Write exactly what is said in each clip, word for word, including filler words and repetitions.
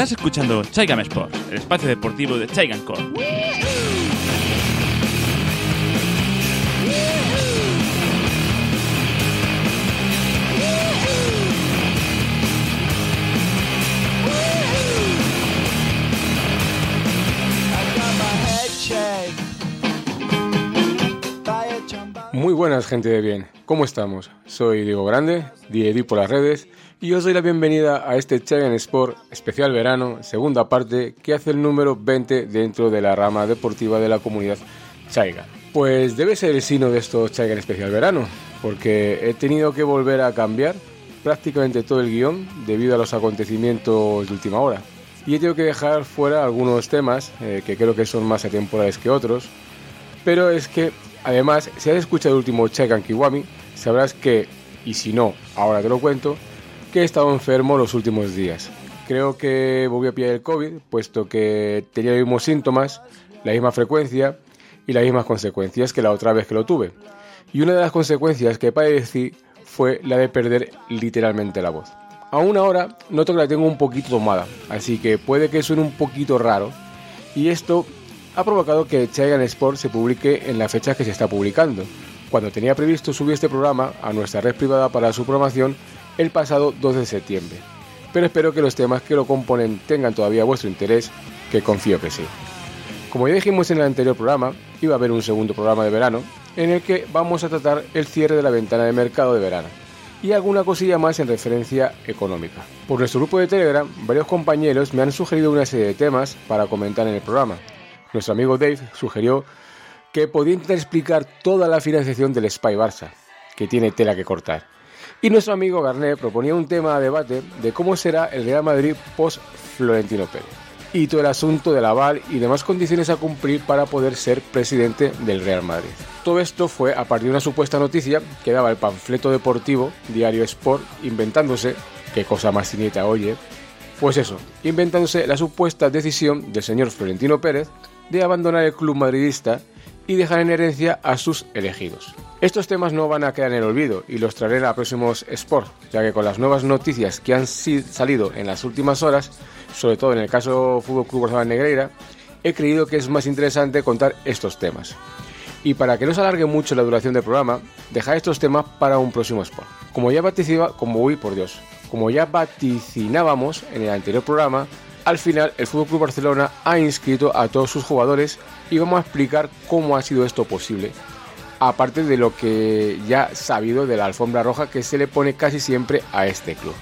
Estás escuchando Chaigam Sport, el espacio deportivo de Chaigam Core. Muy buenas, gente de bien, ¿cómo estamos? Soy Diego Grande, D A D por las redes, y os doy la bienvenida a este Chaigam Sport especial verano, segunda parte, que hace el número veinte dentro de la rama deportiva de la comunidad Chaigam. Pues debe ser el signo de estos Chaigam especial verano, porque he tenido que volver a cambiar prácticamente todo el guión debido a los acontecimientos de última hora. Y he tenido que dejar fuera algunos temas eh, que creo que son más atemporales que otros, pero es que además, si has escuchado el último Chaigam Kiwami, sabrás que, y si no, ahora te lo cuento, que he estado enfermo los últimos días. Creo que volví a pillar el COVID, puesto que tenía los mismos síntomas, la misma frecuencia y las mismas consecuencias que la otra vez que lo tuve. Y una de las consecuencias que padecí fue la de perder literalmente la voz. Aún ahora noto que la tengo un poquito tomada, así que puede que suene un poquito raro, y esto ha provocado que Chaigam Sport se publique en la fecha que se está publicando, cuando tenía previsto subir este programa a nuestra red privada para su programación el pasado dos de septiembre. Pero espero que los temas que lo componen tengan todavía vuestro interés, que confío que sí. Como ya dijimos en el anterior programa, iba a haber un segundo programa de verano, en el que vamos a tratar el cierre de la ventana de mercado de verano, y alguna cosilla más en referencia económica. Por nuestro grupo de Telegram, varios compañeros me han sugerido una serie de temas para comentar en el programa. Nuestro amigo Dave sugirió que podía intentar explicar toda la financiación del Spy Barça, que tiene tela que cortar. Y nuestro amigo Garnet proponía un tema a debate de cómo será el Real Madrid post-Florentino Pérez, y todo el asunto del aval y demás condiciones a cumplir para poder ser presidente del Real Madrid. Todo esto fue a partir de una supuesta noticia que daba el panfleto deportivo Diario Sport, inventándose, qué cosa más ciñeta oye, pues eso, inventándose la supuesta decisión del señor Florentino Pérez de abandonar el club madridista y dejar en herencia a sus elegidos. Estos temas no van a quedar en el olvido y los traeré a próximos Sport, ya que con las nuevas noticias que han salido en las últimas horas, sobre todo en el caso Fútbol Club Barcelona Negreira, he creído que es más interesante contar estos temas. Y para que no se alargue mucho la duración del programa, dejaré estos temas para un próximo Sport. Como ya vaticinaba, como uy, por Dios, como ya vaticinábamos en el anterior programa, al final el F C Barcelona ha inscrito a todos sus jugadores y vamos a explicar cómo ha sido esto posible, aparte de lo que ya sabido de la alfombra roja que se le pone casi siempre a este club.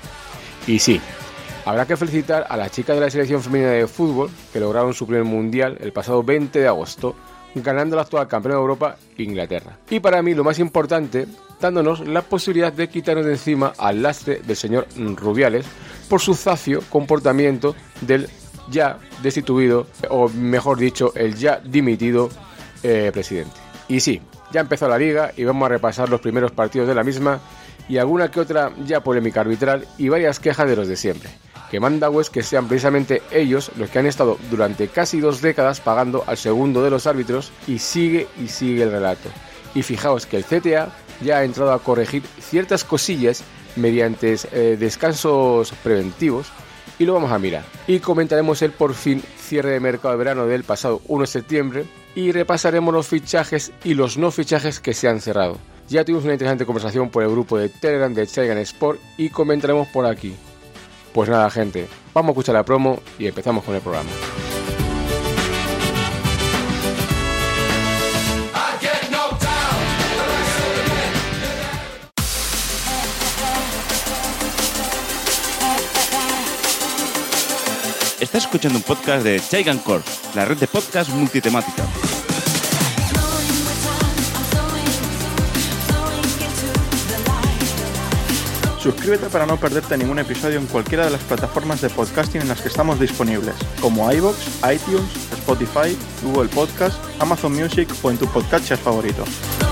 Y sí, habrá que felicitar a las chicas de la selección femenina de fútbol que lograron su primer mundial el pasado veinte de agosto, ganando la actual campeona de Europa, Inglaterra. Y para mí lo más importante, dándonos la posibilidad de quitarnos de encima al lastre del señor Rubiales por su zafio comportamiento del ya destituido, o mejor dicho, el ya dimitido eh, presidente. Y sí, ya empezó la liga y vamos a repasar los primeros partidos de la misma y alguna que otra ya polémica arbitral y varias quejas de los de siempre, que manda pues que sean precisamente ellos los que han estado durante casi dos décadas pagando al segundo de los árbitros, y sigue y sigue el relato. Y fijaos que el C T A ya ha entrado a corregir ciertas cosillas mediante eh, descansos preventivos, y lo vamos a mirar. Y comentaremos el por fin cierre de mercado de verano del pasado uno de septiembre y repasaremos los fichajes y los no fichajes que se han cerrado. Ya tuvimos una interesante conversación por el grupo de Telegram de Chaigam Sport y comentaremos por aquí. Pues nada, gente, vamos a escuchar la promo y empezamos con el programa. Estás escuchando un podcast de Chaigam Core, la red de podcast multitemática. Suscríbete para no perderte ningún episodio en cualquiera de las plataformas de podcasting en las que estamos disponibles, como iVoox, iTunes, Spotify, Google Podcast, Amazon Music o en tu podcatcher favorito.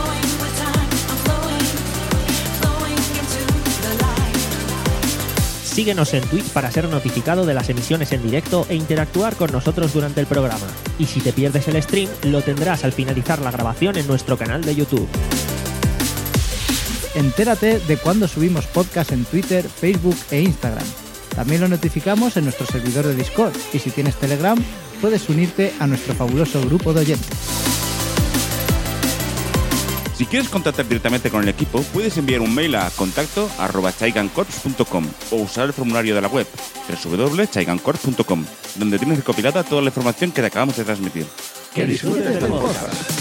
Síguenos en Twitch para ser notificado de las emisiones en directo e interactuar con nosotros durante el programa. Y si te pierdes el stream, lo tendrás al finalizar la grabación en nuestro canal de YouTube. Entérate de cuándo subimos podcast en Twitter, Facebook e Instagram. También lo notificamos en nuestro servidor de Discord y si tienes Telegram puedes unirte a nuestro fabuloso grupo de oyentes. Si quieres contactar directamente con el equipo, puedes enviar un mail a contacto arroba chaigancorps punto com o usar el formulario de la web doble u doble u doble u punto chaigancorps punto com, donde tienes recopilada toda la información que te acabamos de transmitir. ¡Que disfrutes del podcast!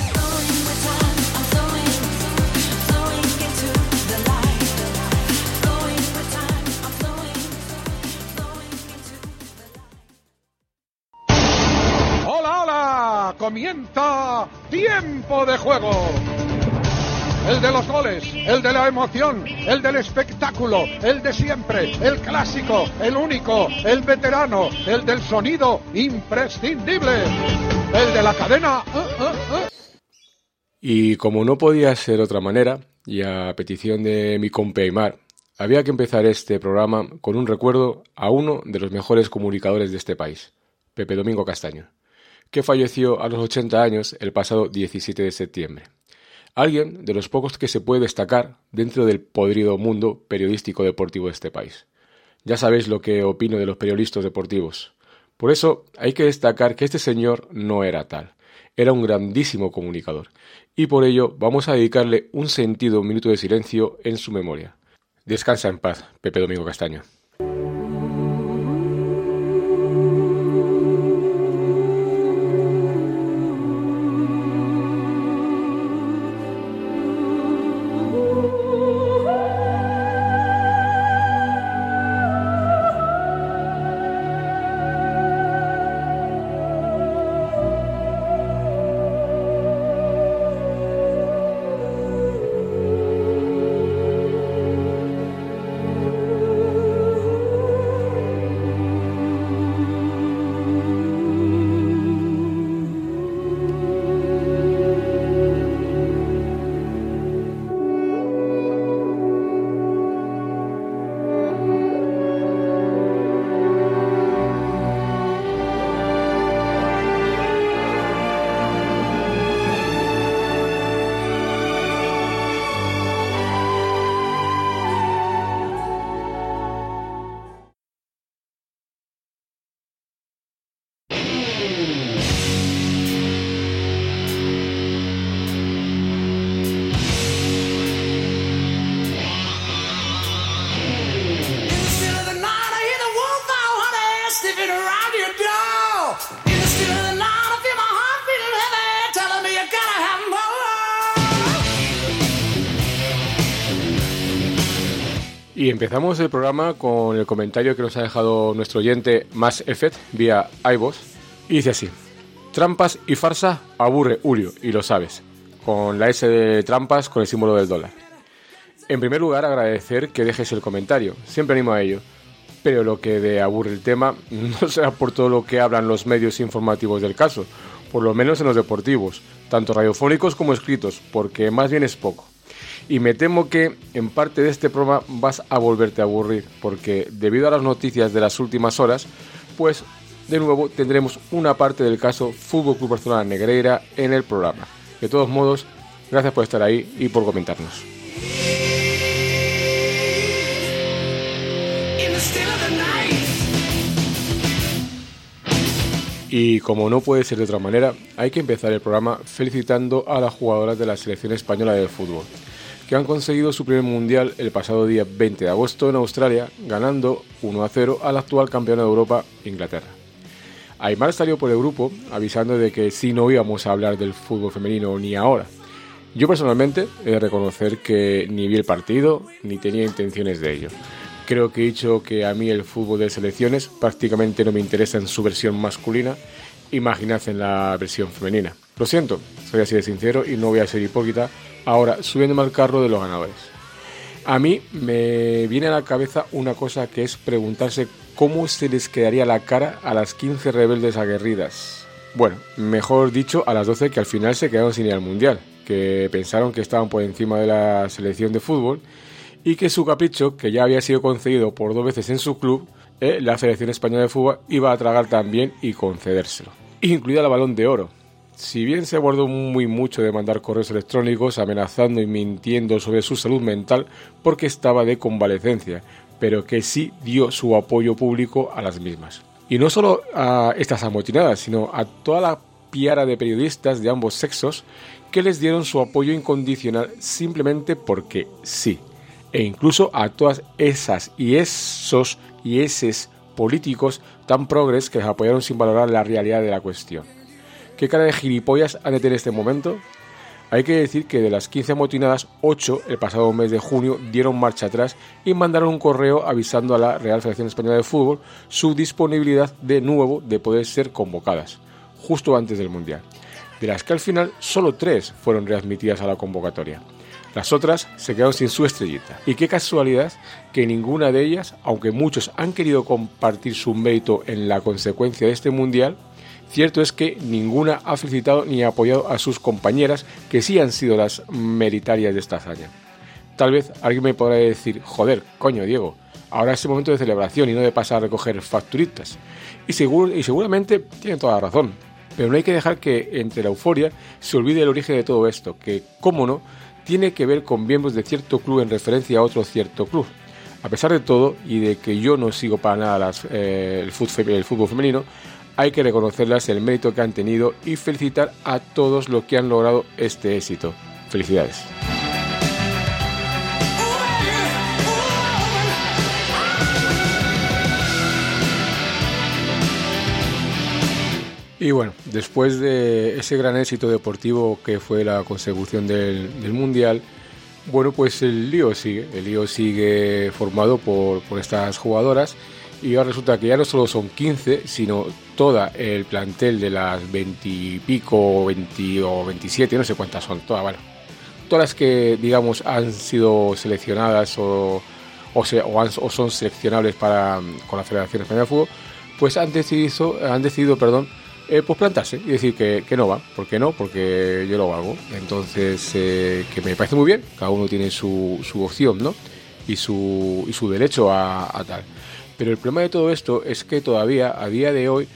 Comienza Tiempo de Juego. El de los goles, el de la emoción, el del espectáculo, el de siempre, el clásico, el único, el veterano, el del sonido imprescindible, el de la cadena. Uh, uh, uh. Y como no podía ser de otra manera, y a petición de mi compa Aymar, había que empezar este programa con un recuerdo a uno de los mejores comunicadores de este país, Pepe Domingo Castaño, que falleció a los ochenta años el pasado diecisiete de septiembre. Alguien de los pocos que se puede destacar dentro del podrido mundo periodístico deportivo de este país. Ya sabéis lo que opino de los periodistas deportivos. Por eso hay que destacar que este señor no era tal. Era un grandísimo comunicador. Y por ello vamos a dedicarle un sentido minuto de silencio en su memoria. Descansa en paz, Pepe Domingo Castaño. Y empezamos el programa con el comentario que nos ha dejado nuestro oyente Más Effet vía iVoox. Y dice así: trampas y farsa aburre Julio, y lo sabes. Con la S de trampas con el símbolo del dólar. En primer lugar, agradecer que dejes el comentario. Siempre animo a ello. Pero lo que de aburre el tema no será por todo lo que hablan los medios informativos del caso. Por lo menos en los deportivos, tanto radiofónicos como escritos, porque más bien es poco. Y me temo que en parte de este programa vas a volverte a aburrir, porque debido a las noticias de las últimas horas, pues de nuevo tendremos una parte del caso Fútbol Club Barcelona Negreira en el programa. De todos modos, gracias por estar ahí y por comentarnos. Y como no puede ser de otra manera, hay que empezar el programa felicitando a las jugadoras de la selección española de fútbol, que han conseguido su primer mundial el pasado día veinte de agosto en Australia, ganando uno a cero al actual campeón de Europa, Inglaterra. Aymar salió por el grupo avisando de que sí no íbamos a hablar del fútbol femenino ni ahora. Yo personalmente he de reconocer que ni vi el partido ni tenía intenciones de ello. Creo que he dicho que a mí el fútbol de selecciones prácticamente no me interesa en su versión masculina, imaginad en la versión femenina. Lo siento, soy así de sincero y no voy a ser hipócrita. Ahora, subiéndome al carro de los ganadores. A mí me viene a la cabeza una cosa, que es preguntarse cómo se les quedaría la cara a las quince rebeldes aguerridas. Bueno, mejor dicho, a las doce que al final se quedaron sin ir al Mundial, que pensaron que estaban por encima de la selección de fútbol y que su capricho, que ya había sido concedido por dos veces en su club, eh, la Federación Española de Fútbol iba a tragar también y concedérselo, incluida la Balón de Oro. Si bien se guardó muy mucho de mandar correos electrónicos amenazando y mintiendo sobre su salud mental porque estaba de convalecencia, pero que sí dio su apoyo público a las mismas. Y no solo a estas amotinadas, sino a toda la piara de periodistas de ambos sexos que les dieron su apoyo incondicional simplemente porque sí, e incluso a todas esas y esos y eses políticos tan progres que les apoyaron sin valorar la realidad de la cuestión. ¿Qué cara de gilipollas han de tener este momento? Hay que decir que de las quince amotinadas, ocho el pasado mes de junio dieron marcha atrás y mandaron un correo avisando a la Real Federación Española de Fútbol su disponibilidad de nuevo de poder ser convocadas, justo antes del Mundial, de las que al final solo tres fueron readmitidas a la convocatoria. Las otras se quedaron sin su estrellita. Y qué casualidad que ninguna de ellas, aunque muchos han querido compartir su mérito en la consecuencia de este Mundial, cierto es que ninguna ha felicitado ni apoyado a sus compañeras, que sí han sido las meritarias de esta hazaña. Tal vez alguien me podrá decir, joder, coño Diego, ahora es el momento de celebración y no de pasar a recoger facturitas. Y, seguro, y seguramente tienen toda la razón, pero no hay que dejar que entre la euforia se olvide el origen de todo esto, que, cómo no, tiene que ver con miembros de cierto club en referencia a otro cierto club. A pesar de todo, y de que yo no sigo para nada las, eh, el, fútbol, el fútbol femenino, hay que reconocerlas el mérito que han tenido y felicitar a todos los que han logrado este éxito. Felicidades. Y bueno, después de ese gran éxito deportivo que fue la consecución del, del Mundial, bueno, pues el lío sigue, el lío sigue formado por, por estas jugadoras, y ahora resulta que ya no solo son quince, sino todo el plantel de las veinte y pico, veinte o veintisiete, no sé cuántas son, todas, bueno, todas las que, digamos, han sido seleccionadas o, o, se, o, han, o son seleccionables para, con la Federación Española de Fútbol, pues han decidido, han decidido, perdón, Eh, pues plantarse y decir que, que no va. ¿Por qué no? Porque yo lo hago. Entonces, eh, que me parece muy bien, cada uno tiene su, su opción, ¿no? Y su, y su derecho a, a tal. Pero el problema de todo esto es que todavía, a día de hoy,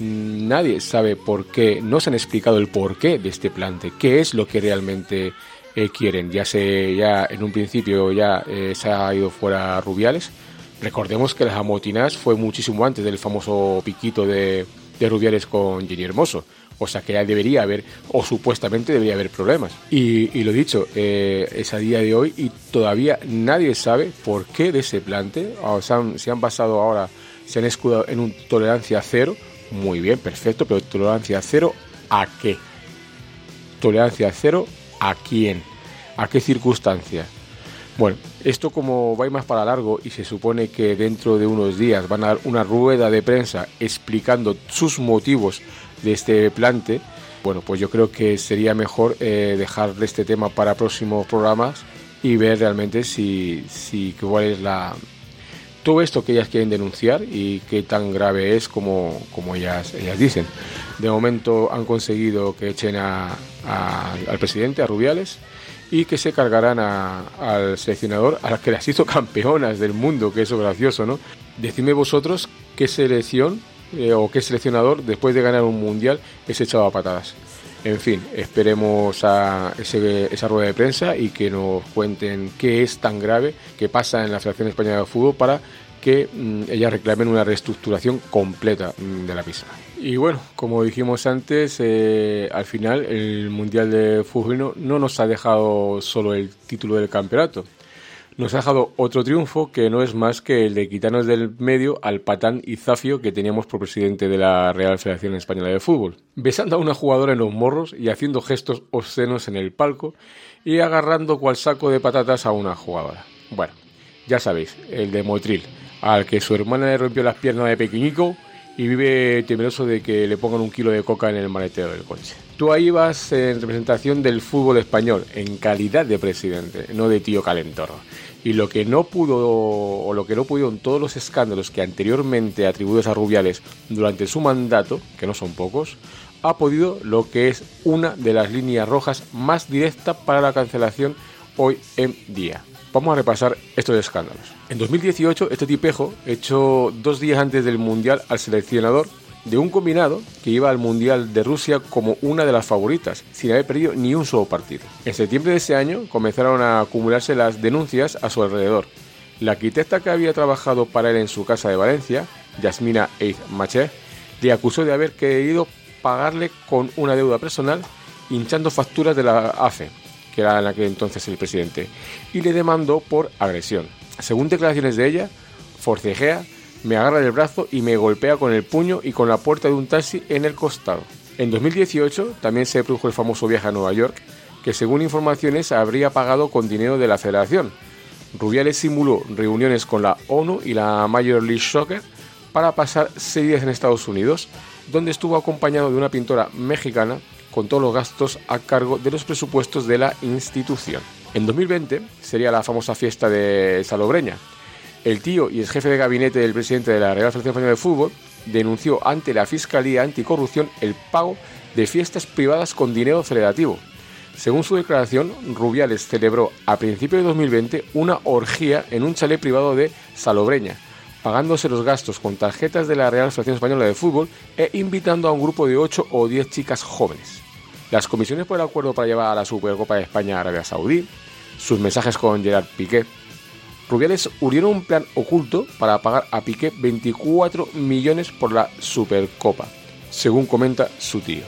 nadie sabe por qué, no se han explicado el porqué de este plante, qué es lo que realmente eh, quieren. Ya se, ya en un principio ya eh, se ha ido fuera Rubiales. Recordemos que las amotinadas fue muchísimo antes del famoso piquito de de Rubiales con Jenny Hermoso, o sea que ya debería haber, o supuestamente debería haber problemas, y, y lo dicho, eh, es a día de hoy y todavía nadie sabe por qué de ese plante. O sea, han, se han basado ahora, se han escudado en un tolerancia cero, muy bien, perfecto, pero tolerancia cero ¿a qué? Tolerancia cero ¿a quién? ¿A qué circunstancias? Bueno, esto como va a ir más para largo y se supone que dentro de unos días van a dar una rueda de prensa explicando sus motivos de este plante, bueno, pues yo creo que sería mejor eh, dejar este tema para próximos programas y ver realmente si, si cuál es la todo esto que ellas quieren denunciar y qué tan grave es como, como ellas, ellas dicen. De momento han conseguido que echen a, a, al presidente, a Rubiales, y que se cargarán a, al seleccionador, a las que las hizo campeonas del mundo, que eso es gracioso, ¿no? Decidme vosotros qué selección eh, o qué seleccionador después de ganar un mundial es echado a patadas. En fin, esperemos a ese, esa rueda de prensa y que nos cuenten qué es tan grave que pasa en la Federación Española de Fútbol para que mmm, ellas reclamen una reestructuración completa mmm, de la misma. Y bueno, como dijimos antes, eh, al final el Mundial de Fútbol no, no nos ha dejado solo el título del campeonato. Nos ha dejado otro triunfo que no es más que el de quitarnos del medio al patán y zafio que teníamos por presidente de la Real Federación Española de Fútbol, besando a una jugadora en los morros y haciendo gestos obscenos en el palco y agarrando cual saco de patatas a una jugadora. Bueno, ya sabéis, el de Motril, al que su hermana le rompió las piernas de pequeñico y vive temeroso de que le pongan un kilo de coca en el maletero del coche. Tú ahí vas en representación del fútbol español, en calidad de presidente, no de tío calentorro. Y lo que no pudo, o lo que no pudieron todos los escándalos que anteriormente atribuidos a Rubiales durante su mandato, que no son pocos, ha podido lo que es una de las líneas rojas más directas para la cancelación hoy en día. Vamos a repasar estos escándalos. En dos mil dieciocho, este tipejo echó dos días antes del Mundial al seleccionador de un combinado que iba al Mundial de Rusia como una de las favoritas, sin haber perdido ni un solo partido. En septiembre de ese año comenzaron a acumularse las denuncias a su alrededor. La arquitecta que había trabajado para él en su casa de Valencia, Yasmina Eid Maché, le acusó de haber querido pagarle con una deuda personal hinchando facturas de la A F E, que era en aquel entonces el presidente, y le demandó por agresión. Según declaraciones de ella, forcejea, me agarra del brazo y me golpea con el puño y con la puerta de un taxi en el costado. En dos mil dieciocho también se produjo el famoso viaje a Nueva York, que según informaciones habría pagado con dinero de la federación. Rubiales simuló reuniones con la ONU y la Major League Soccer para pasar seis días en Estados Unidos, donde estuvo acompañado de una pintora mexicana con todos los gastos a cargo de los presupuestos de la institución. En dos mil veinte sería la famosa fiesta de Salobreña. El tío y ex jefe de gabinete del presidente de la Real Federación Española de Fútbol denunció ante la Fiscalía Anticorrupción el pago de fiestas privadas con dinero federativo. Según su declaración, Rubiales celebró a principios de dos mil veinte una orgía en un chalet privado de Salobreña, pagándose los gastos con tarjetas de la Real Federación Española de Fútbol e invitando a un grupo de ocho o diez chicas jóvenes. Las comisiones por el acuerdo para llevar a la Supercopa de España a Arabia Saudí, sus mensajes con Gerard Piqué. Rubiales urgieron un plan oculto para pagar a Piqué veinticuatro millones por la Supercopa, según comenta su tío.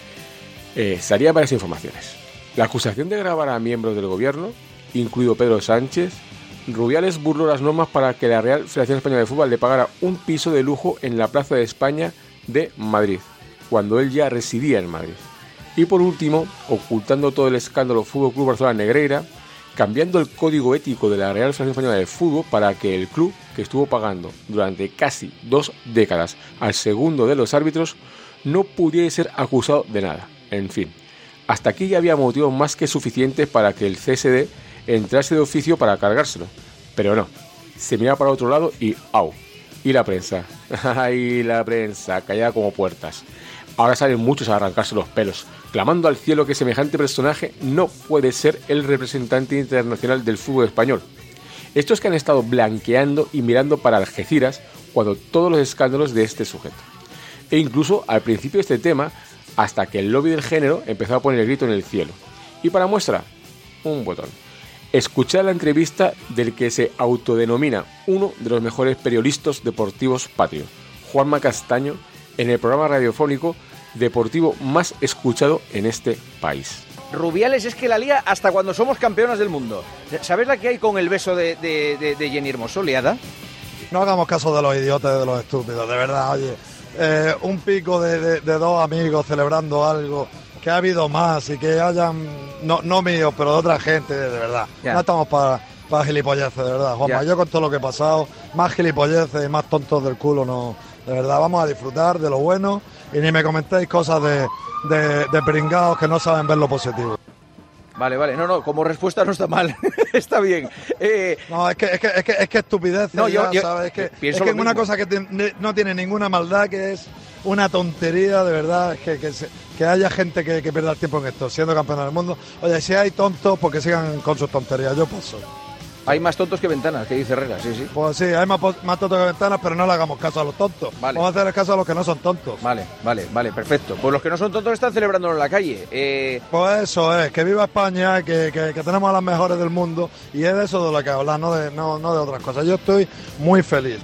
Eh, salía varias informaciones. La acusación de grabar a miembros del gobierno, incluido Pedro Sánchez. Rubiales burló las normas para que la Real Federación Española de Fútbol le pagara un piso de lujo en la Plaza de España de Madrid, cuando él ya residía en Madrid. Y por último, ocultando todo el escándalo Fútbol Club Barcelona Negreira, cambiando el código ético de la Real Federación Española de Fútbol para que el club, que estuvo pagando durante casi dos décadas al segundo de los árbitros, no pudiera ser acusado de nada. En fin, hasta aquí ya había motivos más que suficientes para que el C S D entrase de oficio para cargárselo. Pero no, se mira para otro lado y ¡au! Y la prensa, ¡ay, la prensa! Callada como puertas. Ahora salen muchos a arrancarse los pelos, clamando al cielo que semejante personaje no puede ser el representante internacional del fútbol español. Estos que han estado blanqueando y mirando para Algeciras cuando todos los escándalos de este sujeto. E incluso al principio de este tema, hasta que el lobby del género empezó a poner el grito en el cielo. Y para muestra, un botón. Escuchar la entrevista del que se autodenomina uno de los mejores periodistas deportivos patrios, Juanma Castaño, en el programa radiofónico deportivo más escuchado en este país. Rubiales es que la lía hasta cuando somos campeonas del mundo. ¿Sabes la que hay con el beso de, de, de, de Jenny Hermoso, liada? No hagamos caso de los idiotas y de los estúpidos, de verdad, oye. Eh, un pico de, de, de dos amigos celebrando algo, que ha habido más y que hayan, no, no míos, pero de otra gente, de verdad. Ya. No estamos para pa gilipolleces, de verdad, Juanma. Ya. Yo con todo lo que he pasado, más gilipolleces y más tontos del culo, no. De verdad, vamos a disfrutar de lo bueno y ni me comentéis cosas de, de, de pringados que no saben ver lo positivo. Vale, vale, no, no, como respuesta no está mal, está bien. Eh... No, es que es que es que, es que estupidez, no, ya, yo, yo, ¿sabes? Es que, es que es una cosa que te, no tiene ninguna maldad, que es una tontería, de verdad, es que, que, se, que haya gente que, que pierda el tiempo en esto, siendo campeón del mundo. Oye, si hay tontos, porque sigan con sus tonterías, yo paso. Hay más tontos que ventanas, que dice Herrera, sí, sí. Pues sí, hay más, más tontos que ventanas, pero no le hagamos caso a los tontos. Vale. Vamos a hacer caso a los que no son tontos. Vale, vale, vale, perfecto. Pues los que no son tontos están celebrándolo en la calle. Eh... Pues eso es, que viva España, que, que, que tenemos a las mejores del mundo, y es de eso de lo que hablar, no de, no, no de otras cosas. Yo estoy muy feliz.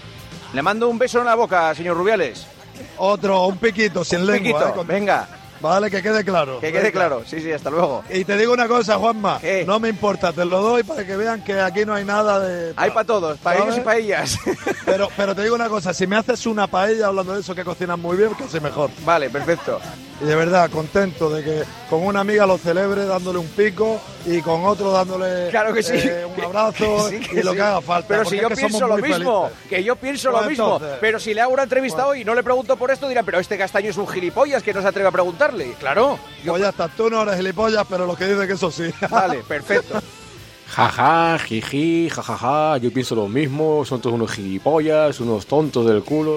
Le mando un beso en la boca, señor Rubiales. Otro, un piquito, sin un lengua. Piquito, ¿eh? Con... Venga. Vale, que quede claro. Que quede claro, sí, sí, hasta luego. Y te digo una cosa, Juanma, ¿Qué? No me importa, te lo doy para que vean que aquí no hay nada de... Hay para todos, para ellos y para ellas. Pero, pero te digo una cosa, si me haces una paella hablando de eso, que cocinas muy bien, casi mejor. Vale, perfecto. Y de verdad, contento de que con una amiga lo celebre dándole un pico y con otro dándole claro que sí. eh, un abrazo que sí, que y lo sí. que haga falta. Pero si yo es que pienso lo mismo, felices. que yo pienso pues lo mismo. entonces, pero si le hago una entrevista pues, hoy y no le pregunto por esto, dirán, pero este Castaño es un gilipollas que no se atreve a preguntarle. Claro. Yo... Pues ya está, tú no eres gilipollas, pero los que dicen que eso sí. Vale, perfecto. Jaja, jiji, jajaja, yo pienso lo mismo, son todos unos gilipollas, unos tontos del culo.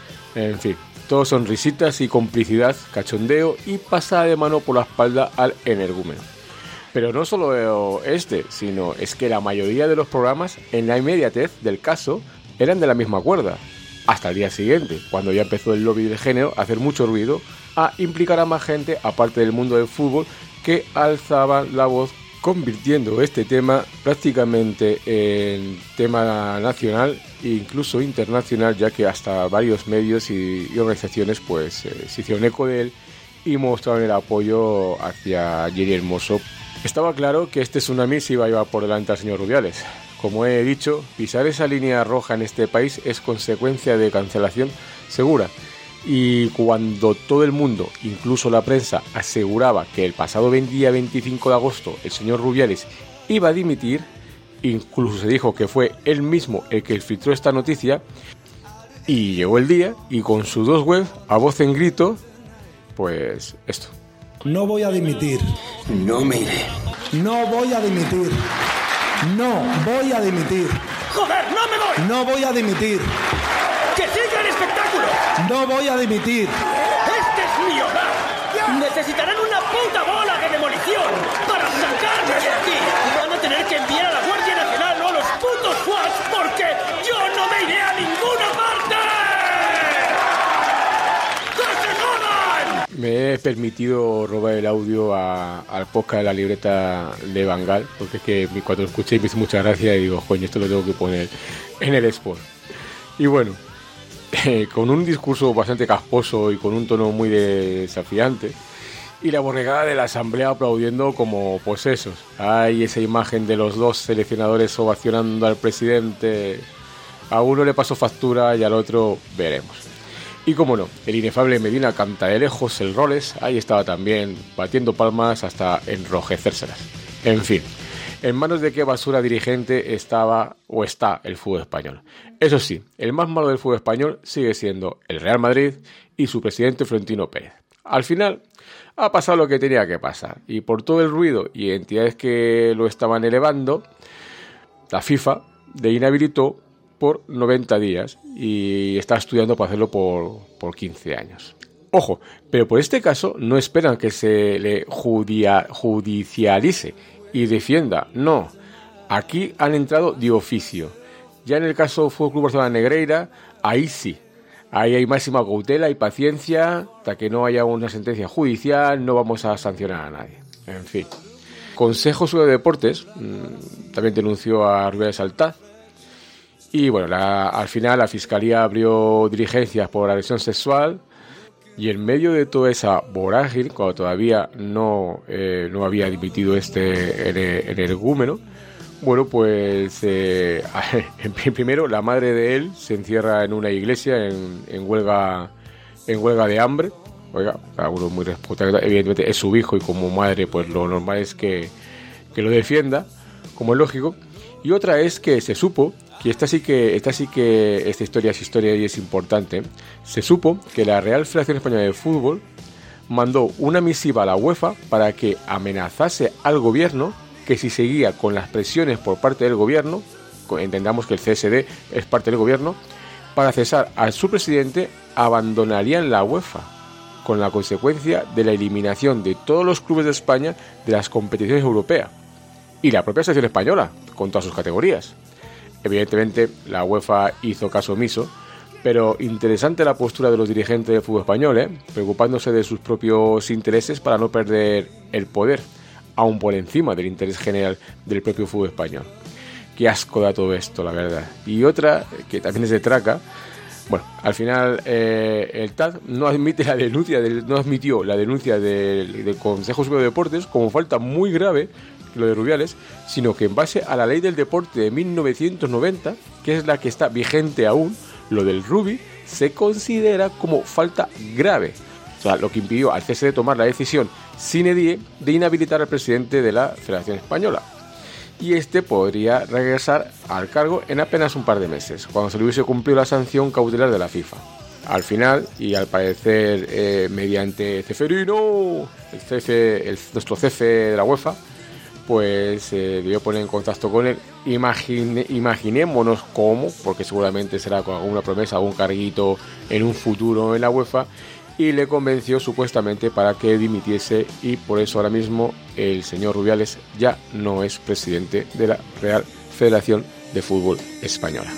En fin, todos son risitas y complicidad, cachondeo y pasada de mano por la espalda al energúmeno. Pero no solo este, sino es que la mayoría de los programas, en la inmediatez del caso, eran de la misma cuerda. Hasta el día siguiente, cuando ya empezó el lobby de género a hacer mucho ruido, a implicar a más gente, aparte del mundo del fútbol, que alzaban la voz convirtiendo este tema prácticamente en tema nacional e incluso internacional, ya que hasta varios medios y, y organizaciones pues eh, se hicieron eco de él y mostraron el apoyo hacia Jenny Hermoso. Estaba claro que este tsunami se iba a llevar por delante al señor Rubiales. Como he dicho, pisar esa línea roja en este país es consecuencia de cancelación segura. Y cuando todo el mundo, incluso la prensa, aseguraba que el pasado día veinticinco de agosto el señor Rubiales iba a dimitir, incluso se dijo que fue él mismo el que filtró esta noticia, y llegó el día y con sus dos webs, a voz en grito, pues esto. No voy a dimitir. No me iré. No voy a dimitir. No voy a dimitir. ¡Joder, no me voy! No voy a dimitir. ¡Que siga el espectáculo! No voy a dimitir. ¡Este es mi hogar! Necesitarán una puta bola de demolición para sacarme de aquí. Van a tener que enviar a la Guardia Nacional o a los putos SWAT porque yo no me iré a ninguna parte. ¡Que se jodan! Me he permitido robar el audio a, al podcast de la libreta de Bangal, porque es que cuando lo escuché me hizo mucha gracia y digo, coño, esto lo tengo que poner en el Sport. Y bueno, eh, con un discurso bastante casposo y con un tono muy desafiante, y la borregada de la asamblea aplaudiendo como posesos. Hay esa imagen de los dos seleccionadores ovacionando al presidente. A uno le pasó factura y al otro veremos. Y como no, el inefable Medina canta de lejos el Roles, ahí estaba también, batiendo palmas hasta enrojecérselas. En fin, ¿en manos de qué basura dirigente estaba o está el fútbol español? Eso sí, el más malo del fútbol español sigue siendo el Real Madrid y su presidente Florentino Pérez. Al final, ha pasado lo que tenía que pasar, y por todo el ruido y entidades que lo estaban elevando, la FIFA le inhabilitó por noventa días y está estudiando para hacerlo por, por quince años. Ojo, pero por este caso no esperan que se le judia, judicialice y defienda. No, aquí han entrado de oficio. Ya en el caso Fútbol Club Barcelona Negreira, ahí sí. Ahí hay máxima cautela y paciencia hasta que no haya una sentencia judicial, no vamos a sancionar a nadie. En fin. Consejo Superior de Deportes mmm, también denunció a Rubiales Altaz. Y bueno, la, al final la Fiscalía abrió diligencias por agresión sexual y en medio de toda esa vorágine, cuando todavía no, eh, no había dimitido este energúmeno, bueno, pues eh, primero la madre de él se encierra en una iglesia en, en huelga en huelga de hambre. Oiga, uno muy responsable, evidentemente es su hijo y como madre pues lo normal es que, que lo defienda, como es lógico. Y otra es que se supo que esta sí que esta sí que esta historia es historia y es importante. Se supo que la Real Federación Española de Fútbol mandó una misiva a la UEFA para que amenazase al gobierno que si seguía con las presiones por parte del gobierno, entendamos que el C S D es parte del gobierno, para cesar a su presidente abandonarían la UEFA, con la consecuencia de la eliminación de todos los clubes de España de las competiciones europeas y la propia selección española con todas sus categorías. Evidentemente la UEFA hizo caso omiso, pero interesante la postura de los dirigentes del fútbol español, ¿eh? preocupándose de sus propios intereses para no perder el poder, aún por encima del interés general del propio fútbol español. Qué asco da todo esto, la verdad. Y otra, que también es de traca, bueno, al final eh, el T A D no admite la denuncia del, no admitió la denuncia del, del Consejo Superior de Deportes como falta muy grave, lo de Rubiales, sino que en base a la ley del deporte de mil novecientos noventa, que es la que está vigente aún, lo del Rubi se considera como falta grave. O sea, lo que impidió al C S D tomar la decisión sine die de inhabilitar al presidente de la Federación Española. Y este podría regresar al cargo en apenas un par de meses, cuando se le hubiese cumplido la sanción cautelar de la FIFA. Al final, y al parecer eh, mediante Ceferino, el jefe, el, nuestro jefe de la UEFA, pues eh, debió poner en contacto con él. Imagine, imaginémonos cómo, porque seguramente será con alguna promesa, algún carguito en un futuro en la UEFA, y le convenció supuestamente para que dimitiese, y por eso ahora mismo el señor Rubiales ya no es presidente de la Real Federación de Fútbol Española.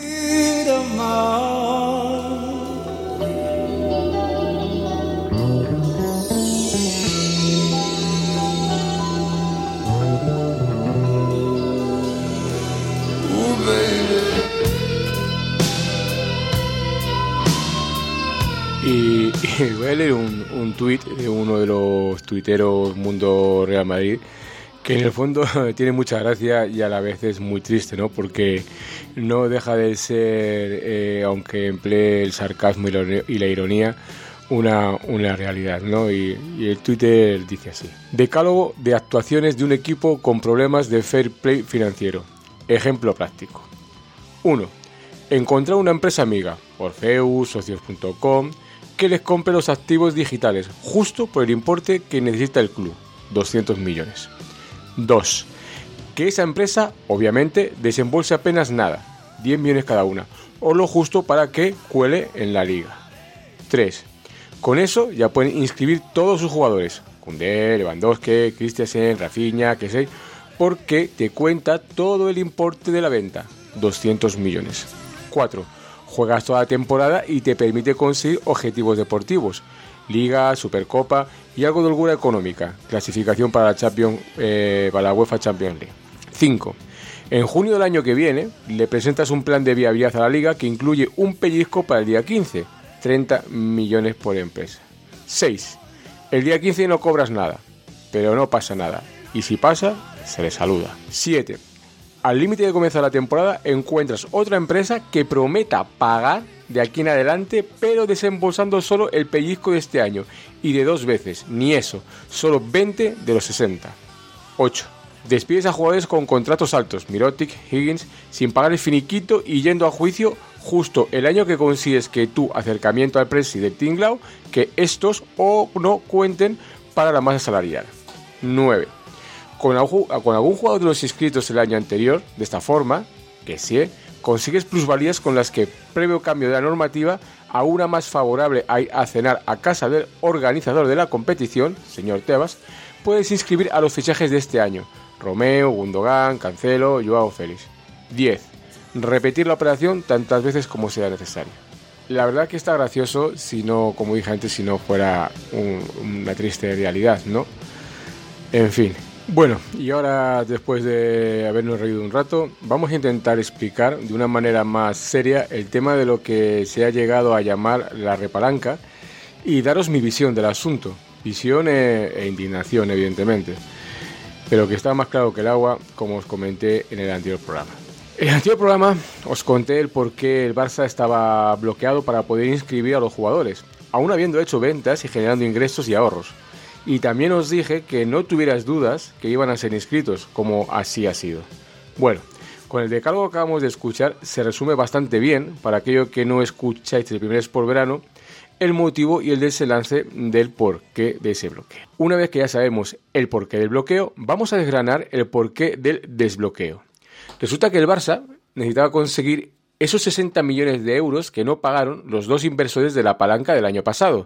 voy a leer un, un tuit de uno de los tuiteros Mundo Real Madrid, que en el fondo tiene mucha gracia y a la vez es muy triste, ¿no? Porque no deja de ser, eh, aunque emplee el sarcasmo y la, y la ironía, una, una realidad, ¿no? Y, y el Twitter dice así: decálogo de actuaciones de un equipo con problemas de fair play financiero. Ejemplo práctico. uno. Encontrar una empresa amiga, Orfeus, socios punto com, que les compre los activos digitales justo por el importe que necesita el club, doscientos millones. dos. Que esa empresa, obviamente, desembolse apenas nada, diez millones cada una, o lo justo para que cuele en la liga. tres. Con eso ya pueden inscribir todos sus jugadores, Koundé, Lewandowski, Christensen, Rafinha, que sé, porque te cuenta todo el importe de la venta, doscientos millones. cuatro. Juegas toda la temporada y te permite conseguir objetivos deportivos, Liga, Supercopa y algo de holgura económica, clasificación para la Champions, eh, para la UEFA Champions League. cinco. En junio del año que viene le presentas un plan de viabilidad a la Liga que incluye un pellizco para el día quince, treinta millones por empresa. seis. El día quince no cobras nada, pero no pasa nada, y si pasa, se le saluda. siete. Al límite de comenzar la temporada encuentras otra empresa que prometa pagar de aquí en adelante, pero desembolsando solo el pellizco de este año, y de dos veces, ni eso, solo veinte de los sesenta. ocho. Despides a jugadores con contratos altos, Mirotic, Higgins, sin pagar el finiquito y yendo a juicio justo el año que consigues que tu acercamiento al presi del tinglao, que estos o no cuenten para la masa salarial. nueve. Con, con algún jugador de los inscritos el año anterior, de esta forma, que sí, consigues plusvalías con las que, previo cambio de la normativa, a una más favorable a ir a cenar a casa del organizador de la competición, señor Tebas, puedes inscribir a los fichajes de este año, Romeo, Gundogan, Cancelo, Joao Félix. diez. Repetir la operación tantas veces como sea necesario. La verdad que está gracioso, si no, como dije antes, si no fuera un, una triste realidad, ¿no? En fin. Bueno, y ahora, después de habernos reído un rato, vamos a intentar explicar de una manera más seria el tema de lo que se ha llegado a llamar la repalanca y daros mi visión del asunto. Visión e, e indignación, evidentemente. Pero que está más claro que el agua, como os comenté en el anterior programa. En el anterior programa os conté el por qué el Barça estaba bloqueado para poder inscribir a los jugadores, aún habiendo hecho ventas y generando ingresos y ahorros. Y también os dije que no tuvieras dudas que iban a ser inscritos, como así ha sido. Bueno, con el decálogo que acabamos de escuchar se resume bastante bien, para aquello que no escucháis el primer Sport Verano, el motivo y el desenlace del porqué de ese bloqueo. Una vez que ya sabemos el porqué del bloqueo, vamos a desgranar el porqué del desbloqueo. Resulta que el Barça necesitaba conseguir esos sesenta millones de euros que no pagaron los dos inversores de la palanca del año pasado.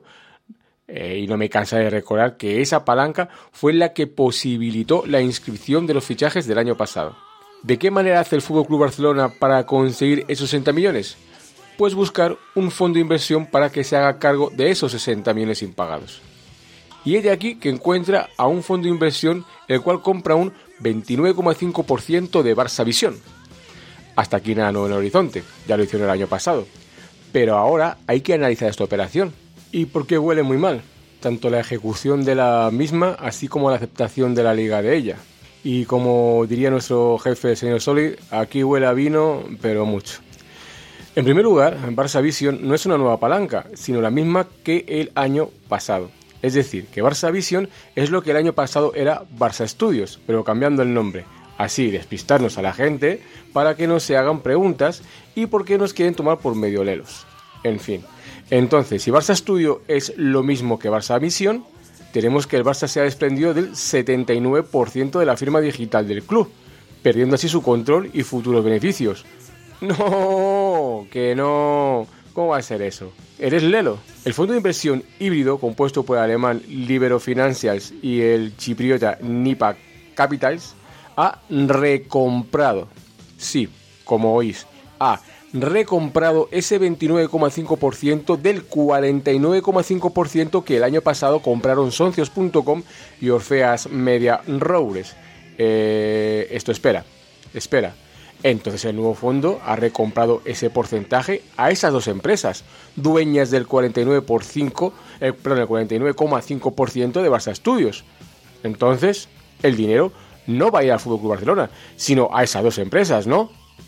Eh, y no me cansa de recordar que esa palanca fue la que posibilitó la inscripción de los fichajes del año pasado. ¿De qué manera hace el F C Barcelona para conseguir esos sesenta millones? Pues buscar un fondo de inversión para que se haga cargo de esos sesenta millones impagados. Y es de aquí que encuentra a un fondo de inversión el cual compra un veintinueve coma cinco por ciento de Barça Visión. Hasta aquí nada nuevo en el horizonte, ya lo hicieron el año pasado. Pero ahora hay que analizar esta operación. ¿Y por qué huele muy mal? Tanto la ejecución de la misma, así como la aceptación de la liga de ella. Y como diría nuestro jefe, el señor Solid, aquí huele a vino, pero mucho. En primer lugar, Barça Vision no es una nueva palanca, sino la misma que el año pasado. Es decir, que Barça Vision es lo que el año pasado era Barça Studios, pero cambiando el nombre. Así, despistarnos a la gente para que no se hagan preguntas y porque nos quieren tomar por medio lelos. En fin. Entonces, si Barça Studio es lo mismo que Barça Vision, tenemos que el Barça se ha desprendido del setenta y nueve por ciento de la firma digital del club, perdiendo así su control y futuros beneficios. ¡No! ¡Que no! ¿Cómo va a ser eso? ¿Eres lelo? El fondo de inversión híbrido, compuesto por el alemán Libero Financials y el chipriota Nipa Capitals, ha recomprado, sí, como oís, ha recomprado ese veintinueve coma cinco por ciento del cuarenta y nueve coma cinco por ciento que el año pasado compraron socios punto com y Orfeas Media Roures. Eh, esto espera, espera. Entonces el nuevo fondo ha recomprado ese porcentaje a esas dos empresas, dueñas del cuarenta y nueve por ciento, eh, perdón, el cuarenta y nueve coma cinco por ciento de Barça Studios. Entonces, el dinero no va a ir al F C Barcelona, sino a esas dos empresas, ¿no?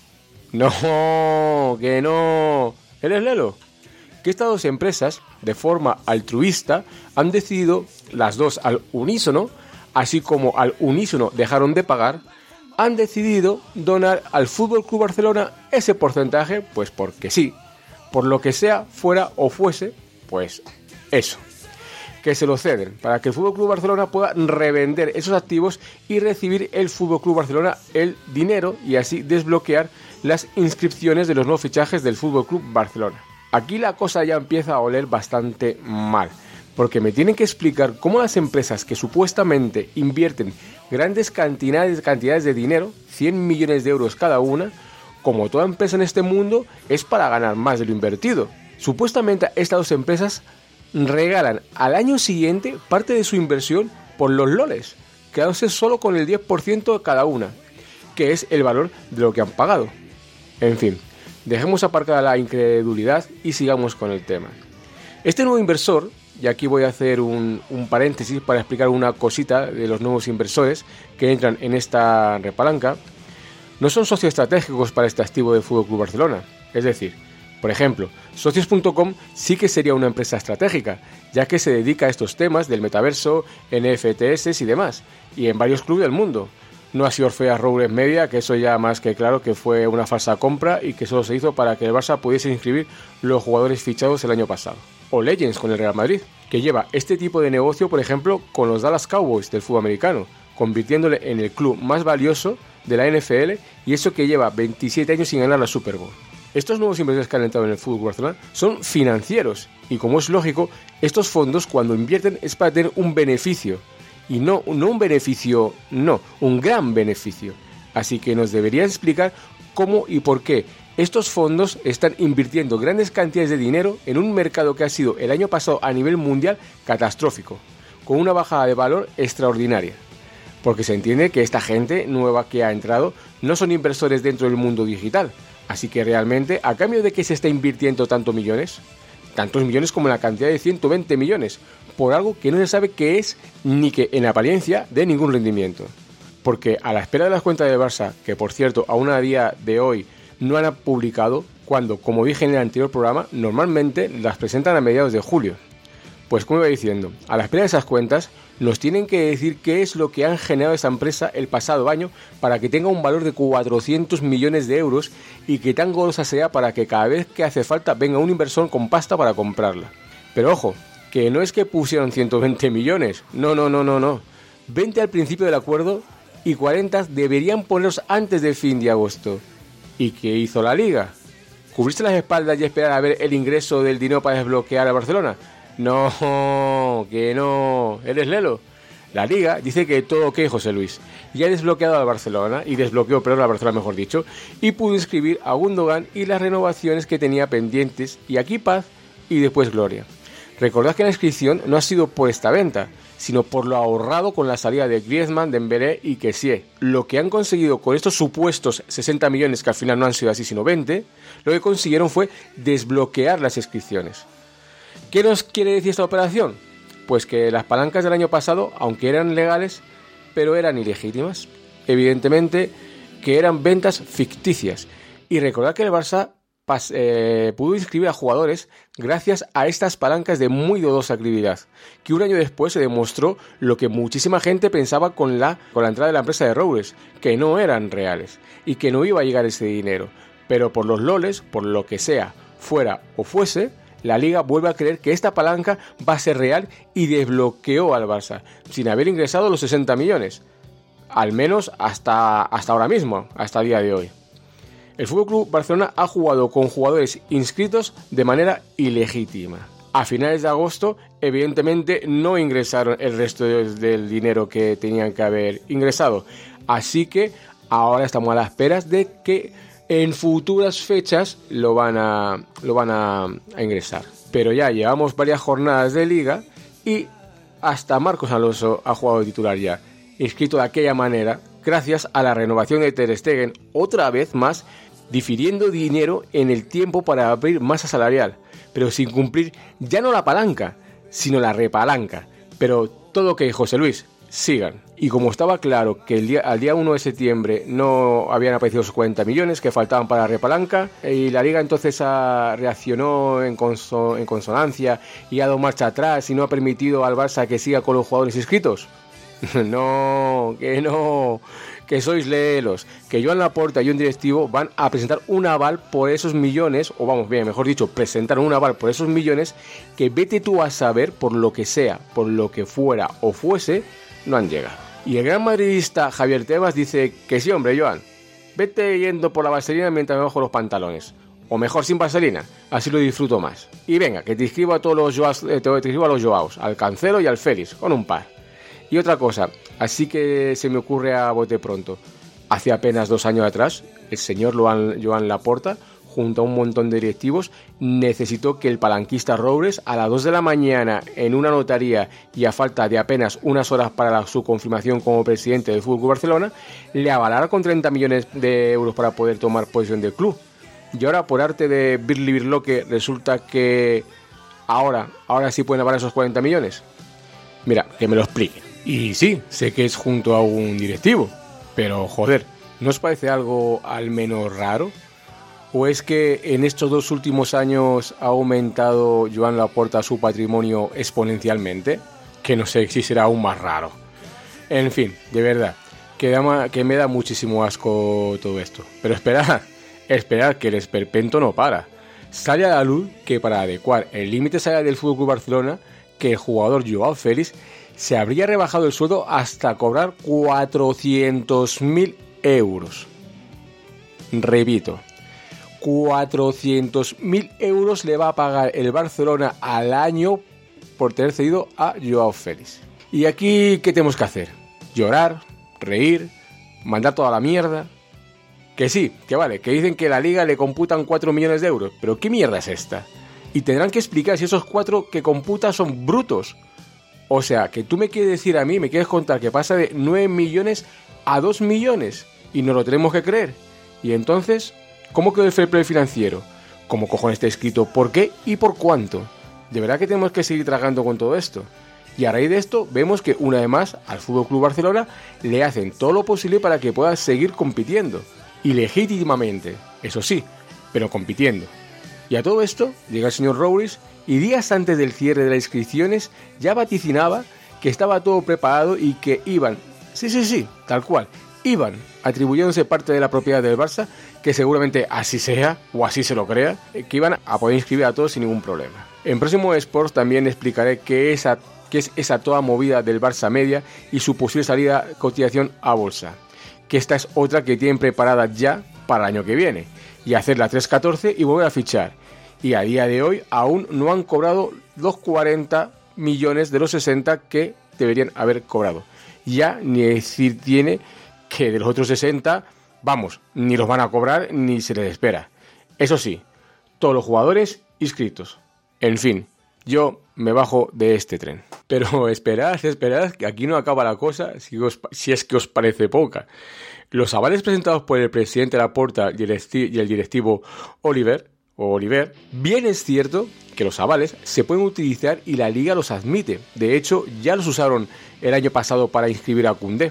No, que no. ¿Eres Lelo? Que estas dos empresas, de forma altruista, han decidido, las dos al unísono, así como al unísono dejaron de pagar, han decidido donar al F C Barcelona ese porcentaje, pues porque sí, por lo que sea, fuera o fuese, pues eso, que se lo ceden, para que el F C Barcelona pueda revender esos activos y recibir el F C Barcelona el dinero y así desbloquear las inscripciones de los nuevos fichajes del F C Barcelona. Aquí la cosa ya empieza a oler bastante mal, porque me tienen que explicar cómo las empresas que supuestamente invierten grandes cantidades, cantidades de dinero, cien millones de euros cada una, como toda empresa en este mundo, es para ganar más de lo invertido. Supuestamente estas dos empresas regalan al año siguiente parte de su inversión por los loles, quedándose solo con el diez por ciento cada una, que es el valor de lo que han pagado. En fin, dejemos aparcada la incredulidad y sigamos con el tema. Este nuevo inversor, y aquí voy a hacer un, un paréntesis para explicar una cosita de los nuevos inversores que entran en esta repalanca, no son socios estratégicos para este activo del F C Barcelona. Es decir, por ejemplo, socios punto com sí que sería una empresa estratégica, ya que se dedica a estos temas del metaverso, N F T s y demás, y en varios clubes del mundo. No así Orfea Robles Media, que eso ya más que claro que fue una falsa compra y que solo se hizo para que el Barça pudiese inscribir los jugadores fichados el año pasado. O Legends con el Real Madrid, que lleva este tipo de negocio, por ejemplo, con los Dallas Cowboys del fútbol americano, convirtiéndole en el club más valioso de la N F L y eso que lleva veintisiete años sin ganar la Super Bowl. Estos nuevos inversores que han entrado en el F C Barcelona son financieros y, como es lógico, estos fondos cuando invierten es para tener un beneficio. Y no, no un beneficio, no, un gran beneficio. Así que nos debería explicar cómo y por qué estos fondos están invirtiendo grandes cantidades de dinero en un mercado que ha sido el año pasado a nivel mundial catastrófico, con una bajada de valor extraordinaria. Porque se entiende que esta gente nueva que ha entrado no son inversores dentro del mundo digital. Así que realmente, ¿a cambio de que se está invirtiendo tantos millones? Tantos millones como la cantidad de ciento veinte millones, por algo que no se sabe qué es ni que en apariencia dé ningún rendimiento. Porque a la espera de las cuentas del Barça, que por cierto aún a día de hoy no han publicado, cuando, como dije en el anterior programa, normalmente las presentan a mediados de julio. Pues como iba diciendo, a la espera de esas cuentas, nos tienen que decir qué es lo que han generado esa empresa el pasado año para que tenga un valor de cuatrocientos millones de euros y que tan golosa sea para que cada vez que hace falta venga un inversor con pasta para comprarla. Pero ojo, que no es que pusieron ciento veinte millones, no, no, no, no, no. veinte al principio del acuerdo y cuarenta deberían ponerlos antes del fin de agosto. ¿Y qué hizo la Liga? ¿Cubrirse las espaldas y esperar a ver el ingreso del dinero para desbloquear a Barcelona? No, que no. ¿Eres Lelo? La Liga dice que todo ok, José Luis. Ya ha desbloqueado al Barcelona, y desbloqueó, perdón, al Barcelona mejor dicho, y pudo inscribir a Gundogan y las renovaciones que tenía pendientes, y aquí paz y después gloria. Recordad que la inscripción no ha sido por esta venta, sino por lo ahorrado con la salida de Griezmann, Dembélé y Kessie. Lo que han conseguido con estos supuestos sesenta millones, que al final no han sido así sino veinte, lo que consiguieron fue desbloquear las inscripciones. ¿Qué nos quiere decir esta operación? Pues que las palancas del año pasado, aunque eran legales, pero eran ilegítimas. Evidentemente que eran ventas ficticias. Y recordad que el Barça pas, eh, pudo inscribir a jugadores gracias a estas palancas de muy dudosa credibilidad, que un año después se demostró lo que muchísima gente pensaba con la, con la entrada de la empresa de Roures, que no eran reales y que no iba a llegar ese dinero. Pero por los loles, por lo que sea, fuera o fuese, la Liga vuelve a creer que esta palanca va a ser real y desbloqueó al Barça, sin haber ingresado los sesenta millones. Al menos hasta, hasta ahora mismo, hasta el día de hoy. El F C Barcelona ha jugado con jugadores inscritos de manera ilegítima. A finales de agosto, evidentemente, no ingresaron el resto de, del dinero que tenían que haber ingresado. Así que ahora estamos a las esperas de que en futuras fechas lo van a, lo van a, a ingresar. Pero ya llevamos varias jornadas de liga y hasta Marcos Alonso ha jugado de titular ya, inscrito de aquella manera gracias a la renovación de Ter Stegen, otra vez más, difiriendo dinero en el tiempo para abrir masa salarial, pero sin cumplir ya no la palanca, sino la repalanca. Pero todo ok, José Luis, sigan. Y como estaba claro que el día, al día uno de septiembre no habían aparecido los cuarenta millones que faltaban para la repalanca, y la Liga entonces ha, reaccionó en, conso, en consonancia y ha dado marcha atrás y no ha permitido al Barça que siga con los jugadores inscritos. No, que no, que sois lelos, que Joan Laporta y un directivo van a presentar un aval por esos millones, o vamos bien, mejor dicho, presentar un aval por esos millones que vete tú a saber, por lo que sea, por lo que fuera o fuese, no han llegado. Y el gran madridista Javier Tebas dice que sí, hombre, Joan, vete yendo por la vaselina mientras me bajo los pantalones. O mejor sin vaselina, así lo disfruto más. Y venga, que te inscribo a todos los Joaos, eh, te inscribo a los Joaos, al Cancelo y al Félix, con un par. Y otra cosa, así que se me ocurre a bote pronto. Hace apenas dos años atrás, el señor Joan Laporta, junto a un montón de directivos, necesitó que el palanquista Roures, a las dos de la mañana, en una notaría y a falta de apenas unas horas para la, su confirmación como presidente del F C Barcelona, le avalara con treinta millones de euros para poder tomar posesión del club. Y ahora, por arte de Birli Birloque, resulta que ahora, ahora sí pueden avalar esos cuarenta millones. Mira, que me lo explique. Y sí, sé que es junto a un directivo, pero joder, ¿no os parece algo al menos raro? ¿O es que en estos dos últimos años ha aumentado Joan Laporta su patrimonio exponencialmente? Que no sé si será aún más raro. En fin, de verdad, que, da, que me da muchísimo asco todo esto. Pero esperad, esperad que el esperpento no para. Sale a la luz que para adecuar el límite salarial del F C Barcelona, que el jugador Joao Félix se habría rebajado el sueldo hasta cobrar cuatrocientos mil euros. Repito, cuatrocientos mil euros le va a pagar el Barcelona al año por tener cedido a Joao Félix. ¿Y aquí qué tenemos que hacer? ¿Llorar? ¿Reír? ¿Mandar toda la mierda? Que sí, que vale, que dicen que la Liga le computan cuatro millones de euros, pero ¿qué mierda es esta? Y tendrán que explicar si esos cuatro que computa son brutos. O sea, que tú me quieres decir a mí, me quieres contar que pasa de nueve millones a dos millones y no lo tenemos que creer. Y entonces, ¿cómo quedó el fair play financiero? ¿Cómo cojones está escrito? ¿Por qué y por cuánto? ¿De verdad que tenemos que seguir tragando con todo esto? Y a raíz de esto, vemos que una vez más al F C Barcelona le hacen todo lo posible para que pueda seguir compitiendo. Y legítimamente, eso sí, pero compitiendo. Y a todo esto llega el señor Roures y días antes del cierre de las inscripciones ya vaticinaba que estaba todo preparado y que iban, sí, sí, sí, tal cual, iban atribuyéndose parte de la propiedad del Barça, que seguramente así sea, o así se lo crea, que iban a poder inscribir a todos sin ningún problema. En próximo Sports también explicaré qué es, a, qué es esa toda movida del Barça Media y su posible salida cotización a bolsa, que esta es otra que tienen preparada ya para el año que viene, y hacer la tres catorce y volver a fichar. Y a día de hoy aún no han cobrado los cuarenta millones de los sesenta que deberían haber cobrado. Ya ni decir tiene que de los otros sesenta, vamos, ni los van a cobrar ni se les espera. Eso sí, todos los jugadores inscritos. En fin, yo me bajo de este tren. Pero esperad, esperad, que aquí no acaba la cosa, si, os, si es que os parece poca. Los avales presentados por el presidente Laporta y el, esti- y el directivo Oliver, o Oliver, bien es cierto que los avales se pueden utilizar y la Liga los admite. De hecho, ya los usaron el año pasado para inscribir a Koundé.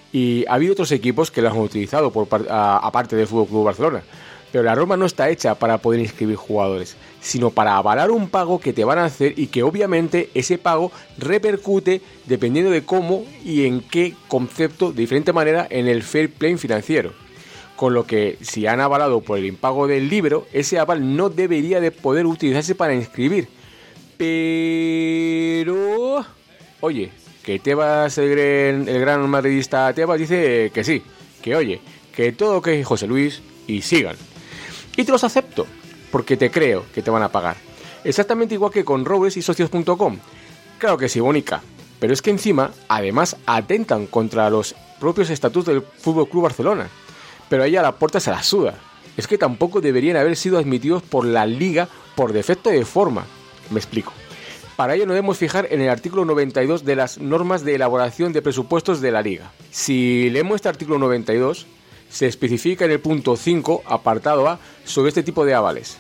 Y ha habido otros equipos que los han utilizado, por a, aparte del F C Barcelona. Pero la norma no está hecha para poder inscribir jugadores, sino para avalar un pago que te van a hacer y que obviamente ese pago repercute dependiendo de cómo y en qué concepto, de diferente manera, en el fair play financiero. Con lo que, si han avalado por el impago del libro, ese aval no debería de poder utilizarse para inscribir. Pero... oye, que Tebas, el gran, el gran madridista Tebas, dice que sí, que oye, que todo que es José Luis y sigan. Y te los acepto, porque te creo que te van a pagar. Exactamente igual que con Robles y Socios punto com. Claro que sí, bonica. Pero es que encima, además, atentan contra los propios estatutos del F C Barcelona. Pero ahí a la puerta se la suda. Es que tampoco deberían haber sido admitidos por la Liga por defecto de forma. Me explico. Para ello nos debemos fijar en el artículo noventa y dos de las normas de elaboración de presupuestos de la Liga. Si leemos este artículo noventa y dos, se especifica en el punto cinco, apartado A, sobre este tipo de avales.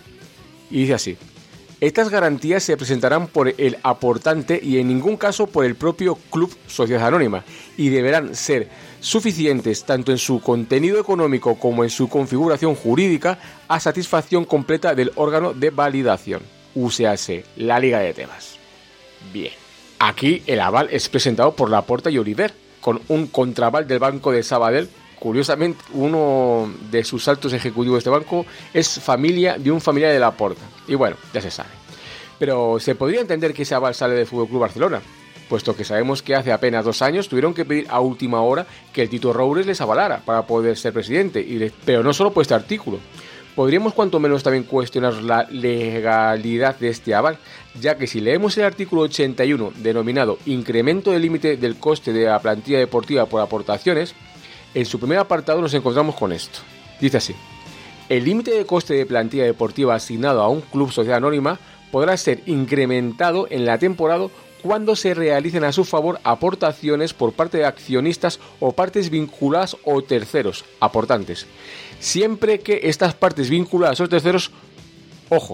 Y dice así: estas garantías se presentarán por el aportante y en ningún caso por el propio club sociedad anónima, y deberán ser suficientes tanto en su contenido económico como en su configuración jurídica a satisfacción completa del órgano de validación, U C A S, la Liga de Tebas. Bien, aquí el aval es presentado por Laporta y Oliver, con un contraval del Banco de Sabadell. Curiosamente, uno de sus altos ejecutivos de este banco es familia de un familiar de Laporta. Y bueno, ya se sabe. Pero se podría entender que ese aval sale del F C Barcelona, puesto que sabemos que hace apenas dos años tuvieron que pedir a última hora que el Tito Roures les avalara para poder ser presidente, y les... pero no solo por este artículo. Podríamos cuanto menos también cuestionar la legalidad de este aval, ya que si leemos el artículo ochenta y uno, denominado Incremento del límite del coste de la plantilla deportiva por aportaciones, en su primer apartado nos encontramos con esto. Dice así: el límite de coste de plantilla deportiva asignado a un club sociedad anónima podrá ser incrementado en la temporada cuando se realicen a su favor aportaciones por parte de accionistas o partes vinculadas o terceros, aportantes, siempre que estas partes vinculadas o terceros, ojo,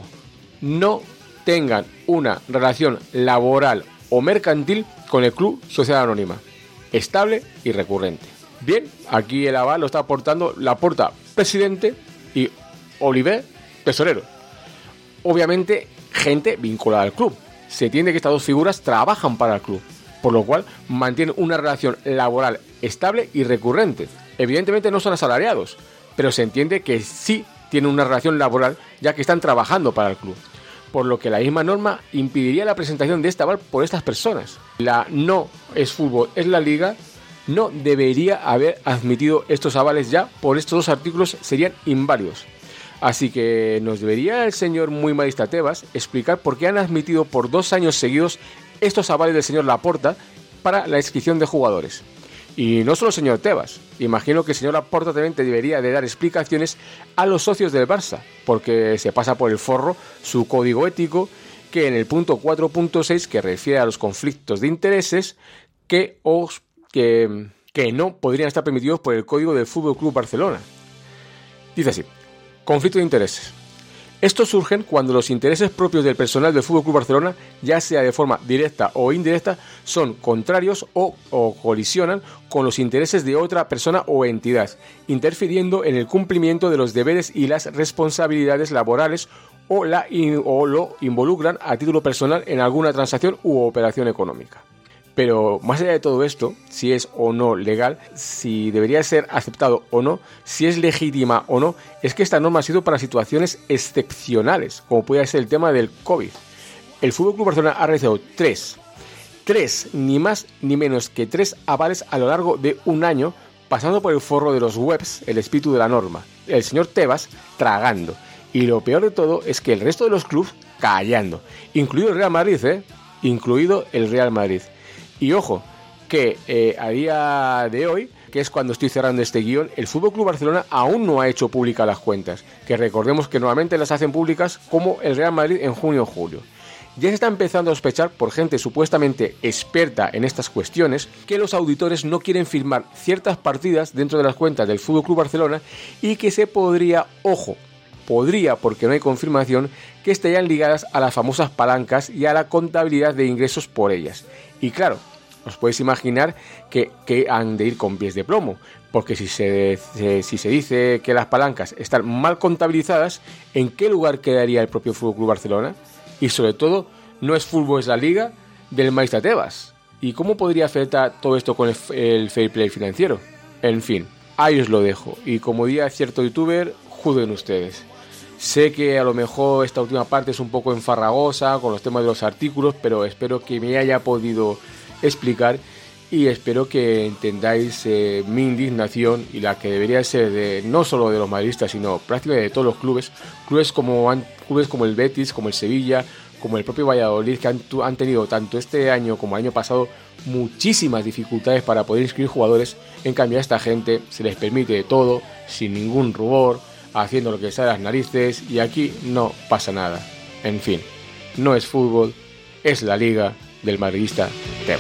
no tengan una relación laboral o mercantil con el club sociedad anónima, estable y recurrente. Bien, aquí el aval lo está aportando Laporta, presidente, y Oliver, tesorero. Obviamente, gente vinculada al club. Se entiende que estas dos figuras trabajan para el club, por lo cual mantienen una relación laboral estable y recurrente. Evidentemente no son asalariados, pero se entiende que sí tienen una relación laboral, ya que están trabajando para el club. Por lo que la misma norma impediría la presentación de este aval por estas personas. La no es fútbol, es la liga. No debería haber admitido estos avales ya, por estos dos artículos serían inválidos. Así que nos debería el señor muy madista Tebas explicar por qué han admitido por dos años seguidos estos avales del señor Laporta para la inscripción de jugadores. Y no solo el señor Tebas, imagino que el señor Laporta también debería de dar explicaciones a los socios del Barça, porque se pasa por el forro su código ético, que en el punto cuatro punto seis, que refiere a los conflictos de intereses, que os Que, que no podrían estar permitidos por el Código del F C Barcelona. Dice así: conflicto de intereses. Estos surgen cuando los intereses propios del personal del F C Barcelona, ya sea de forma directa o indirecta, son contrarios o, o colisionan con los intereses de otra persona o entidad, interfiriendo en el cumplimiento de los deberes y las responsabilidades laborales o, la, o lo involucran a título personal en alguna transacción u operación económica. Pero más allá de todo esto, si es o no legal, si debería ser aceptado o no, si es legítima o no, es que esta norma ha sido para situaciones excepcionales, como puede ser el tema del COVID. El F C Barcelona ha realizado tres, tres, ni más ni menos que tres avales a lo largo de un año, pasando por el forro de los webs, el espíritu de la norma, el señor Tebas tragando. Y lo peor de todo es que el resto de los clubes callando, incluido el Real Madrid, ¿eh? Incluido el Real Madrid. Y ojo, que eh, a día de hoy, que es cuando estoy cerrando este guión, el F C Barcelona aún no ha hecho públicas las cuentas, que recordemos que normalmente las hacen públicas como el Real Madrid en junio o julio. Ya se está empezando a sospechar por gente supuestamente experta en estas cuestiones que los auditores no quieren firmar ciertas partidas dentro de las cuentas del F C Barcelona y que se podría, ojo, podría, porque no hay confirmación, que estarían ligadas a las famosas palancas y a la contabilidad de ingresos por ellas. Y claro, os podéis imaginar que, que han de ir con pies de plomo, porque si se, se, si se dice que las palancas están mal contabilizadas, ¿en qué lugar quedaría el propio F C Barcelona? Y sobre todo, no es fútbol, es la liga del Maestro Tebas. ¿Y cómo podría afectar todo esto con el, el fair play financiero? En fin, ahí os lo dejo. Y como diría cierto youtuber, juzguen ustedes. Sé que a lo mejor esta última parte es un poco enfarragosa con los temas de los artículos, pero espero que me haya podido explicar y espero que entendáis eh, mi indignación y la que debería ser de no solo de los madridistas, sino prácticamente de todos los clubes, clubes como, han, clubes como el Betis, como el Sevilla, como el propio Valladolid, que han, han tenido tanto este año como el año pasado muchísimas dificultades para poder inscribir jugadores. En cambio a esta gente se les permite todo, sin ningún rubor, haciendo lo que sea de las narices, y aquí no pasa nada. En fin, no es fútbol, es la liga del madridista Tebas.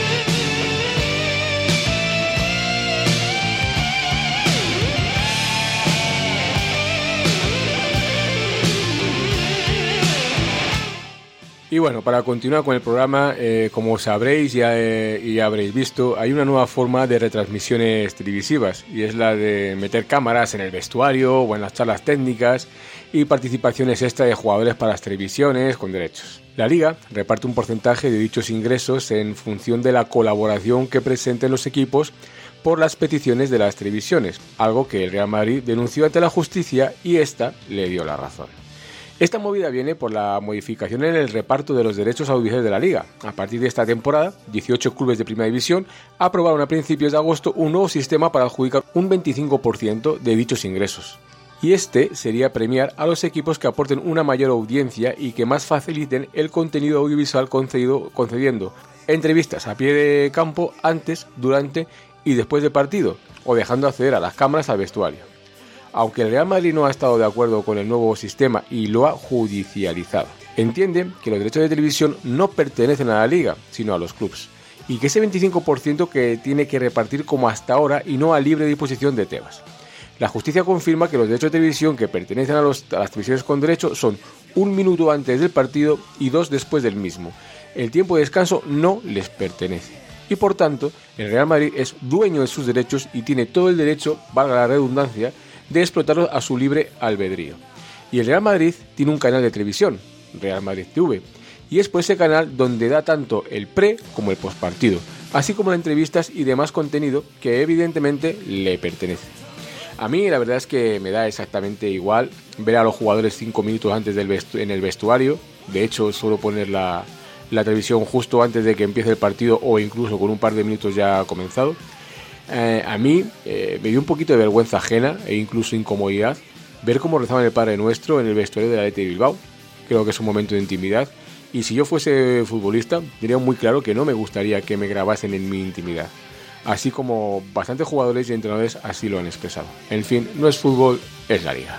Y bueno, para continuar con el programa, eh, como sabréis ya, eh, y habréis visto, hay una nueva forma de retransmisiones televisivas y es la de meter cámaras en el vestuario o en las charlas técnicas y participaciones extra de jugadores para las televisiones con derechos. La Liga reparte un porcentaje de dichos ingresos en función de la colaboración que presenten los equipos por las peticiones de las televisiones, algo que el Real Madrid denunció ante la justicia y esta le dio la razón. Esta movida viene por la modificación en el reparto de los derechos audiovisuales de la Liga. A partir de esta temporada, dieciocho clubes de Primera División aprobaron a principios de agosto un nuevo sistema para adjudicar un veinticinco por ciento de dichos ingresos. Y este sería premiar a los equipos que aporten una mayor audiencia y que más faciliten el contenido audiovisual concedido, concediendo entrevistas a pie de campo antes, durante y después del partido, o dejando acceder a las cámaras al vestuario. Aunque el Real Madrid no ha estado de acuerdo con el nuevo sistema y lo ha judicializado. Entiende que los derechos de televisión no pertenecen a la Liga, sino a los clubes, y que ese veinticinco por ciento que tiene que repartir como hasta ahora y no a libre disposición de Tebas. La justicia confirma que los derechos de televisión que pertenecen a, los, a las televisiones con derecho son un minuto antes del partido y dos después del mismo. El tiempo de descanso no les pertenece. Y por tanto, el Real Madrid es dueño de sus derechos y tiene todo el derecho, valga la redundancia, de explotarlos a su libre albedrío. Y el Real Madrid tiene un canal de televisión, Real Madrid T V, y es por ese canal donde da tanto el pre como el postpartido, así como las entrevistas y demás contenido que evidentemente le pertenece. A mí la verdad es que me da exactamente igual ver a los jugadores cinco minutos antes del vestu- en el vestuario. De hecho, suelo poner la, la televisión justo antes de que empiece el partido o incluso con un par de minutos ya comenzado. Eh, a mí eh, me dio un poquito de vergüenza ajena e incluso incomodidad ver cómo rezaban el Padre Nuestro en el vestuario del Athletic de Bilbao. Creo que es un momento de intimidad y si yo fuese futbolista diría muy claro que no me gustaría que me grabasen en mi intimidad, así como bastantes jugadores y entrenadores así lo han expresado. En fin, no es fútbol, es la Liga.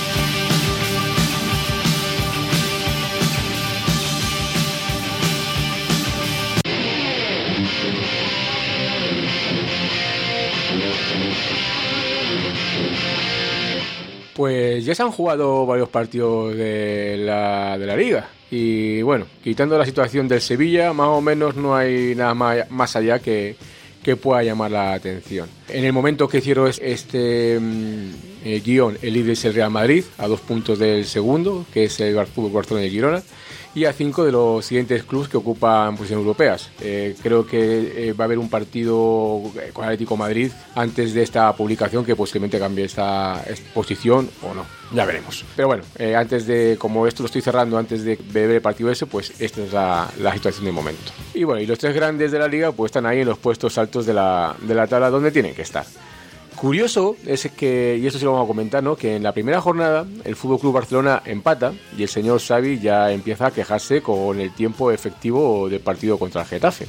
Pues ya se han jugado varios partidos de la, de la Liga y bueno, quitando la situación del Sevilla, más o menos no hay nada más, más allá que, que pueda llamar la atención. En el momento que hicieron este eh, guión, el líder es el Real Madrid, a dos puntos del segundo, que es el Fútbol Barcelona y Girona, y a cinco de los siguientes clubes que ocupan posiciones europeas. Eh, creo que eh, va a haber un partido con Atlético Madrid antes de esta publicación que posiblemente cambie esta, esta posición o no, ya veremos. Pero bueno, eh, antes de, como esto lo estoy cerrando antes de ver el partido ese, pues esta es la, la situación de momento. Y bueno, y los tres grandes de la Liga pues están ahí en los puestos altos de la, de la tabla donde tienen que estar. Curioso es que, y esto sí lo vamos a comentar, ¿no?, que en la primera jornada el F C Barcelona empata y el señor Xavi ya empieza a quejarse con el tiempo efectivo del partido contra el Getafe.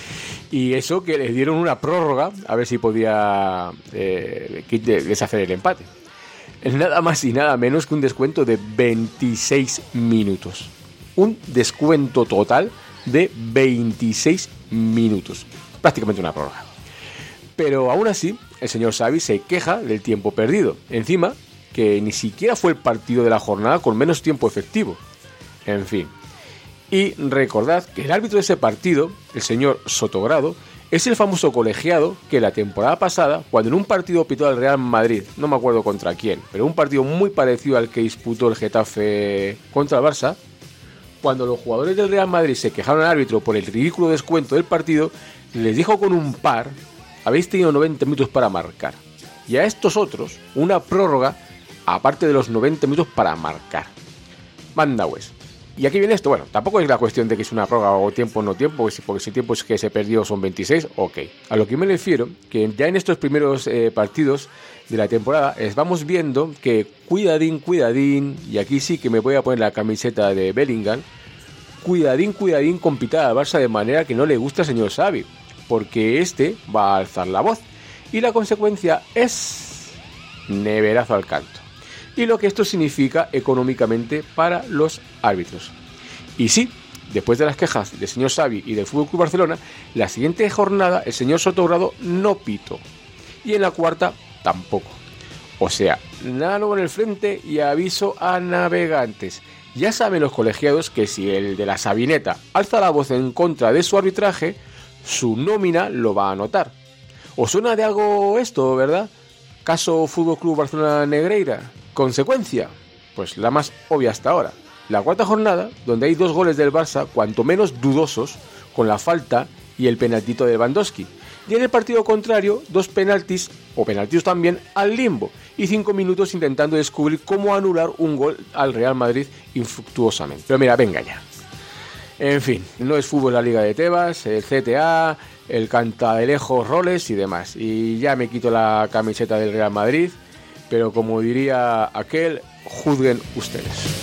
Y eso que les dieron una prórroga a ver si podía eh, deshacer el empate. Es nada más y nada menos que un descuento de veintiséis minutos. Un descuento total de veintiséis minutos. Prácticamente una prórroga. Pero aún así, el señor Xavi se queja del tiempo perdido. Encima, que ni siquiera fue el partido de la jornada con menos tiempo efectivo. En fin. Y recordad que el árbitro de ese partido, el señor Sotogrado, es el famoso colegiado que la temporada pasada, cuando en un partido pitó al Real Madrid, no me acuerdo contra quién, pero un partido muy parecido al que disputó el Getafe contra el Barça, cuando los jugadores del Real Madrid se quejaron al árbitro por el ridículo descuento del partido, les dijo con un par: habéis tenido noventa minutos para marcar. Y a estos otros, una prórroga, aparte de los noventa minutos para marcar. Manda pues. Y aquí viene esto, bueno, tampoco es la cuestión de que es una prórroga o tiempo o no tiempo, porque si el tiempo es que se perdió son veintiséis, ok. A lo que me refiero, que ya en estos primeros eh, partidos de la temporada es, vamos viendo que cuidadín, cuidadín, y aquí sí que me voy a poner la camiseta de Bellingham, cuidadín, cuidadín con pitada al Barça de manera que no le gusta al señor Xavi, porque este va a alzar la voz y la consecuencia es neverazo al canto, y lo que esto significa económicamente para los árbitros. Y sí, después de las quejas del señor Xavi y del F C Barcelona, la siguiente jornada el señor Sotogrado no pitó. Y en la cuarta tampoco. O sea, nada nuevo en el frente y aviso a navegantes. Ya saben los colegiados que si el de la Sabineta alza la voz en contra de su arbitraje, su nómina lo va a notar. ¿Os suena de algo esto, verdad? ¿Caso F C Barcelona Negreira? ¿Consecuencia? Pues la más obvia hasta ahora. La cuarta jornada, donde hay dos goles del Barça, cuanto menos dudosos, con la falta y el penaltito de Lewandowski. Y en el partido contrario, dos penaltis, o penaltis también, al limbo, y cinco minutos intentando descubrir cómo anular un gol al Real Madrid infructuosamente. Pero mira, venga ya. En fin, no es fútbol la Liga de Tebas, el C T A, el canta de lejos roles y demás. Y ya me quito la camiseta del Real Madrid, pero como diría aquel, juzguen ustedes.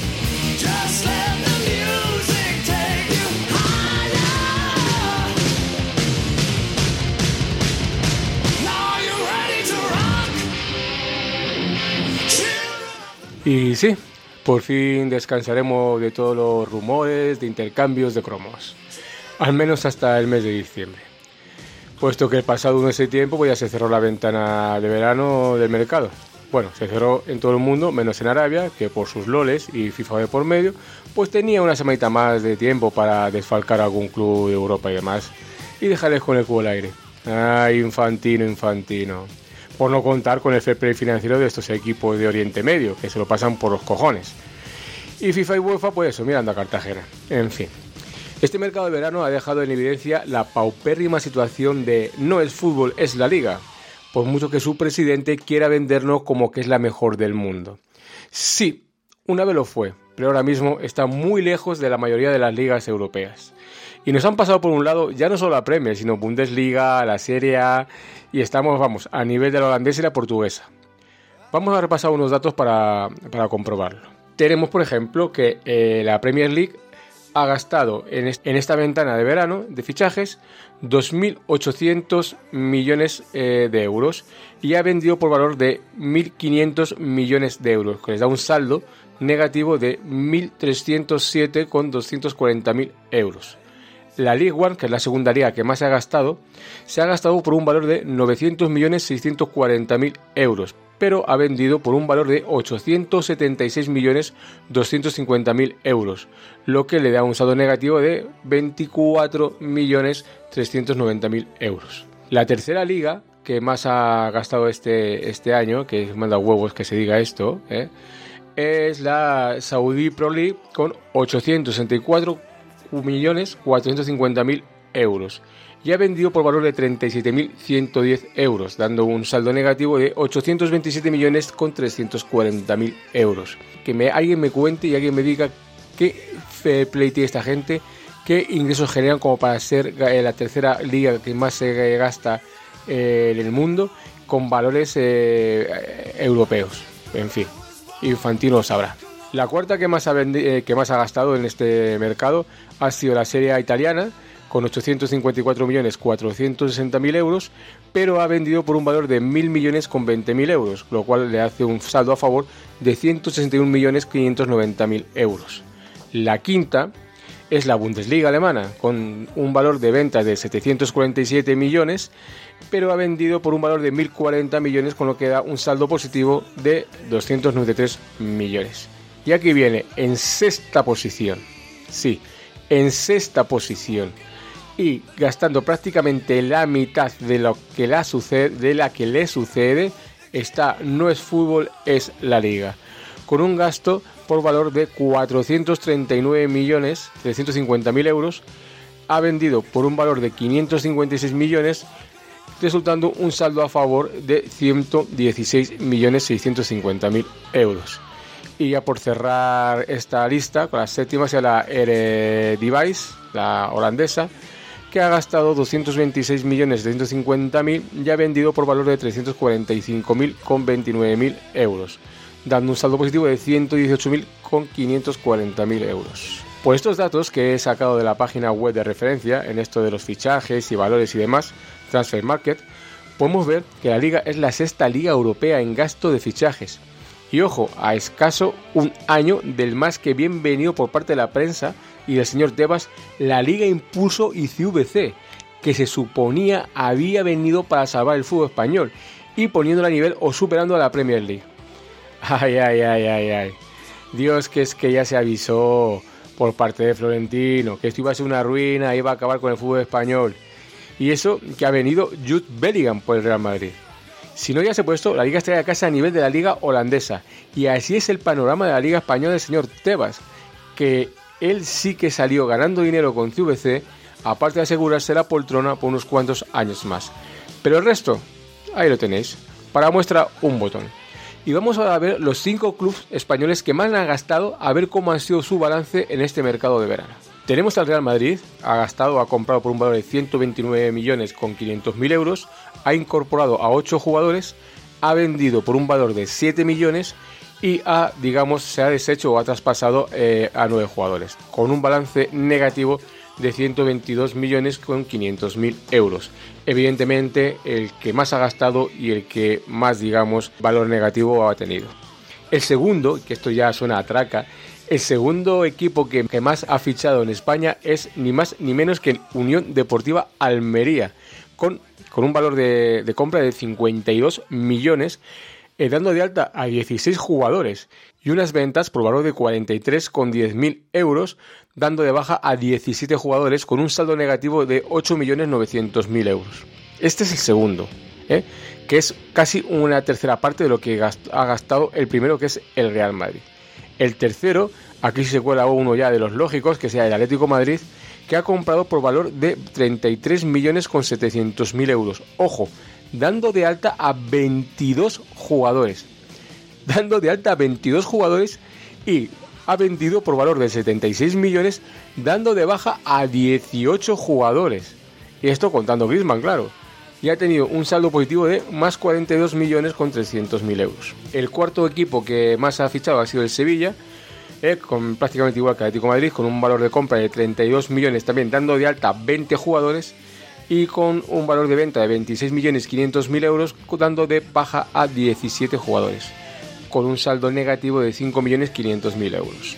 Y sí, por fin descansaremos de todos los rumores de intercambios de cromos, al menos hasta el mes de diciembre, puesto que el pasado mes de tiempo pues ya se cerró la ventana de verano del mercado. Bueno, se cerró en todo el mundo, menos en Arabia, que por sus loles y FIFA de por medio, pues tenía una semanita más de tiempo para desfalcar a algún club de Europa y demás, y dejarles con el culo al aire. Ay, Infantino, Infantino. Por no contar con el fair play financiero de estos equipos de Oriente Medio, que se lo pasan por los cojones. Y FIFA y UEFA, pues eso, mirando a Cartagena. En fin. Este mercado de verano ha dejado en evidencia la paupérrima situación de no es fútbol, es la liga, por mucho que su presidente quiera vendernos como que es la mejor del mundo. Sí, una vez lo fue, pero ahora mismo está muy lejos de la mayoría de las ligas europeas. Y nos han pasado por un lado ya no solo la Premier, sino Bundesliga, la Serie A, y estamos, vamos, a nivel de la holandesa y la portuguesa. Vamos a repasar unos datos para, para comprobarlo. Tenemos, por ejemplo, que eh, la Premier League ha gastado en, est- en esta ventana de verano de fichajes dos mil ochocientos millones eh, de euros y ha vendido por valor de mil quinientos millones de euros, que les da un saldo negativo de mil trescientos siete coma doscientos cuarenta mil euros. La League One, que es la segunda liga que más se ha gastado, se ha gastado por un valor de novecientos millones seiscientos cuarenta mil euros, pero ha vendido por un valor de ochocientos setenta y seis millones doscientos cincuenta mil euros, lo que le da un saldo negativo de veinticuatro millones trescientos noventa mil euros. La tercera liga que más ha gastado este, este año, que manda huevos que se diga esto, ¿eh? es la Saudi Pro League con ochocientos sesenta y cuatro millones cuatrocientos cincuenta mil euros y ha vendido por valor de treinta y siete mil ciento diez euros, dando un saldo negativo de ochocientos veintisiete millones con trescientos cuarenta mil euros. Que me, alguien me cuente y alguien me diga qué fair play tiene esta gente, qué ingresos generan como para ser eh, la tercera liga que más se gasta eh, en el mundo con valores eh, europeos. En fin, Infantino lo sabrá. La cuarta que más, ha vendi- eh, que más ha gastado en este mercado ha sido la Serie A italiana, con ochocientos cincuenta y cuatro millones cuatrocientos sesenta mil euros, pero ha vendido por un valor de mil millones con veinte mil euros, lo cual le hace un saldo a favor de ciento sesenta y un millones quinientos noventa mil euros. La quinta es la Bundesliga alemana, con un valor de ventas de setecientos cuarenta y siete millones, pero ha vendido por un valor de mil cuarenta millones, con lo que da un saldo positivo de doscientos noventa y tres millones. Y aquí viene, en sexta posición, sí, en sexta posición, y gastando prácticamente la mitad de lo que la sucede, de la que le sucede, está No es fútbol, es la liga, con un gasto por valor de cuatrocientos treinta y nueve millones trescientos cincuenta mil euros, ha vendido por un valor de quinientos cincuenta y seis millones, resultando un saldo a favor de ciento dieciséis millones seiscientos cincuenta mil euros. Y ya por cerrar esta lista, con la séptima sea la Eredivisie, la holandesa, que ha gastado doscientos veintiséis millones setecientos cincuenta mil y ha vendido por valor de trescientos cuarenta y cinco mil con veintinueve mil euros, dando un saldo positivo de ciento dieciocho mil con quinientos cuarenta mil euros. Por estos datos que he sacado de la página web de referencia en esto de los fichajes y valores y demás, Transfer Market, podemos ver que la liga es la sexta liga europea en gasto de fichajes. Y ojo, a escaso un año del más que bienvenido por parte de la prensa y del señor Tebas, la Liga Impulso y C V C, que se suponía había venido para salvar el fútbol español y poniéndolo a nivel o superando a la Premier League. Ay, ay, ay, ay, ay. Dios, que es que ya se avisó por parte de Florentino que esto iba a ser una ruina, iba a acabar con el fútbol español. Y eso que ha venido Jude Bellingham por el Real Madrid. Si no ya se ha puesto, la liga estaría casi a nivel de la liga holandesa. Y así es el panorama de la liga española del señor Tebas, que él sí que salió ganando dinero con C V C, aparte de asegurarse la poltrona por unos cuantos años más. Pero el resto, ahí lo tenéis, para muestra un botón. Y vamos a ver los cinco clubes españoles que más han gastado, a ver cómo ha sido su balance en este mercado de verano. Tenemos al Real Madrid, ha gastado, ha comprado por un valor de ciento veintinueve millones con quinientos mil euros, ha incorporado a ocho jugadores, ha vendido por un valor de siete millones y ha, digamos, se ha deshecho o ha traspasado eh, a nueve jugadores, con un balance negativo de ciento veintidós millones con quinientos mil euros. Evidentemente, el que más ha gastado y el que más, digamos, valor negativo ha tenido. El segundo, que esto ya suena a traca, el segundo equipo que, que más ha fichado en España es ni más ni menos que Unión Deportiva Almería, con, con un valor de, de compra de cincuenta y dos millones, eh, dando de alta a dieciséis jugadores y unas ventas por valor de cuarenta y tres con diez mil euros, dando de baja a diecisiete jugadores con un saldo negativo de ocho millones novecientos mil euros. Este es el segundo, ¿eh? que es casi una tercera parte de lo que gast- ha gastado el primero, que es el Real Madrid. El tercero, aquí se cuela uno ya de los lógicos, que sea el Atlético de Madrid, que ha comprado por valor de treinta y tres millones con setecientos mil euros. Ojo, dando de alta a veintidós jugadores. Dando de alta a veintidós jugadores y ha vendido por valor de setenta y seis millones, dando de baja a dieciocho jugadores. Y esto contando Griezmann, claro. Y ha tenido un saldo positivo de más cuarenta y dos millones con trescientos mil euros. El cuarto equipo que más ha fichado ha sido el Sevilla, eh, con prácticamente igual que el Atlético de Madrid, con un valor de compra de treinta y dos millones, también dando de alta veinte jugadores y con un valor de venta de veintiséis millones quinientos mil euros, dando de baja a diecisiete jugadores, con un saldo negativo de cinco millones quinientos mil euros.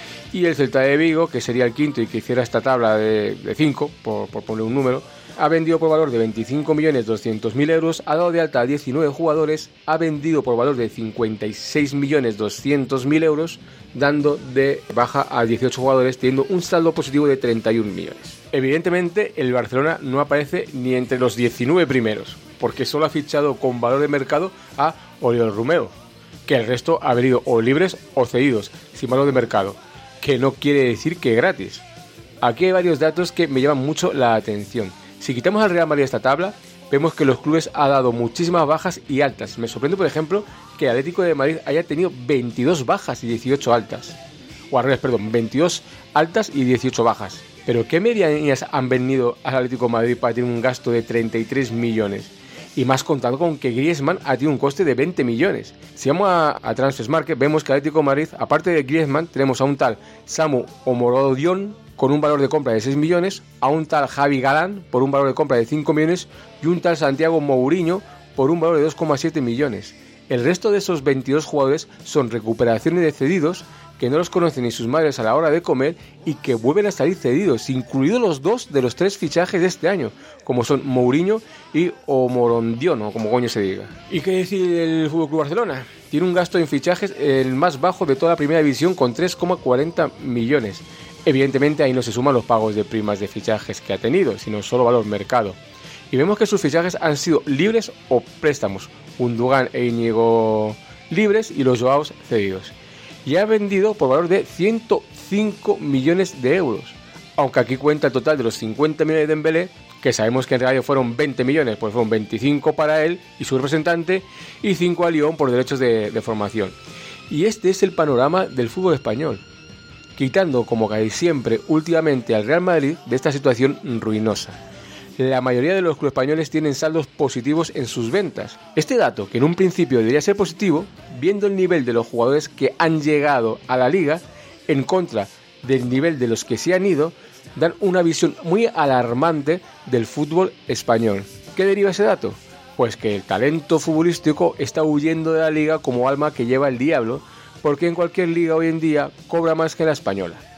Y el Celta de Vigo, que sería el quinto y que hiciera esta tabla de cinco, por, por poner un número, ha vendido por valor de veinticinco millones doscientos mil euros, ha dado de alta a diecinueve jugadores, ha vendido por valor de cincuenta y seis millones doscientos mil euros, dando de baja a dieciocho jugadores, teniendo un saldo positivo de treinta y un millones. Evidentemente, el Barcelona no aparece ni entre los diecinueve primeros, porque solo ha fichado con valor de mercado a Oriol Romeu, que el resto ha venido o libres o cedidos, sin valor de mercado, que no quiere decir que gratis. Aquí hay varios datos que me llaman mucho la atención. Si quitamos al Real Madrid de esta tabla, vemos que los clubes han dado muchísimas bajas y altas. Me sorprende, por ejemplo, que el Atlético de Madrid haya tenido veintidós bajas y dieciocho altas. O al revés, perdón, veintidós altas y dieciocho bajas. Pero ¿qué medianías han venido al Atlético de Madrid para tener un gasto de treinta y tres millones? Y más contando con que Griezmann ha tenido un coste de veinte millones. Si vamos a, a Transfermarkt, vemos que el Atlético de Madrid, aparte de Griezmann, tenemos a un tal Samu Omorodion con un valor de compra de seis millones, a un tal Javi Galán por un valor de compra de cinco millones y un tal Santiago Mourinho por un valor de dos coma siete millones. El resto de esos veintidós jugadores son recuperaciones de cedidos que no los conocen ni sus madres a la hora de comer y que vuelven a salir cedidos, incluidos los dos de los tres fichajes de este año, como son Mourinho y Omorondion, o como coño se diga. ¿Y qué decir del F C Barcelona? Tiene un gasto en fichajes el más bajo de toda la primera división, con tres coma cuarenta millones. Evidentemente ahí no se suman los pagos de primas de fichajes que ha tenido, sino solo valor mercado. Y vemos que sus fichajes han sido libres o préstamos, Gundogan e Íñigo libres y los Joaos cedidos. Y ha vendido por valor de ciento cinco millones de euros, aunque aquí cuenta el total de los cincuenta millones de Dembélé, que sabemos que en realidad fueron veinte millones, pues fueron veinticinco para él y su representante y cinco a Lyon por derechos de, de formación. Y este es el panorama del fútbol español, quitando como casi siempre últimamente al Real Madrid de esta situación ruinosa. La mayoría de los clubes españoles tienen saldos positivos en sus ventas. Este dato, que en un principio debería ser positivo, viendo el nivel de los jugadores que han llegado a la liga, en contra del nivel de los que se han ido, dan una visión muy alarmante del fútbol español. ¿Qué deriva ese dato? Pues que el talento futbolístico está huyendo de la liga como alma que lleva el diablo, porque en cualquier liga hoy en día cobra más que la española.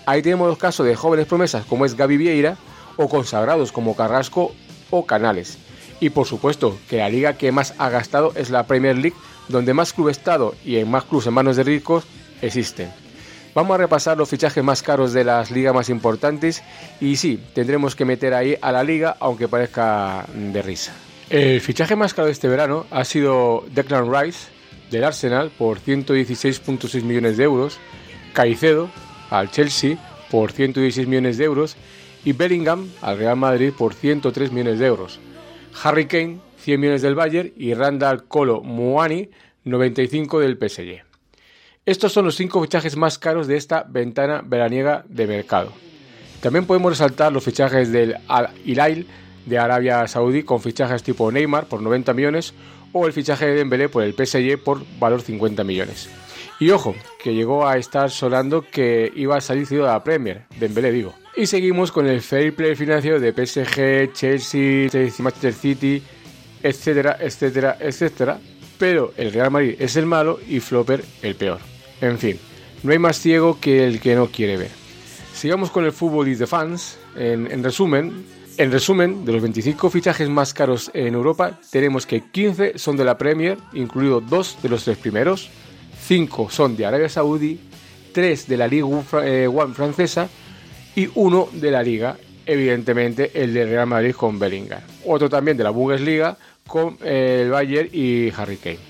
Ahí tenemos los casos de jóvenes promesas como es Gavi Vieira o consagrados como Carrasco o Canales. Y por supuesto que la liga que más ha gastado es la Premier League, donde más club estado y en más clubes en manos de ricos existen. Vamos a repasar los fichajes más caros de las ligas más importantes y sí, tendremos que meter ahí a la liga, aunque parezca de risa. El fichaje más caro de este verano ha sido Declan Rice del Arsenal por ciento dieciséis coma seis millones de euros, Caicedo al Chelsea por ciento dieciséis millones de euros y Bellingham al Real Madrid por ciento tres millones de euros. Harry Kane, cien millones del Bayern y Randal Kolo Muani, noventa y cinco del P S G. Estos son los cinco fichajes más caros de esta ventana veraniega de mercado. También podemos resaltar los fichajes del Al Hilal de Arabia Saudí con fichajes tipo Neymar por noventa millones o el fichaje de Dembélé por el P S G por valor cincuenta millones. Y ojo, que llegó a estar sonando que iba a salir cedido a la Premier, Dembélé digo. Y seguimos con el fair play financiero de P S G, Chelsea, Manchester City, etcétera, etcétera, etcétera. Pero el Real Madrid es el malo y Flopper el peor. En fin, no hay más ciego que el que no quiere ver. Sigamos con el fútbol y the fans. En, en resumen, en resumen, de los veinticinco fichajes más caros en Europa, tenemos que quince son de la Premier, incluidos dos de los tres primeros, cinco son de Arabia Saudí, tres de la Ligue uno francesa y uno de la Liga, evidentemente el de Real Madrid con Bellingham. Otro también de la Bundesliga con eh, el Bayern y Harry Kane.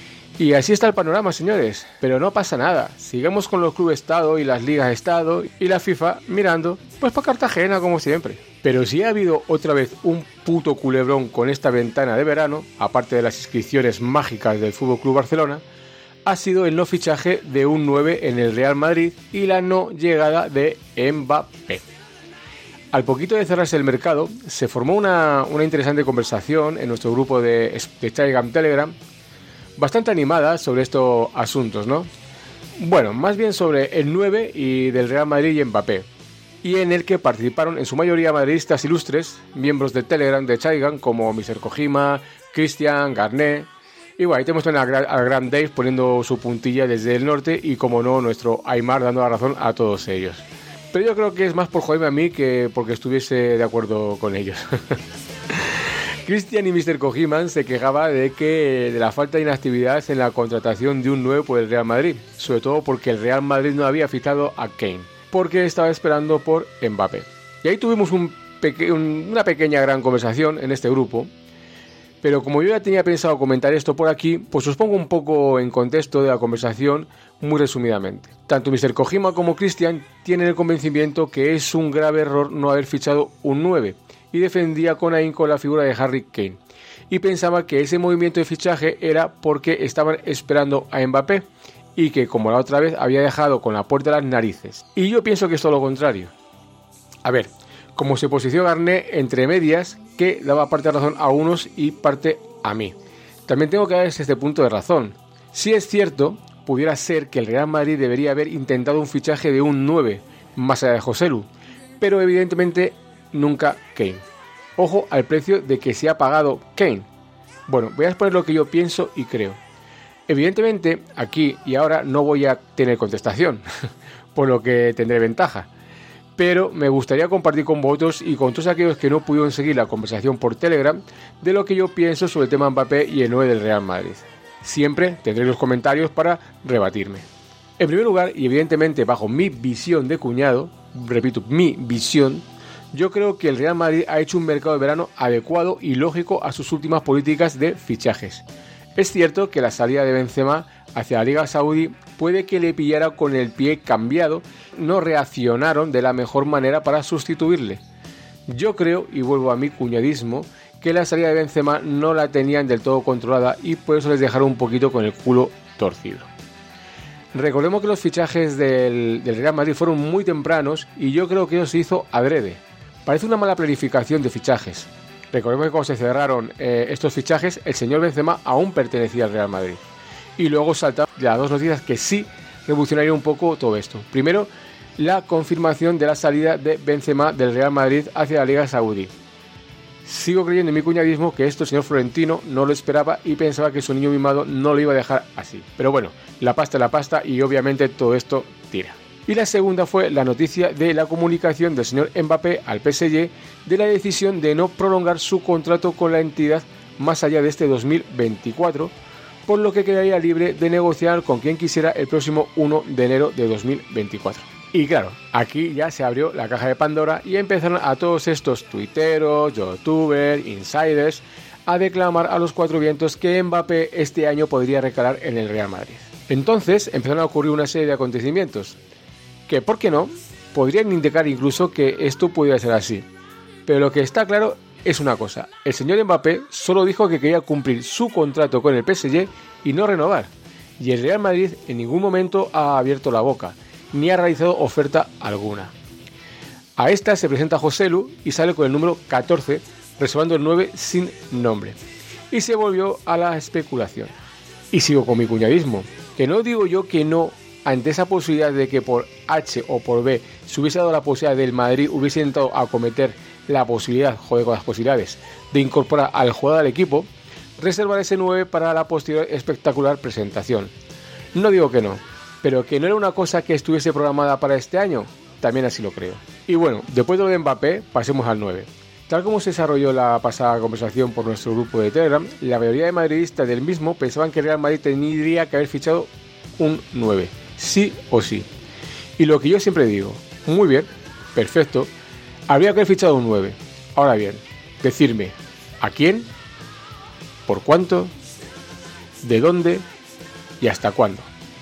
Y así está el panorama, señores, pero no pasa nada. Sigamos con los clubes Estado y las ligas Estado y la FIFA mirando pues para Cartagena como siempre. Pero si ha habido otra vez un puto culebrón con esta ventana de verano, aparte de las inscripciones mágicas del F C Barcelona, ha sido el no fichaje de un nueve en el Real Madrid y la no llegada de Mbappé. Al poquito de cerrarse el mercado, se formó una, una interesante conversación en nuestro grupo de, de Telegram, Telegram, bastante animada sobre estos asuntos, ¿no? Bueno, más bien sobre el nueve y del Real Madrid y Mbappé, y en el que participaron en su mayoría madridistas ilustres, miembros de Telegram de Chaigan como mister Kojima, Cristian, Garnet. Y bueno, ahí tenemos al gran, al gran Dave poniendo su puntilla desde el norte y, como no, nuestro Aymar dando la razón a todos ellos. Pero yo creo que es más por joderme a mí que porque estuviese de acuerdo con ellos. Cristian y mister Kojima se quejaba de que de la falta de inactividad en la contratación de un nueve por el Real Madrid, sobre todo porque el Real Madrid no había fichado a Kane, porque estaba esperando por Mbappé. Y ahí tuvimos un peque- un, una pequeña gran conversación en este grupo. Pero como yo ya tenía pensado comentar esto por aquí, pues os pongo un poco en contexto de la conversación muy resumidamente. Tanto mister Kojima como Cristian tienen el convencimiento que es un grave error no haber fichado un nueve y defendía con ahínco la figura de Harry Kane. Y pensaba que ese movimiento de fichaje era porque estaban esperando a Mbappé y que, como la otra vez, había dejado con la puerta a las narices. Y yo pienso que es todo lo contrario. A ver, como se posicionó Garnet entre medias, que daba parte de razón a unos y parte a mí. También tengo que darles este punto de razón. Si es cierto, pudiera ser que el Real Madrid debería haber intentado un fichaje de un nueve, más allá de Joselu, pero evidentemente nunca Kane. Ojo al precio de que se ha pagado Kane. Bueno, voy a exponer lo que yo pienso y creo. Evidentemente, aquí y ahora no voy a tener contestación, por lo que tendré ventaja. Pero me gustaría compartir con vosotros y con todos aquellos que no pudieron seguir la conversación por Telegram de lo que yo pienso sobre el tema Mbappé y el nueve del Real Madrid. Siempre tendré los comentarios para rebatirme. En primer lugar, y evidentemente bajo mi visión de cuñado, repito, mi visión, yo creo que el Real Madrid ha hecho un mercado de verano adecuado y lógico a sus últimas políticas de fichajes. Es cierto que la salida de Benzema hacia la Liga Saudí puede que le pillara con el pie cambiado, no reaccionaron de la mejor manera para sustituirle. Yo creo, y vuelvo a mi cuñadismo, que la salida de Benzema no la tenían del todo controlada y por eso les dejaron un poquito con el culo torcido. Recordemos que los fichajes del, del Real Madrid fueron muy tempranos y yo creo que eso se hizo adrede. Parece una mala planificación de fichajes. Recordemos que cuando se cerraron eh, estos fichajes, el señor Benzema aún pertenecía al Real Madrid. Y luego saltaron las dos noticias que sí revolucionarían un poco todo esto. Primero, la confirmación de la salida de Benzema del Real Madrid hacia la Liga Saudí. Sigo creyendo en mi cuñadismo que esto el señor Florentino no lo esperaba y pensaba que su niño mimado no lo iba a dejar así. Pero bueno, la pasta es la pasta y obviamente todo esto tira. Y la segunda fue la noticia de la comunicación del señor Mbappé al P S G de la decisión de no prolongar su contrato con la entidad más allá de este dos mil veinticuatro, por lo que quedaría libre de negociar con quien quisiera el próximo primero de enero de dos mil veinticuatro. Y claro, aquí ya se abrió la caja de Pandora y empezaron a todos estos tuiteros, youtubers, insiders a declamar a los cuatro vientos que Mbappé este año podría recalar en el Real Madrid. Entonces empezaron a ocurrir una serie de acontecimientos que, ¿por qué no?, podrían indicar incluso que esto pudiera ser así. Pero lo que está claro es una cosa: el señor Mbappé solo dijo que quería cumplir su contrato con el P S G y no renovar, y el Real Madrid en ningún momento ha abierto la boca ni ha realizado oferta alguna. A esta se presenta Joselu y sale con el número catorce, reservando el nueve sin nombre, y se volvió a la especulación. Y sigo con mi cuñadismo, que no digo yo que no ante esa posibilidad de que por H o por B se hubiese dado la posibilidad del Madrid hubiese intentado acometer la posibilidad, joder con las posibilidades, de incorporar al jugador al equipo, reservar ese nueve para la posterior espectacular presentación. No digo que no, pero que no era una cosa que estuviese programada para este año, también así lo creo. Y bueno, después de lo de Mbappé, pasemos al nueve. Tal como se desarrolló la pasada conversación por nuestro grupo de Telegram, la mayoría de madridistas del mismo pensaban que Real Madrid tendría que haber fichado un nueve, sí o sí. Y lo que yo siempre digo, muy bien, perfecto, habría que haber fichado un nueve. Ahora bien, decirme, ¿a quién? ¿Por cuánto? ¿De dónde? ¿Y hasta cuándo?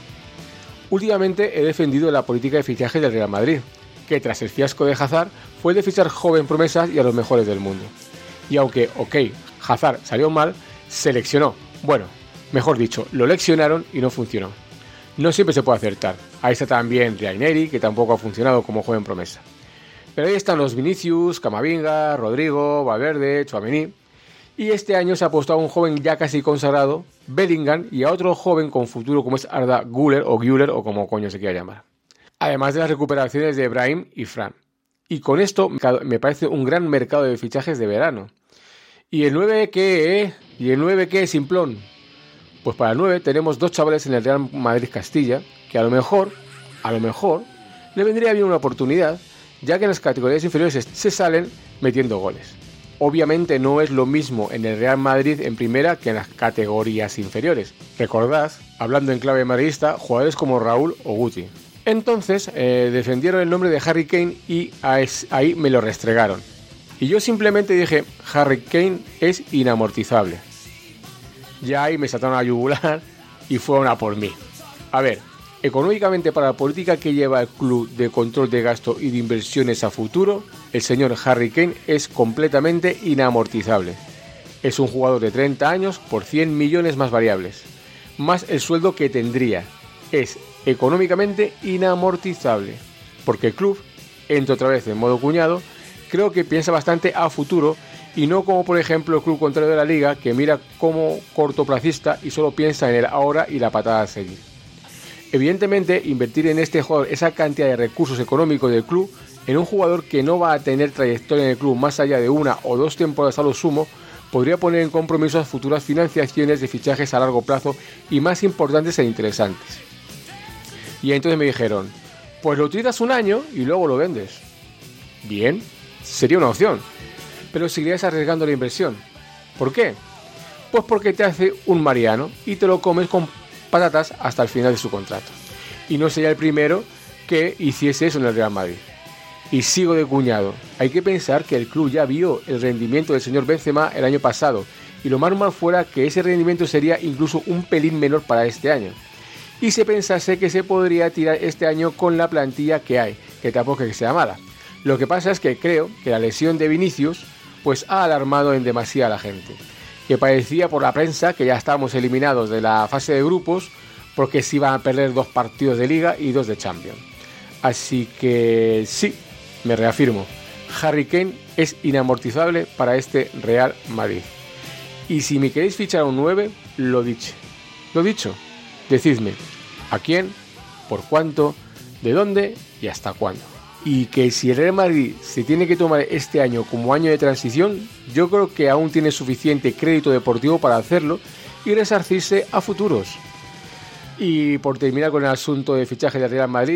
Últimamente he defendido la política de fichaje del Real Madrid, que tras el fiasco de Hazard fue de fichar joven promesas y a los mejores del mundo. Y aunque, ok, Hazard salió mal, seleccionó, bueno, mejor dicho, lo leccionaron y no funcionó. No siempre se puede acertar. Ahí está también Ranieri, que tampoco ha funcionado como joven promesa. Pero ahí están los Vinicius, Camavinga, Rodrigo, Valverde, Tchouaméni. Y este año se ha apostado a un joven ya casi consagrado, Bellingham, y a otro joven con futuro como es Arda Güler o Güler o como coño se quiera llamar. Además de las recuperaciones de Brahim y Fran. Y con esto me parece un gran mercado de fichajes de verano. ¿Y el nueve qué, eh? ¿Y el nueve qué, simplón? Pues para el nueve tenemos dos chavales en el Real Madrid Castilla que a lo mejor, a lo mejor, le vendría bien una oportunidad, ya que en las categorías inferiores se salen metiendo goles. Obviamente no es lo mismo en el Real Madrid en primera que en las categorías inferiores. Recordad, hablando en clave madridista, jugadores como Raúl o Guti. Entonces eh, defendieron el nombre de Harry Kane y ahí me lo restregaron. Y yo simplemente dije, Harry Kane es inamortizable. Ya ahí me saltaron a yugular y fueron a por mí. A ver, económicamente para la política que lleva el club de control de gasto y de inversiones a futuro, el señor Harry Kane es completamente inamortizable. Es un jugador de treinta años por cien millones más variables, más el sueldo que tendría. Es económicamente inamortizable, porque el club, entra otra vez en modo cuñado, creo que piensa bastante a futuro y no como por ejemplo el club contrario de la liga que mira como cortoplacista y solo piensa en el ahora y la patada a seguir. Evidentemente, invertir en este jugador esa cantidad de recursos económicos del club en un jugador que no va a tener trayectoria en el club más allá de una o dos temporadas a lo sumo, podría poner en compromiso a futuras financiaciones de fichajes a largo plazo y más importantes e interesantes. Y entonces me dijeron, pues lo utilizas un año y luego lo vendes. Bien, sería una opción, pero seguirías arriesgando la inversión. ¿Por qué? Pues porque te hace un Mariano y te lo comes con patatas hasta el final de su contrato. Y no sería el primero que hiciese eso en el Real Madrid. Y sigo de cuñado. Hay que pensar que el club ya vio el rendimiento del señor Benzema el año pasado y lo más normal fuera que ese rendimiento sería incluso un pelín menor para este año. Y se pensase que se podría tirar este año con la plantilla que hay, que tampoco es que sea mala. Lo que pasa es que creo que la lesión de Vinicius pues ha alarmado en demasía a la gente, que parecía por la prensa que ya estábamos eliminados de la fase de grupos porque se iban a perder dos partidos de Liga y dos de Champions. Así que sí, me reafirmo, Harry Kane es inamortizable para este Real Madrid. Y si me queréis fichar un nueve, lo dicho, lo dicho, decidme a quién, por cuánto, de dónde y hasta cuándo. Y que si el Real Madrid se tiene que tomar este año como año de transición, yo creo que aún tiene suficiente crédito deportivo para hacerlo y resarcirse a futuros. Y por terminar con el asunto de fichaje del Real Madrid,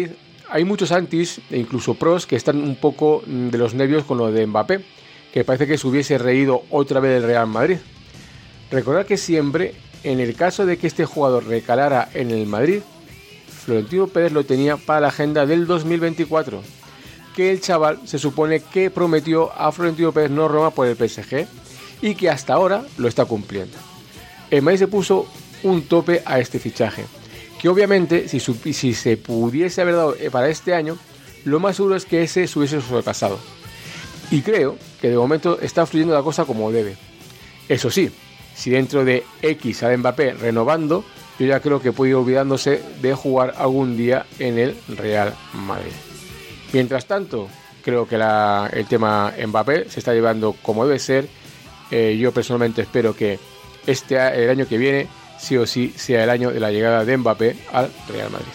hay muchos antis e incluso pros que están un poco de los nervios con lo de Mbappé, que parece que se hubiese reído otra vez del Real Madrid. Recordad que siempre, en el caso de que este jugador recalara en el Madrid, Florentino Pérez lo tenía para la agenda del dos mil veinticuatro, que el chaval se supone que prometió a Florentino Pérez no Roma por el P S G y que hasta ahora lo está cumpliendo. El Madrid se puso un tope a este fichaje, que obviamente si, si se pudiese haber dado para este año, lo más seguro es que ese se hubiese sobrepasado. Y creo que de momento está fluyendo la cosa como debe. Eso sí, si dentro de X sale Mbappé renovando, yo ya creo que puede ir olvidándose de jugar algún día en el Real Madrid. Mientras tanto, creo que la, el tema Mbappé se está llevando como debe ser. Eh, yo personalmente espero que este el año que viene, sí o sí, sea el año de la llegada de Mbappé al Real Madrid.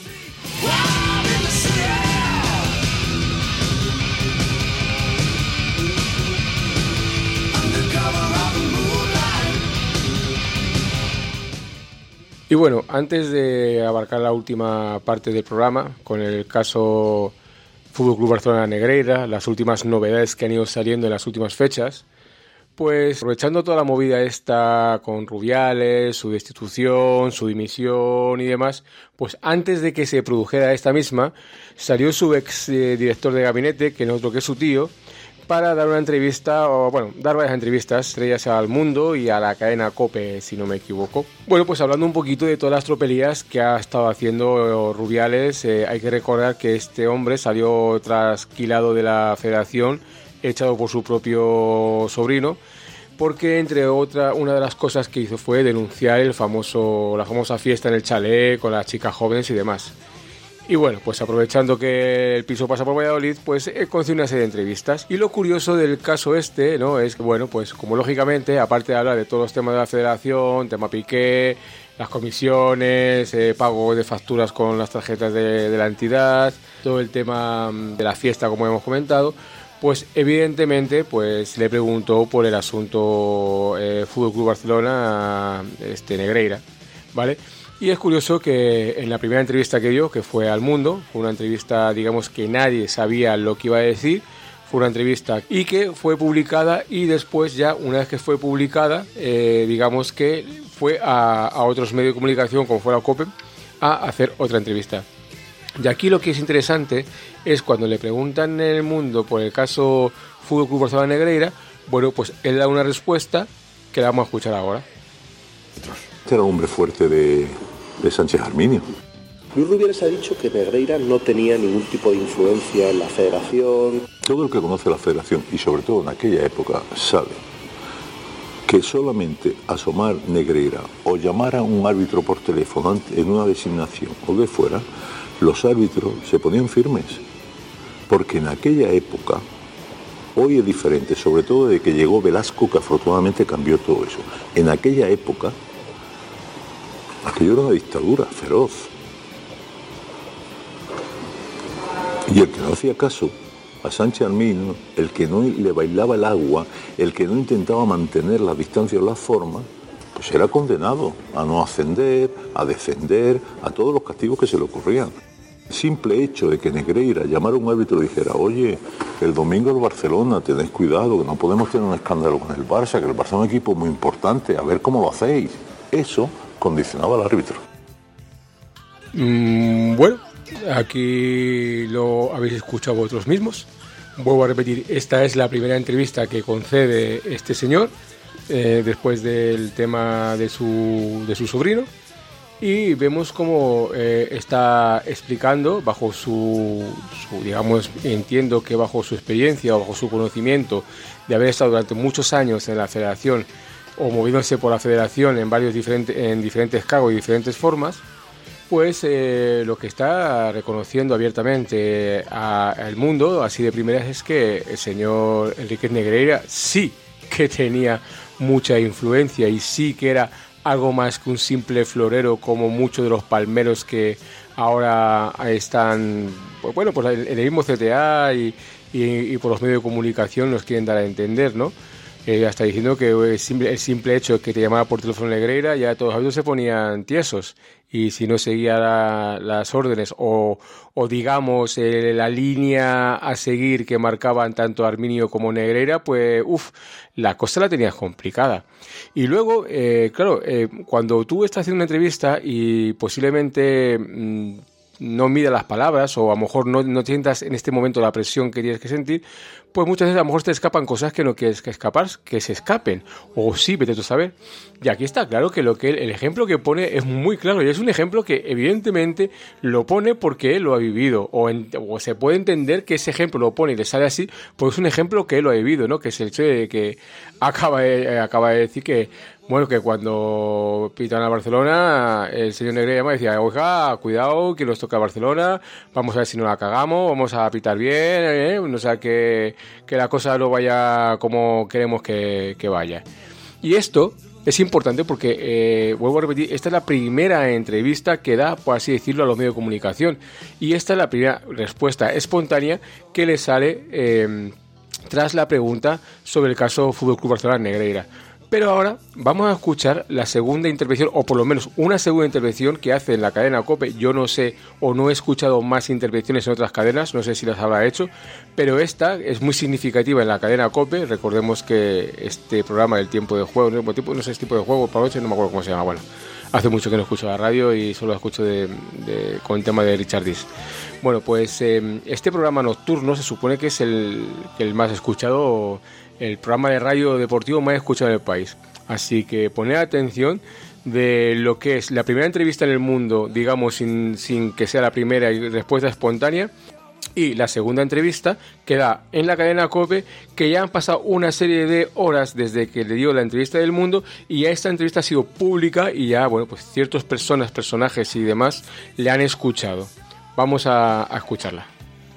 Y bueno, antes de abarcar la última parte del programa, con el caso Fútbol Club Barcelona Negreira, las últimas novedades que han ido saliendo en las últimas fechas, pues aprovechando toda la movida esta con Rubiales, su destitución, su dimisión y demás, pues antes de que se produjera esta misma, salió su ex eh, director de gabinete, que no es otro que su tío, para dar una entrevista, o bueno, dar varias entrevistas, estrellas al Mundo y a la cadena COPE, si no me equivoco. Bueno, pues hablando un poquito de todas las tropelías que ha estado haciendo Rubiales, eh, hay que recordar que este hombre salió trasquilado de la federación, echado por su propio sobrino, porque entre otras, una de las cosas que hizo fue denunciar el famoso, la famosa fiesta en el chalet con las chicas jóvenes y demás. Y bueno, pues aprovechando que el piso pasa por Valladolid, pues eh, concedió una serie de entrevistas. Y lo curioso del caso este, ¿no? Es que, bueno, pues como lógicamente, aparte de hablar de todos los temas de la federación, tema Piqué, las comisiones, eh, pago de facturas con las tarjetas de, de la entidad, todo el tema de la fiesta, como hemos comentado, pues evidentemente pues le preguntó por el asunto eh, Fútbol Club Barcelona este, Negreira, ¿vale? Y es curioso que en la primera entrevista que dio, que fue al Mundo, fue una entrevista, digamos, que nadie sabía lo que iba a decir, fue una entrevista y que fue publicada y después ya, una vez que fue publicada, eh, digamos que fue a, a otros medios de comunicación, como fue la COPE, a hacer otra entrevista. Y aquí lo que es interesante es cuando le preguntan en el Mundo por el caso Fútbol Club Barcelona Negreira, bueno, pues él da una respuesta que la vamos a escuchar ahora. Este era el hombre fuerte de, de Sánchez Arminio. Luis Rubiales ha dicho que Negreira no tenía ningún tipo de influencia en la federación. Todo el que conoce la federación, y sobre todo en aquella época, sabe que solamente asomar Negreira o llamar a un árbitro por teléfono en una designación o de fuera, los árbitros se ponían firmes. Porque en aquella época, hoy es diferente, sobre todo de que llegó Velasco, que afortunadamente cambió todo eso. En aquella época, aquello era una dictadura feroz. Y el que no hacía caso a Sánchez Arminio, el que no le bailaba el agua, el que no intentaba mantener las distancias o las formas, pues era condenado a no ascender, a descender, a todos los castigos que se le ocurrían. El simple hecho de que Negreira llamara a un árbitro y dijera, oye, el domingo el Barcelona, tened cuidado, que no podemos tener un escándalo con el Barça, que el Barça es un equipo muy importante, a ver cómo lo hacéis. Eso condicionaba al árbitro. Mm, bueno, aquí lo habéis escuchado vosotros mismos. Vuelvo a repetir, esta es la primera entrevista que concede este señor eh, después del tema de su, de su sobrino, y vemos cómo eh, está explicando bajo su, su, digamos, entiendo que bajo su experiencia o bajo su conocimiento de haber estado durante muchos años en la federación o moviéndose por la federación en varios diferentes, en diferentes cargos y diferentes formas, pues eh, lo que está reconociendo abiertamente al mundo, así de primeras, es que el señor Enrique Negreira sí que tenía mucha influencia y sí que era algo más que un simple florero, como muchos de los palmeros que ahora están, pues bueno, pues en el mismo C T A y, y, y por los medios de comunicación nos quieren dar a entender, ¿no? Eh, hasta diciendo que el simple, el simple hecho de que te llamara por teléfono Negreira, ya todos los árbitros se ponían tiesos. Y si no seguía la, las órdenes o, o digamos, eh, la línea a seguir que marcaban tanto Arminio como Negreira, pues, uff, la cosa la tenías complicada. Y luego, eh, claro, eh, cuando tú estás haciendo una entrevista y posiblemente mmm, no midas las palabras o a lo mejor no, no sientas en este momento la presión que tienes que sentir, pues muchas veces a lo mejor te escapan cosas que no quieres que escapar, que se escapen, o sí, vete tú a saber. Y aquí está claro que, lo que él, el ejemplo que pone es muy claro, y es un ejemplo que evidentemente lo pone porque él lo ha vivido, o, en, o se puede entender que ese ejemplo lo pone y le sale así, pues es un ejemplo que él lo ha vivido, ¿no? Que es el hecho de que acaba de, acaba de decir que, bueno, que cuando pitan a Barcelona, el señor Negreira me decía, oiga, cuidado, que nos toca a Barcelona, vamos a ver si no la cagamos, vamos a pitar bien, ¿eh? O sea, que, que la cosa no vaya como queremos que, que vaya. Y esto es importante porque, eh, vuelvo a repetir, esta es la primera entrevista que da, por así decirlo, a los medios de comunicación. Y esta es la primera respuesta espontánea que le sale eh, tras la pregunta sobre el caso Fútbol Club Barcelona Negreira. Pero ahora vamos a escuchar la segunda intervención, o por lo menos una segunda intervención que hace en la cadena COPE. Yo no sé, o no he escuchado más intervenciones en otras cadenas, no sé si las habrá hecho, pero esta es muy significativa en la cadena COPE. Recordemos que este programa del tiempo de juego, no, no sé, es tiempo de juego para noche, no me acuerdo cómo se llama, bueno, hace mucho que no escucho la radio y solo escucho de, de, con el tema de Richard Dis. Bueno, pues eh, este programa nocturno se supone que es el, el más escuchado, el programa de radio deportivo más escuchado en el país. Así que poned atención de lo que es la primera entrevista en el mundo, digamos, sin, sin que sea la primera y respuesta espontánea, y la segunda entrevista que da en la cadena COPE, que ya han pasado una serie de horas desde que le dio la entrevista del mundo, y ya esta entrevista ha sido pública y ya, bueno, pues ciertas personas, personajes y demás le han escuchado. Vamos a, a escucharla.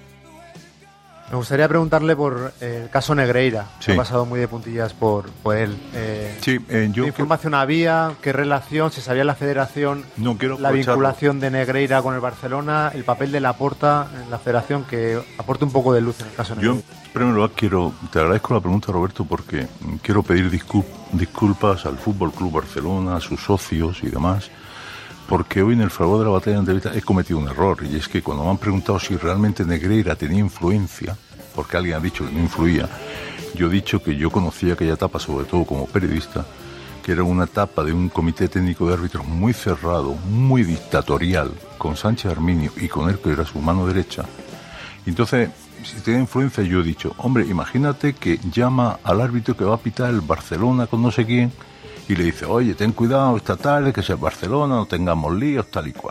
Me gustaría preguntarle por el caso Negreira. Sí. Ha pasado muy de puntillas por, por él. Eh, sí, eh, yo ¿Qué información que... había? ¿Qué relación? ¿Se sabía en la federación no quiero la vinculación de Negreira con el Barcelona? ¿El papel de Laporta en la federación? Que aporte un poco de luz en el caso Negreira. Yo, en primer lugar, quiero, te agradezco la pregunta, Roberto, porque quiero pedir disculp, disculpas al Fútbol Club Barcelona, a sus socios y demás, porque hoy en el fragor de la batalla de entrevista he cometido un error, y es que cuando me han preguntado si realmente Negreira tenía influencia, porque alguien ha dicho que no influía, yo he dicho que yo conocía aquella etapa, sobre todo como periodista, que era una etapa de un comité técnico de árbitros muy cerrado, muy dictatorial, con Sánchez Arminio y con él, que era su mano derecha. Y entonces, si tenía influencia, yo he dicho, hombre, imagínate que llama al árbitro que va a pitar el Barcelona con no sé quién, y le dice, oye, ten cuidado esta tarde, que sea el Barcelona, no tengamos líos, tal y cual.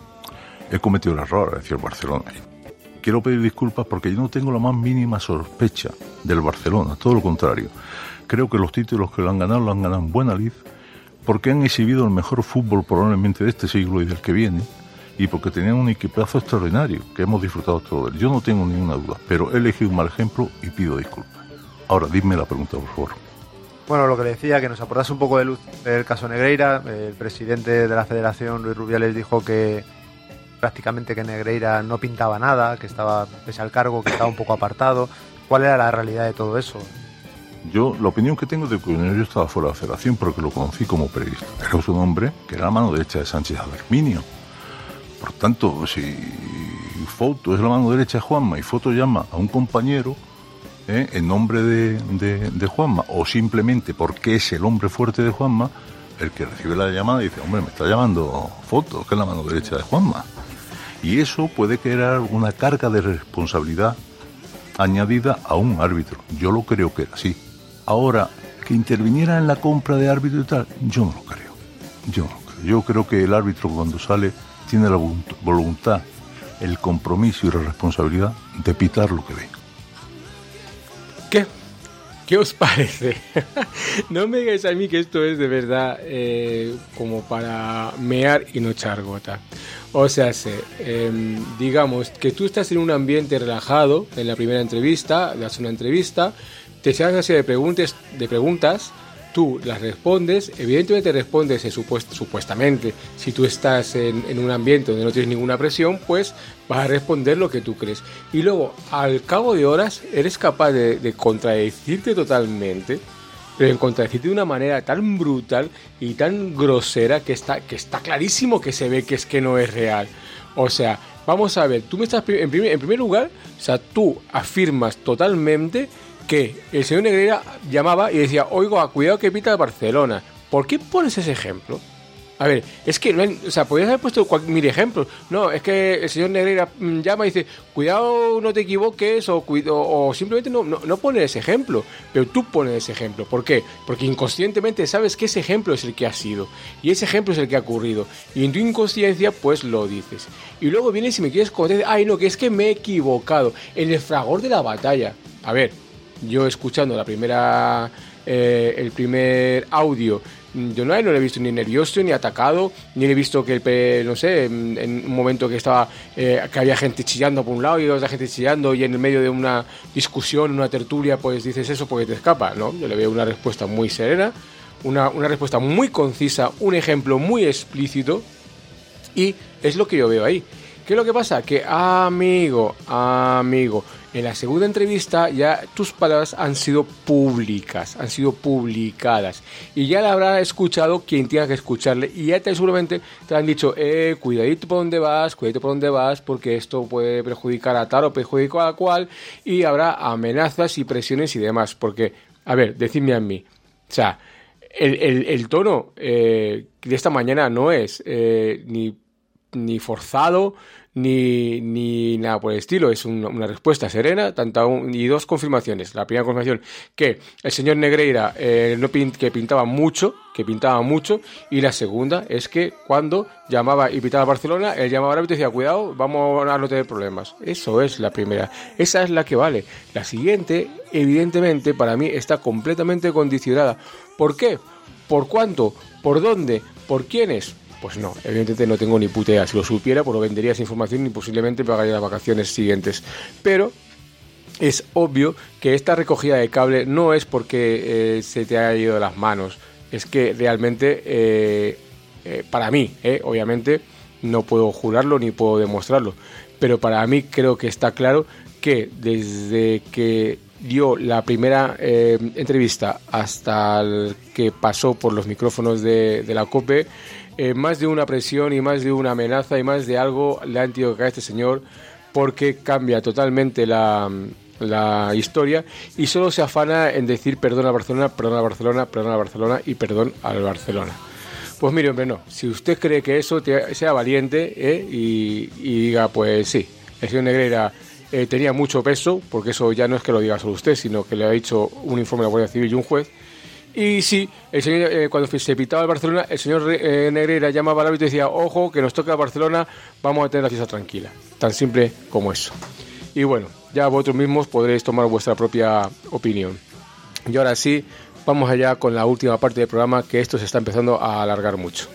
He cometido el error, es decir, el Barcelona. Quiero pedir disculpas porque yo no tengo la más mínima sospecha del Barcelona, todo lo contrario. Creo que los títulos que lo han ganado, lo han ganado en buena lid, porque han exhibido el mejor fútbol probablemente de este siglo y del que viene, y porque tenían un equipazo extraordinario, que hemos disfrutado todo de él. Yo no tengo ninguna duda, pero he elegido un mal ejemplo y pido disculpas. Ahora, dime la pregunta, por favor. Bueno, lo que le decía, que nos aportase un poco de luz del caso Negreira. El presidente de la federación, Luis Rubiales, dijo que prácticamente que Negreira no pintaba nada, que estaba, pese al cargo, que estaba un poco apartado. ¿Cuál era la realidad de todo eso? Yo, la opinión que tengo de que yo estaba fuera de la federación porque lo conocí como periodista. Era un hombre que era la mano derecha de Sánchez Arminio. Por tanto, si Foto es la mano derecha de Juanma y Foto llama a un compañero ¿eh? en nombre de, de, de Juanma, o simplemente porque es el hombre fuerte de Juanma, el que recibe la llamada dice, hombre, me está llamando Foto, que es la mano derecha de Juanma. Y eso puede crear una carga de responsabilidad añadida a un árbitro. Yo lo creo que era así. Ahora, que interviniera en la compra de árbitro y tal, yo no lo creo. Yo no lo creo. Yo creo que el árbitro cuando sale tiene la voluntad, el compromiso y la responsabilidad de pitar lo que ve. ¿Qué? ¿Qué os parece? No me digáis a mí que esto es de verdad eh, como para mear y no echar gota. O sea, eh, digamos que tú estás en un ambiente relajado en la primera entrevista, le das una entrevista, te haces una serie de preguntas, de preguntas, tú las respondes, evidentemente respondes eh, supuest, supuestamente, si tú estás en, en un ambiente donde no tienes ninguna presión, pues vas a responder lo que tú crees. Y luego, al cabo de horas, eres capaz de, de contradecirte totalmente pero en contradecirte de una manera tan brutal y tan grosera que está, que está clarísimo que se ve que es que no es real. O sea, vamos a ver, tú me estás, en primer, en primer lugar, o sea, tú afirmas totalmente que el señor Negreira llamaba y decía, oiga, cuidado que pita Barcelona. ¿Por qué pones ese ejemplo? A ver, es que, no hay, o sea, podrías haber puesto mil ejemplos. No, es que el señor Negreira llama y dice, cuidado, no te equivoques, o, o, o simplemente no, no, no pone ese ejemplo. Pero tú pones ese ejemplo. ¿Por qué? Porque inconscientemente sabes que ese ejemplo es el que ha sido. Y ese ejemplo es el que ha ocurrido. Y en tu inconsciencia, pues lo dices. Y luego vienes y me quieres contar, ay, no, que es que me he equivocado. En el fragor de la batalla. A ver, yo escuchando la primera, eh, el primer audio, yo no, no le he visto ni nervioso, ni atacado, ni le he visto que, el, no sé, en, en un momento que estaba, eh, que había gente chillando por un lado y otra gente chillando y en el medio de una discusión, una tertulia, pues dices eso porque te escapa, ¿no? Yo le veo una respuesta muy serena, una, una respuesta muy concisa, un ejemplo muy explícito y es lo que yo veo ahí. ¿Qué es lo que pasa? Que, amigo, amigo, en la segunda entrevista ya tus palabras han sido públicas, han sido publicadas. Y ya la habrá escuchado quien tenga que escucharle. Y ya te, seguramente te han dicho, eh, cuidadito por dónde vas, cuidadito por dónde vas, porque esto puede perjudicar a tal o perjudicar a cual. Y habrá amenazas y presiones y demás. Porque, a ver, decidme a mí, o sea, el, el, el tono eh, de esta mañana no es eh, ni... ni forzado, ni, ni nada por el estilo. Es un, una respuesta serena, tanto un, y dos confirmaciones. La primera confirmación, que el señor Negreira eh, no pint, que pintaba mucho, que pintaba mucho, y la segunda es que cuando llamaba y pitaba a Barcelona, él llamaba al árbitro y decía, cuidado, vamos a no tener problemas. Eso es la primera. Esa es la que vale. La siguiente, evidentemente, para mí está completamente condicionada. ¿Por qué? ¿Por cuánto? ¿Por dónde? ¿Por quiénes? Pues no, evidentemente no tengo ni puta idea. Si lo supiera, pues no vendería esa información y posiblemente pagaría las vacaciones siguientes. Pero es obvio que esta recogida de cable no es porque eh, se te haya ido de las manos. Es que realmente, eh, eh, para mí, eh, obviamente, no puedo jurarlo ni puedo demostrarlo. Pero para mí creo que está claro que desde que dio la primera eh, entrevista hasta el que pasó por los micrófonos de, de la COPE, Eh, más de una presión y más de una amenaza y más de algo le han tenido que caer a este señor, porque cambia totalmente la, la historia y solo se afana en decir perdón a Barcelona, perdón a Barcelona, perdón a Barcelona y perdón al Barcelona. Pues mire, hombre, no. Si usted cree que eso, te, sea valiente eh, y, y diga, pues sí, el señor Negreira eh, tenía mucho peso, porque eso ya no es que lo diga solo usted, sino que le ha dicho un informe de la Guardia Civil y un juez. Y sí, el señor, eh, cuando se pitaba el Barcelona, el señor eh, Negreira llamaba al árbitro y decía, ojo, que nos toca a Barcelona, vamos a tener la fiesta tranquila. Tan simple como eso. Y bueno, ya vosotros mismos podréis tomar vuestra propia opinión. Y ahora sí, vamos allá con la última parte del programa, que esto se está empezando a alargar mucho.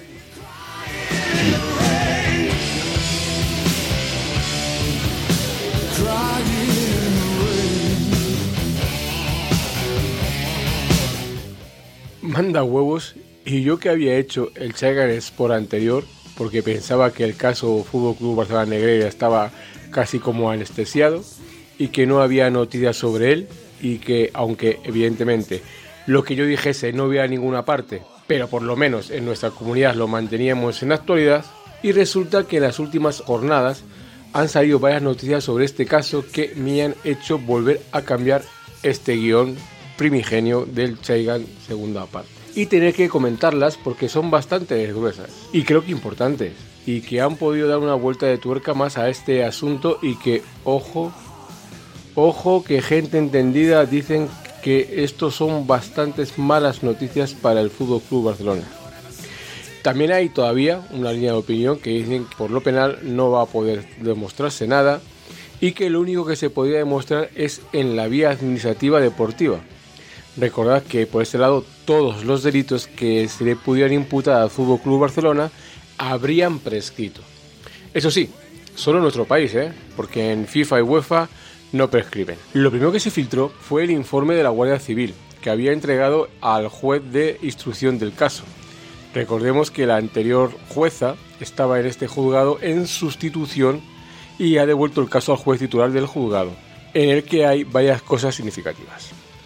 Manda huevos, y yo que había hecho el Chaigan Sport anterior, porque pensaba que el caso Fútbol Club Barcelona Negreira estaba casi como anestesiado y que no había noticias sobre él, y que aunque evidentemente lo que yo dijese no había ninguna parte, pero por lo menos en nuestra comunidad lo manteníamos en actualidad, y resulta que en las últimas jornadas han salido varias noticias sobre este caso que me han hecho volver a cambiar este guión primigenio del Chaigan segunda parte y tener que comentarlas porque son bastante gruesas y creo que importantes, y que han podido dar una vuelta de tuerca más a este asunto, y que ojo ojo que gente entendida dicen que estos son bastantes malas noticias para el Fútbol Club Barcelona. También hay todavía una línea de opinión que dicen que por lo penal no va a poder demostrarse nada, y que lo único que se podría demostrar es en la vía administrativa deportiva. Recordad que por este lado todos los delitos que se le pudieran imputar al Fútbol Club Barcelona habrían prescrito. Eso sí, solo en nuestro país, ¿eh? Porque en FIFA y UEFA no prescriben. Lo primero que se filtró fue el informe de la Guardia Civil, que había entregado al juez de instrucción del caso. Recordemos que la anterior jueza estaba en este juzgado en sustitución y ha devuelto el caso al juez titular del juzgado, en el que hay varias cosas significativas.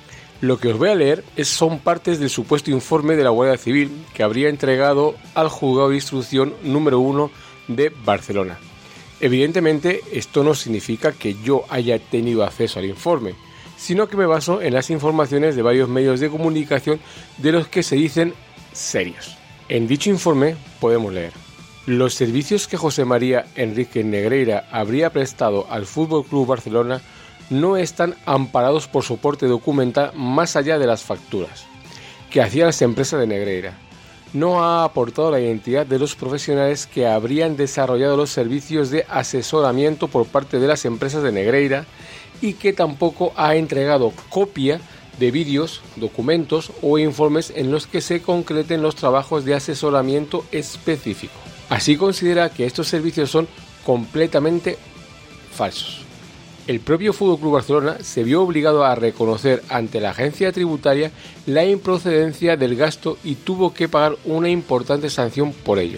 Lo que os voy a leer es, son partes del supuesto informe de la Guardia Civil que habría entregado al Juzgado de Instrucción número uno de Barcelona. Evidentemente, esto no significa que yo haya tenido acceso al informe, sino que me baso en las informaciones de varios medios de comunicación de los que se dicen serios. En dicho informe podemos leer: los servicios que José María Enríquez Negreira habría prestado al F C Barcelona no están amparados por soporte documental más allá de las facturas que hacían las empresas de Negreira. No ha aportado la identidad de los profesionales que habrían desarrollado los servicios de asesoramiento por parte de las empresas de Negreira y que tampoco ha entregado copia de vídeos, documentos o informes en los que se concreten los trabajos de asesoramiento específico. Así considera que estos servicios son completamente falsos. El propio F C Barcelona se vio obligado a reconocer ante la agencia tributaria la improcedencia del gasto y tuvo que pagar una importante sanción por ello.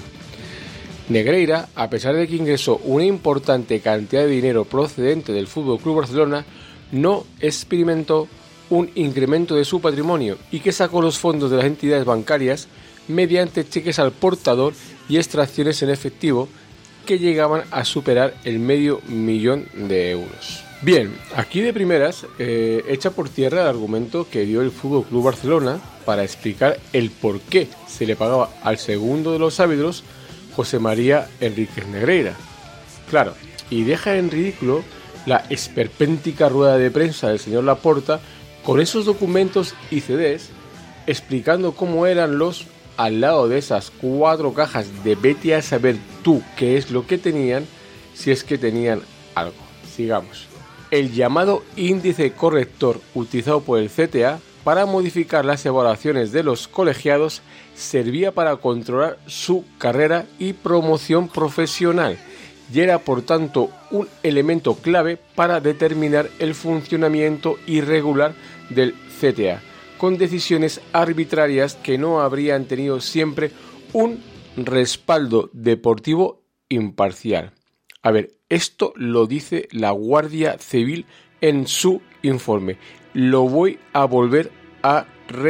Negreira, a pesar de que ingresó una importante cantidad de dinero procedente del F C Barcelona, no experimentó un incremento de su patrimonio y que sacó los fondos de las entidades bancarias mediante cheques al portador y extracciones en efectivo que llegaban a superar el medio millón de euros. Bien, aquí de primeras eh, echa por tierra el argumento que dio el F C Barcelona para explicar el por qué se le pagaba al segundo de los árbitros, José María Enríquez Negreira. Claro, y deja en ridículo la esperpéntica rueda de prensa del señor Laporta con esos documentos y C Ds explicando cómo eran los al lado de esas cuatro cajas de vete a saber tú qué es lo que tenían, si es que tenían algo. Sigamos. El llamado índice corrector utilizado por el C T A para modificar las evaluaciones de los colegiados servía para controlar su carrera y promoción profesional y era por tanto un elemento clave para determinar el funcionamiento irregular del C T A, con decisiones arbitrarias que no habrían tenido siempre un respaldo deportivo imparcial. A ver, esto lo dice la Guardia Civil en su informe. Lo voy a volver a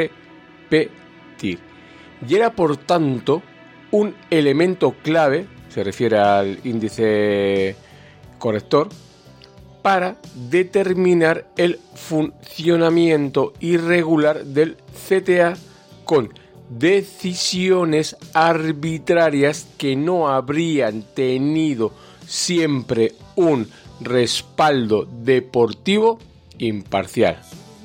repetir. Y era por tanto un elemento clave, se refiere al índice corrector, para determinar el funcionamiento irregular del C T A con decisiones arbitrarias que no habrían tenido siempre un respaldo deportivo imparcial.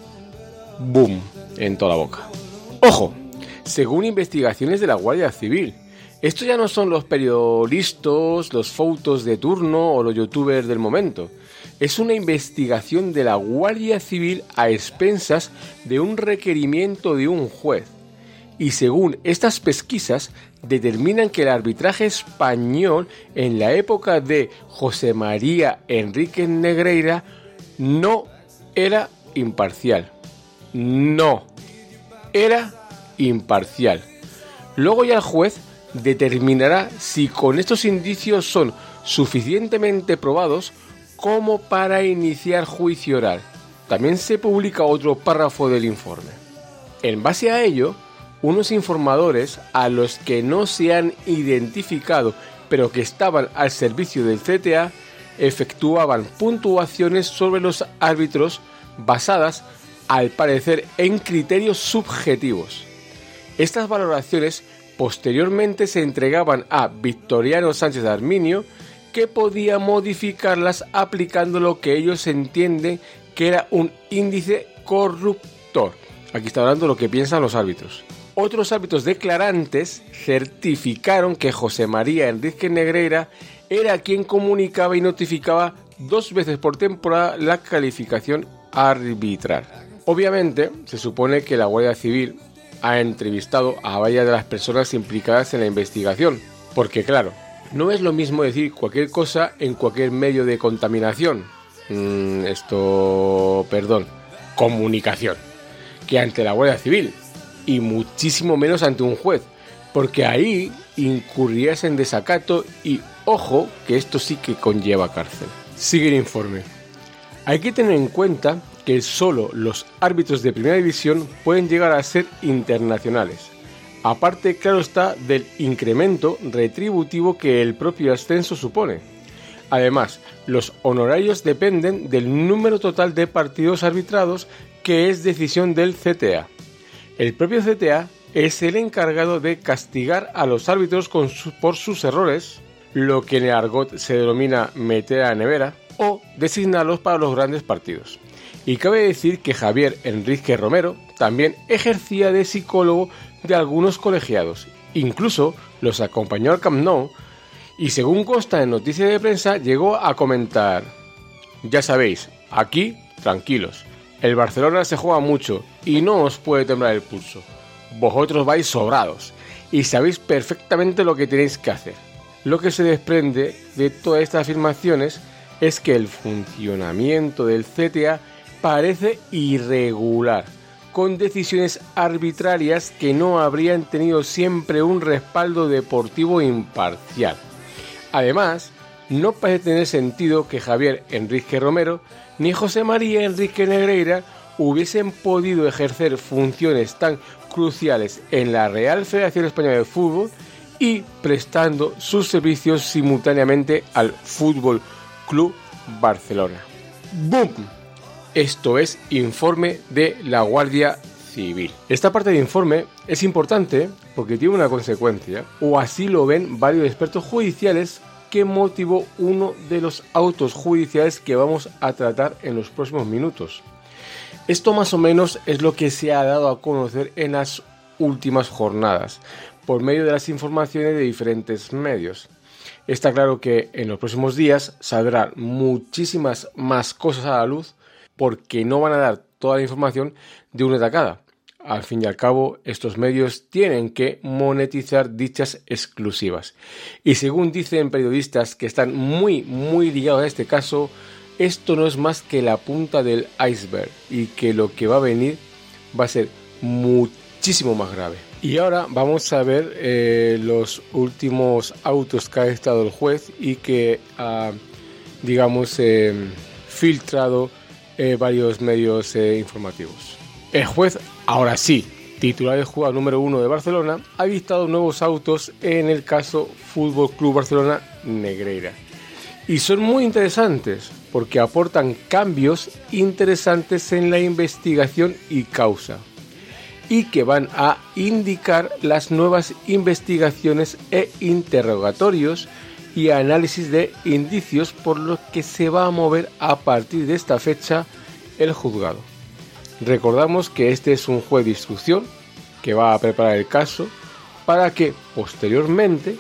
¡Boom! En toda la boca. ¡Ojo! Según investigaciones de la Guardia Civil, estos ya no son los periodistas, los fotos de turno o los youtubers del momento. Es una investigación de la Guardia Civil a expensas de un requerimiento de un juez. Y según estas pesquisas, determinan que el arbitraje español en la época de José María Enríquez Negreira no era imparcial. No, era imparcial. Luego ya el juez determinará si con estos indicios son suficientemente probados como para iniciar juicio oral. También se publica otro párrafo del informe. En base a ello, unos informadores a los que no se han identificado pero que estaban al servicio del C T A efectuaban puntuaciones sobre los árbitros basadas, al parecer, en criterios subjetivos. Estas valoraciones posteriormente se entregaban a Victoriano Sánchez Arminio, que podía modificarlas aplicando lo que ellos entienden que era un índice corruptor. Aquí está hablando lo que piensan los árbitros. Otros árbitros declarantes certificaron que José María Enríquez Negreira era quien comunicaba y notificaba dos veces por temporada la calificación arbitral. Obviamente, se supone que la Guardia Civil ha entrevistado a varias de las personas implicadas en la investigación, porque claro, no es lo mismo decir cualquier cosa en cualquier medio de contaminación, mm, esto, perdón, comunicación, que ante la Guardia Civil, y muchísimo menos ante un juez, porque ahí incurrías en desacato y, ojo, que esto sí que conlleva cárcel. Sigue el informe. Hay que tener en cuenta que solo los árbitros de primera división pueden llegar a ser internacionales. Aparte, claro está, del incremento retributivo que el propio ascenso supone. Además, los honorarios dependen del número total de partidos arbitrados, que es decisión del C T A. El propio C T A es el encargado de castigar a los árbitros con su, por sus errores, lo que en el argot se denomina meter a la nevera, o designarlos para los grandes partidos. Y cabe decir que Javier Enrique Romero también ejercía de psicólogo de algunos colegiados, incluso los acompañó al Camp Nou, y según consta en noticias de prensa llegó a comentar: ya sabéis, aquí tranquilos, el Barcelona se juega mucho y no os puede temblar el pulso, vosotros vais sobrados y sabéis perfectamente lo que tenéis que hacer. Lo que se desprende de todas estas afirmaciones es que el funcionamiento del C T A parece irregular, con decisiones arbitrarias que no habrían tenido siempre un respaldo deportivo imparcial. Además, no parece tener sentido que Javier Enrique Romero ni José María Enrique Negreira hubiesen podido ejercer funciones tan cruciales en la Real Federación Española de Fútbol y prestando sus servicios simultáneamente al Fútbol Club Barcelona. ¡Bum! Esto es informe de la Guardia Civil. Esta parte del informe es importante porque tiene una consecuencia, o así lo ven varios expertos judiciales, que motivó uno de los autos judiciales que vamos a tratar en los próximos minutos. Esto más o menos es lo que se ha dado a conocer en las últimas jornadas, por medio de las informaciones de diferentes medios. Está claro que en los próximos días saldrán muchísimas más cosas a la luz, porque no van a dar toda la información de una tacada. Al fin y al cabo, estos medios tienen que monetizar dichas exclusivas. Y según dicen periodistas que están muy, muy ligados a este caso, esto no es más que la punta del iceberg y que lo que va a venir va a ser muchísimo más grave. Y ahora vamos a ver eh, los últimos autos que ha estado el juez y que ha, digamos, eh, filtrado Eh, varios medios eh, informativos. El juez, ahora sí, titular del juzgado número uno de Barcelona, ha dictado nuevos autos en el caso Fútbol Club Barcelona Negreira. Y son muy interesantes porque aportan cambios interesantes en la investigación y causa, y que van a indicar las nuevas investigaciones e interrogatorios y análisis de indicios por los que se va a mover a partir de esta fecha el juzgado. Recordamos que este es un juez de instrucción que va a preparar el caso para que posteriormente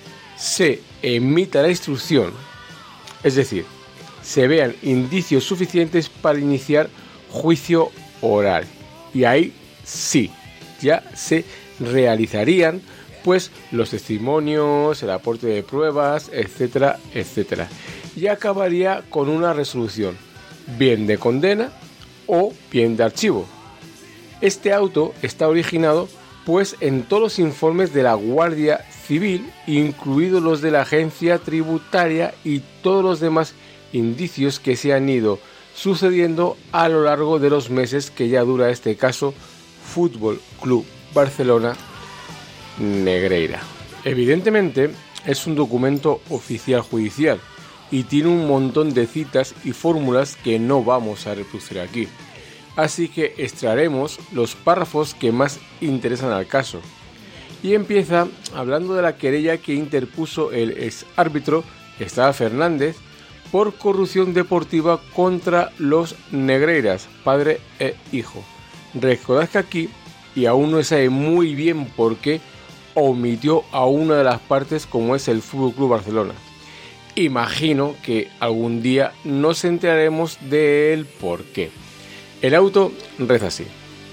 se emita la instrucción, es decir, se vean indicios suficientes para iniciar juicio oral, y ahí sí, ya se realizarían pues los testimonios, el aporte de pruebas, etcétera, etcétera. Y acabaría con una resolución, bien de condena o bien de archivo. Este auto está originado pues en todos los informes de la Guardia Civil, incluidos los de la Agencia Tributaria y todos los demás indicios que se han ido sucediendo a lo largo de los meses que ya dura este caso Fútbol Club Barcelona Negreira. Evidentemente es un documento oficial judicial y tiene un montón de citas y fórmulas que no vamos a reproducir aquí, así que extraeremos los párrafos que más interesan al caso. Y empieza hablando de la querella que interpuso el ex árbitro Estrada Fernández por corrupción deportiva contra los Negreiras, padre e hijo. Recordad que aquí, y aún no se sabe muy bien por qué, omitió a una de las partes, como es el Fútbol Club Barcelona. Imagino que algún día nos enteraremos del por qué. El auto reza así: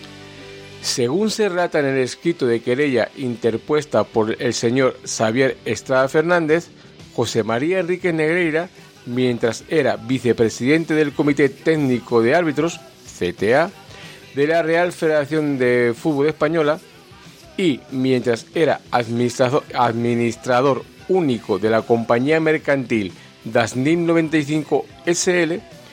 según se relata en el escrito de querella interpuesta por el señor Xavier Estrada Fernández, José María Enrique Negreira, mientras era vicepresidente del Comité Técnico de Árbitros, C T A, de la Real Federación de Fútbol Española, y mientras era administrador, administrador único de la compañía mercantil Dasnim noventa y cinco S L,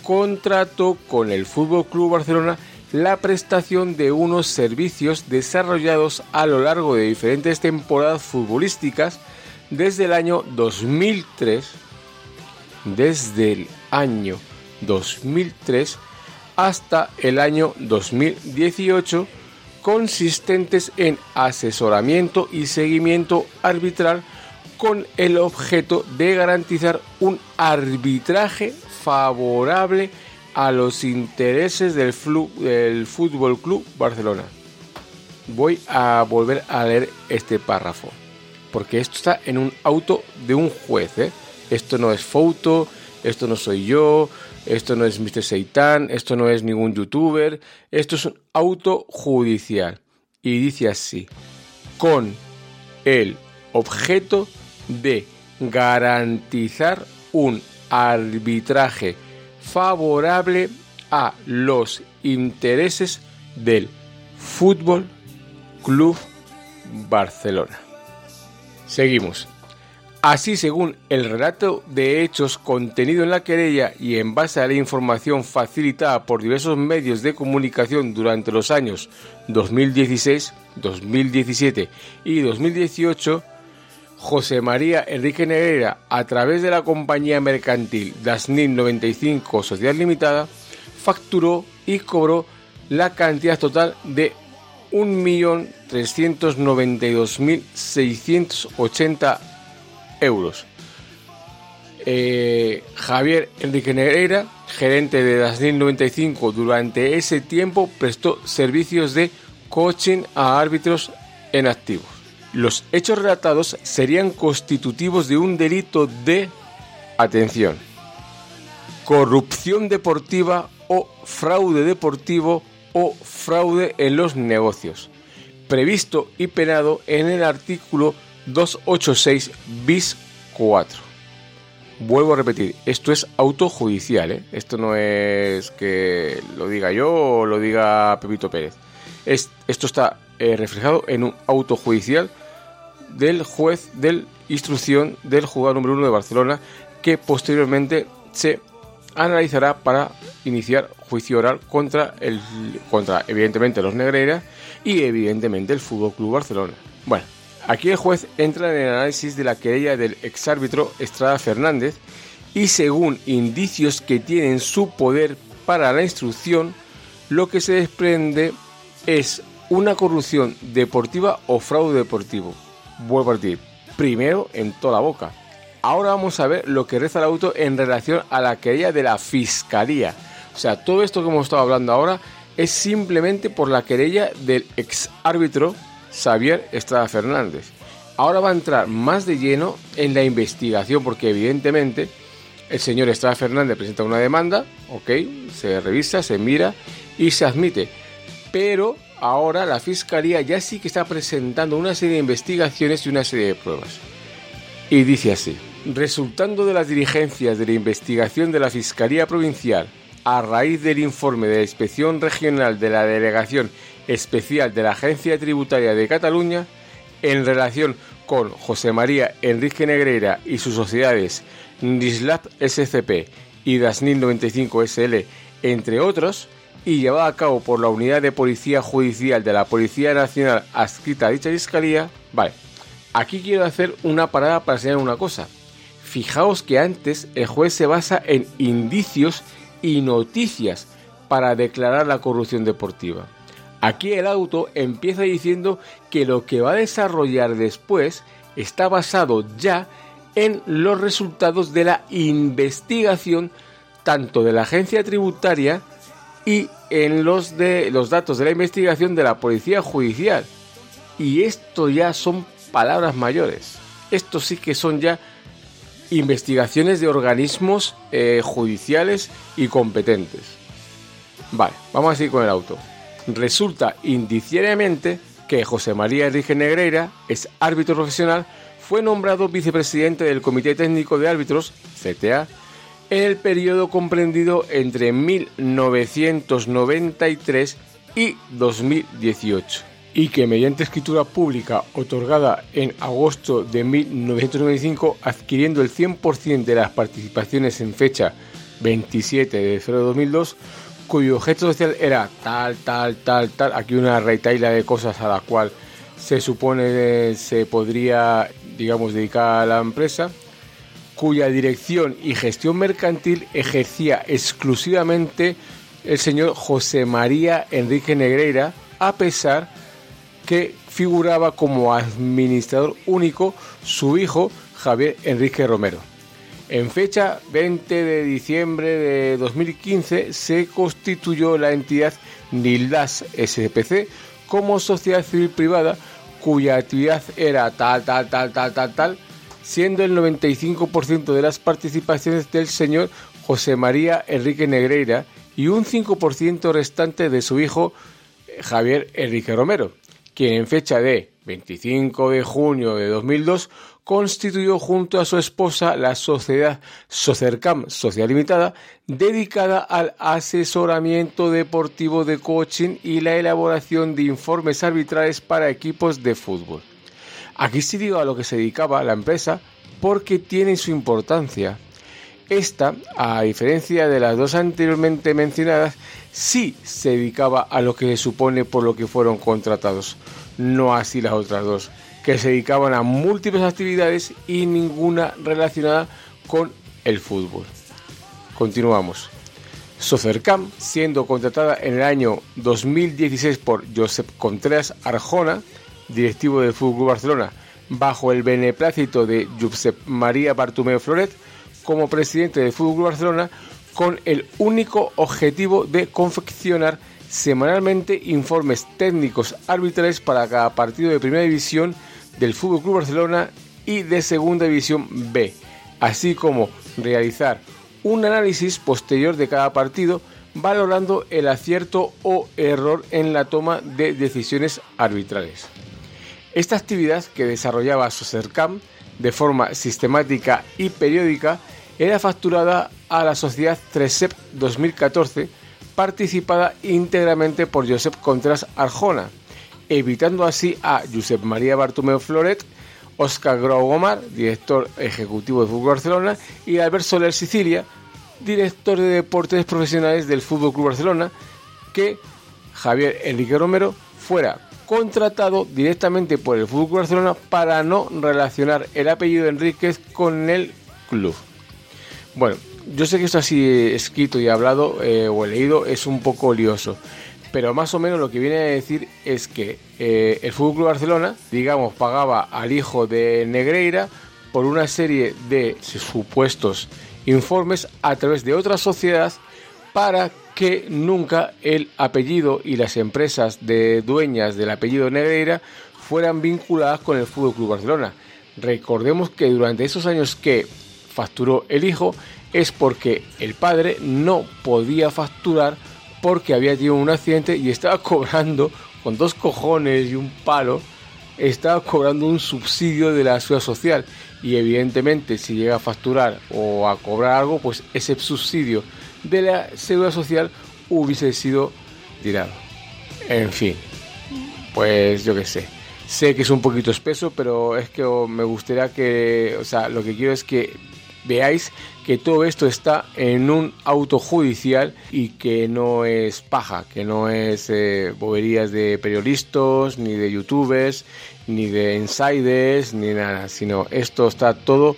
contrató con el F C Barcelona la prestación de unos servicios desarrollados a lo largo de diferentes temporadas futbolísticas desde el año dos mil tres, desde el año dos mil tres hasta el año dos mil dieciocho, consistentes en asesoramiento y seguimiento arbitral con el objeto de garantizar un arbitraje favorable a los intereses del, flu, del F C Barcelona. Voy a volver a leer este párrafo, porque esto está en un auto de un juez, ¿eh? Esto no es foto, esto no soy yo, esto no es mister Seitán, esto no es ningún youtuber, esto es un auto judicial. Y dice así: con el objeto de garantizar un arbitraje favorable a los intereses del Fútbol Club Barcelona. Seguimos. Así, según el relato de hechos contenido en la querella y en base a la información facilitada por diversos medios de comunicación durante los años dos mil dieciséis, dos mil diecisiete y dos mil dieciocho, José María Enrique Negreira, a través de la compañía mercantil Dasnil noventa y cinco Sociedad Limitada, facturó y cobró la cantidad total de un millón trescientos noventa y dos mil seiscientos ochenta euros. Eh, Javier Enrique Negreira, gerente de Dasnil noventa y cinco, durante ese tiempo prestó servicios de coaching a árbitros en activo. Los hechos relatados serían constitutivos de un delito de, atención, corrupción deportiva o fraude deportivo o fraude en los negocios, previsto y penado en el artículo doscientos ochenta y seis bis cuatro. Vuelvo a repetir, esto es auto judicial, ¿eh? Esto no es que lo diga yo o lo diga Pepito Pérez. Es, esto está eh, reflejado en un auto judicial del juez de instrucción del juzgado número uno de Barcelona, que posteriormente se analizará para iniciar juicio oral contra, el, contra evidentemente los Negreira y evidentemente el F C Barcelona. Bueno, aquí el juez entra en el análisis de la querella del exárbitro Estrada Fernández y, según indicios que tiene en su poder para la instrucción, lo que se desprende es una corrupción deportiva o fraude deportivo. Vuelvo a decir, primero en toda la boca. Ahora vamos a ver lo que reza el auto en relación a la querella de la Fiscalía. O sea, todo esto que hemos estado hablando ahora es simplemente por la querella del ex árbitro Xavier Estrada Fernández. Ahora va a entrar más de lleno en la investigación, porque evidentemente el señor Estrada Fernández presenta una demanda, ok, se revisa, se mira y se admite. Pero ahora la Fiscalía ya sí que está presentando una serie de investigaciones y una serie de pruebas. Y dice así: resultando de las diligencias de la investigación de la Fiscalía Provincial a raíz del informe de la Inspección Regional de la Delegación Especial de la Agencia Tributaria de Cataluña, en relación con José María Enrique Negreira y sus sociedades Nislab S C P y Dasnil noventa y cinco S L, entre otros, y llevada a cabo por la Unidad de Policía Judicial de la Policía Nacional adscrita a dicha Fiscalía. Vale, aquí quiero hacer una parada para enseñar una cosa. Fijaos que antes el juez se basa en indicios y noticias para declarar la corrupción deportiva. Aquí el auto empieza diciendo que lo que va a desarrollar después está basado ya en los resultados de la investigación tanto de la agencia tributaria y en los de los datos de la investigación de la Policía Judicial. Y esto ya son palabras mayores. Esto sí que son ya investigaciones de organismos eh, judiciales y competentes. Vale, vamos a seguir con el auto. Resulta indiciariamente que José María Enrique Negreira, es árbitro profesional, fue nombrado vicepresidente del Comité Técnico de Árbitros, C T A, en el periodo comprendido entre mil novecientos noventa y tres y dos mil dieciocho, y que mediante escritura pública otorgada en agosto de mil novecientos noventa y cinco, adquiriendo el cien por ciento de las participaciones en fecha veintisiete de febrero de dos mil dos, cuyo objeto social era tal, tal, tal, tal, aquí una retahíla de cosas a la cual se supone se podría, digamos, dedicar a la empresa, cuya dirección y gestión mercantil ejercía exclusivamente el señor José María Enrique Negreira, a pesar que figuraba como administrador único su hijo Javier Enrique Romero. En fecha veinte de diciembre de dos mil quince se constituyó la entidad Nildas S P C como sociedad civil privada cuya actividad era tal, tal, tal, tal, tal, tal, siendo el noventa y cinco por ciento de las participaciones del señor José María Enrique Negreira y un cinco por ciento restante de su hijo Javier Enrique Romero, quien en fecha de veinticinco de junio de dos mil dos constituyó junto a su esposa la sociedad Socercam Sociedad Limitada, dedicada al asesoramiento deportivo de coaching y la elaboración de informes arbitrales para equipos de fútbol. Aquí sí digo a lo que se dedicaba la empresa porque tiene su importancia. Esta, a diferencia de las dos anteriormente mencionadas, sí se dedicaba a lo que se supone por lo que fueron contratados, no así las otras dos, que se dedicaban a múltiples actividades y ninguna relacionada con el fútbol. Continuamos. Socercam, siendo contratada en el año dos mil dieciséis por Josep Contreras Arjona, directivo del F C Barcelona, bajo el beneplácito de Josep María Bartomeu Floret, como presidente del F C Barcelona, con el único objetivo de confeccionar semanalmente informes técnicos arbitrales para cada partido de Primera División del F C Barcelona y de Segunda División B, así como realizar un análisis posterior de cada partido, valorando el acierto o error en la toma de decisiones arbitrales. Esta actividad que desarrollaba Socercam de forma sistemática y periódica era facturada a la sociedad Tresep dos mil catorce, participada íntegramente por Josep Contreras Arjona, evitando así a Josep María Bartomeu Floret, Óscar Grau Gomar, director ejecutivo del F C Barcelona, y Albert Soler Sicilia, director de deportes profesionales del F C Barcelona, que Javier Enrique Romero fuera contratado directamente por el F C Barcelona para no relacionar el apellido Enríquez con el club. Bueno, yo sé que esto así escrito y hablado eh, o leído es un poco lioso, pero más o menos lo que viene a decir es que eh, el F C Barcelona, digamos, pagaba al hijo de Negreira por una serie de supuestos informes a través de otra sociedad para que nunca el apellido y las empresas de dueñas del apellido Negreira fueran vinculadas con el F C Barcelona. Recordemos que durante esos años que facturó el hijo es porque el padre no podía facturar porque había tenido un accidente y estaba cobrando con dos cojones y un palo, estaba cobrando un subsidio de la seguridad social, y evidentemente si llega a facturar o a cobrar algo, pues ese subsidio de la seguridad social hubiese sido tirado. En fin, pues yo qué sé. Sé que es un poquito espeso, pero es que me gustaría que, o sea, lo que quiero es que veáis que todo esto está en un auto judicial y que no es paja, que no es eh, boberías de periodistas, ni de youtubers, ni de insiders, ni nada, sino esto está todo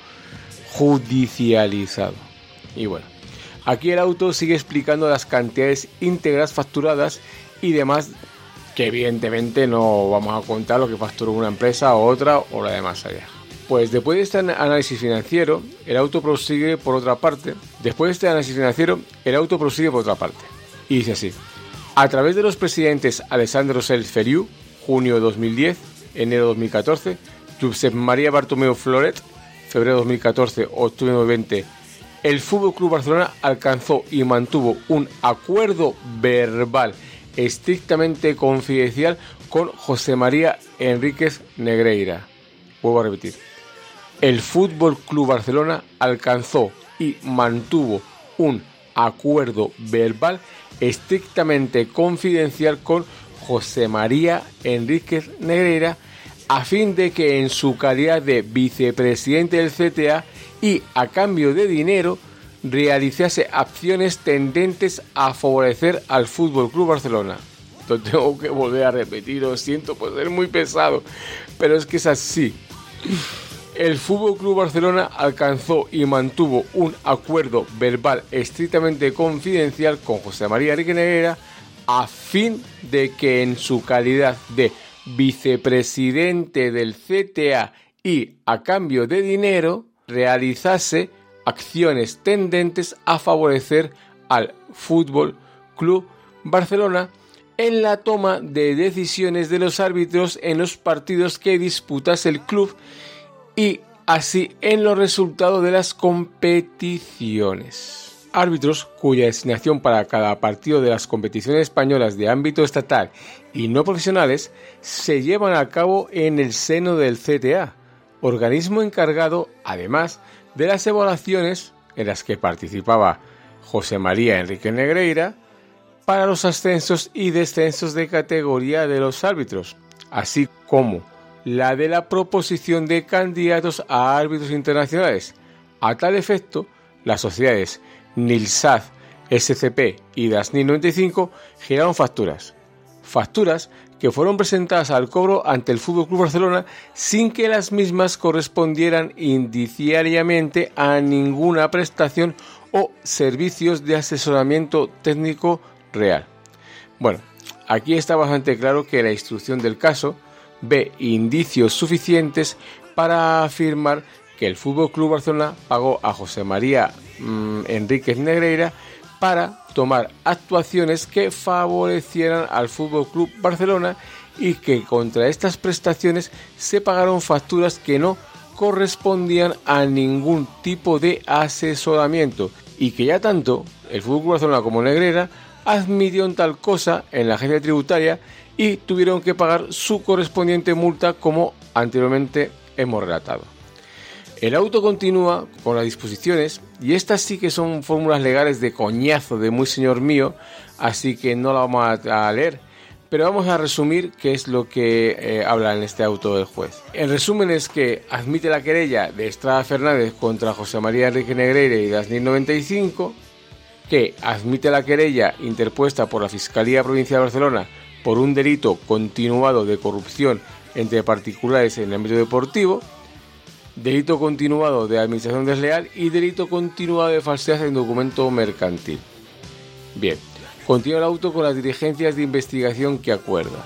judicializado. Y bueno, aquí el auto sigue explicando las cantidades íntegras facturadas y demás, que evidentemente no vamos a contar lo que facturó una empresa o otra o la de más allá. Pues después de este análisis financiero, el auto prosigue por otra parte. Después de este análisis financiero, el auto prosigue por otra parte. Y dice así: a través de los presidentes Alessandro Sel Feriu, junio de dos mil diez, enero de dos mil catorce, Josep María Bartomeu Floret, febrero de dos mil catorce, octubre de dos mil veinte, el F C Barcelona alcanzó y mantuvo un acuerdo verbal estrictamente confidencial con José María Enríquez Negreira. Vuelvo a repetir. El F C Barcelona alcanzó y mantuvo un acuerdo verbal estrictamente confidencial con José María Enríquez Negreira a fin de que en su calidad de vicepresidente del C T A y a cambio de dinero realizase acciones tendentes a favorecer al F C Barcelona. Lo tengo que volver a repetir, lo siento por ser muy pesado, pero es que es así. El F C Barcelona alcanzó y mantuvo un acuerdo verbal estrictamente confidencial con José María Enrique Negreira a fin de que en su calidad de vicepresidente del C T A y a cambio de dinero realizase acciones tendentes a favorecer al F C Barcelona en la toma de decisiones de los árbitros en los partidos que disputase el club y así en los resultados de las competiciones. Árbitros cuya designación para cada partido de las competiciones españolas de ámbito estatal y no profesionales se llevan a cabo en el seno del C T A, organismo encargado, además, de las evaluaciones en las que participaba José María Enrique Negreira para los ascensos y descensos de categoría de los árbitros, así como la de la proposición de candidatos a árbitros internacionales. A tal efecto, las sociedades Nilsad, S C P y Dasnil noventa y cinco giraron facturas. Facturas que fueron presentadas al cobro ante el F C Barcelona sin que las mismas correspondieran indiciariamente a ninguna prestación o servicios de asesoramiento técnico real. Bueno, aquí está bastante claro que la instrucción del caso ve indicios suficientes para afirmar que el F C Barcelona pagó a José María mmm, Enríquez Negreira para tomar actuaciones que favorecieran al F C Barcelona y que contra estas prestaciones se pagaron facturas que no correspondían a ningún tipo de asesoramiento y que ya tanto el F C Barcelona como Negreira admitieron tal cosa en la agencia tributaria y tuvieron que pagar su correspondiente multa como anteriormente hemos relatado. El auto continúa con las disposiciones y estas sí que son fórmulas legales de coñazo de muy señor mío, así que no la vamos a leer, pero vamos a resumir qué es lo que eh, habla en este auto del juez. El resumen es que admite la querella de Estrada Fernández contra José María Enrique Negreira y Dasnil noventa y cinco, que admite la querella interpuesta por la Fiscalía Provincial de Barcelona por un delito continuado de corrupción entre particulares en el ámbito deportivo, delito continuado de administración desleal y delito continuado de falsedad en documento mercantil. Bien, continúa el auto con las diligencias de investigación que acuerda.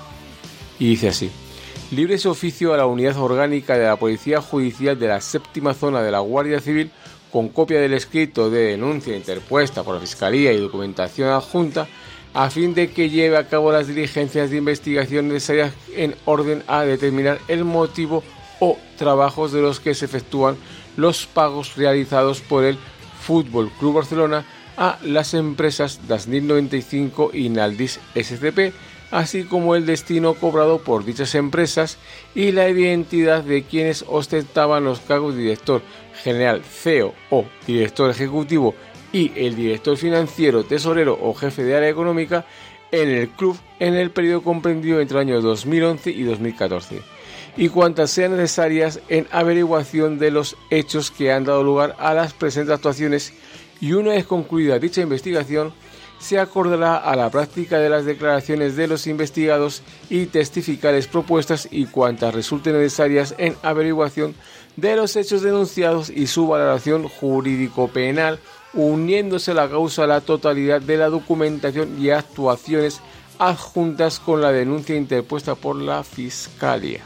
Y dice así: libre ese oficio a la unidad orgánica de la Policía Judicial de la séptima zona de la Guardia Civil con copia del escrito de denuncia interpuesta por la Fiscalía y documentación adjunta a fin de que lleve a cabo las diligencias de investigación necesarias en orden a determinar el motivo o trabajos de los que se efectúan los pagos realizados por el F C Barcelona a las empresas Dasnil noventa y cinco y Naldis S C P, así como el destino cobrado por dichas empresas y la identidad de quienes ostentaban los cargos de director general, C E O o director ejecutivo y el director financiero, tesorero o jefe de área económica en el club en el periodo comprendido entre el año dos mil once y dos mil catorce, y cuantas sean necesarias en averiguación de los hechos que han dado lugar a las presentes actuaciones, y una vez concluida dicha investigación, se acordará a la práctica de las declaraciones de los investigados y testificales propuestas y cuantas resulten necesarias en averiguación de los hechos denunciados y su valoración jurídico-penal, uniéndose la causa a la totalidad de la documentación y actuaciones adjuntas con la denuncia interpuesta por la Fiscalía.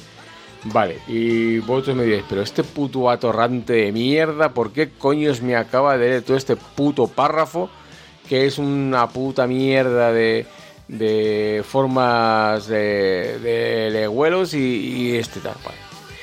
Vale, y vosotros me diréis, pero este puto atorrante de mierda, ¿por qué coños me acaba de leer todo este puto párrafo? Que es una puta mierda de, de formas de, de legüelos y, y este tal cual.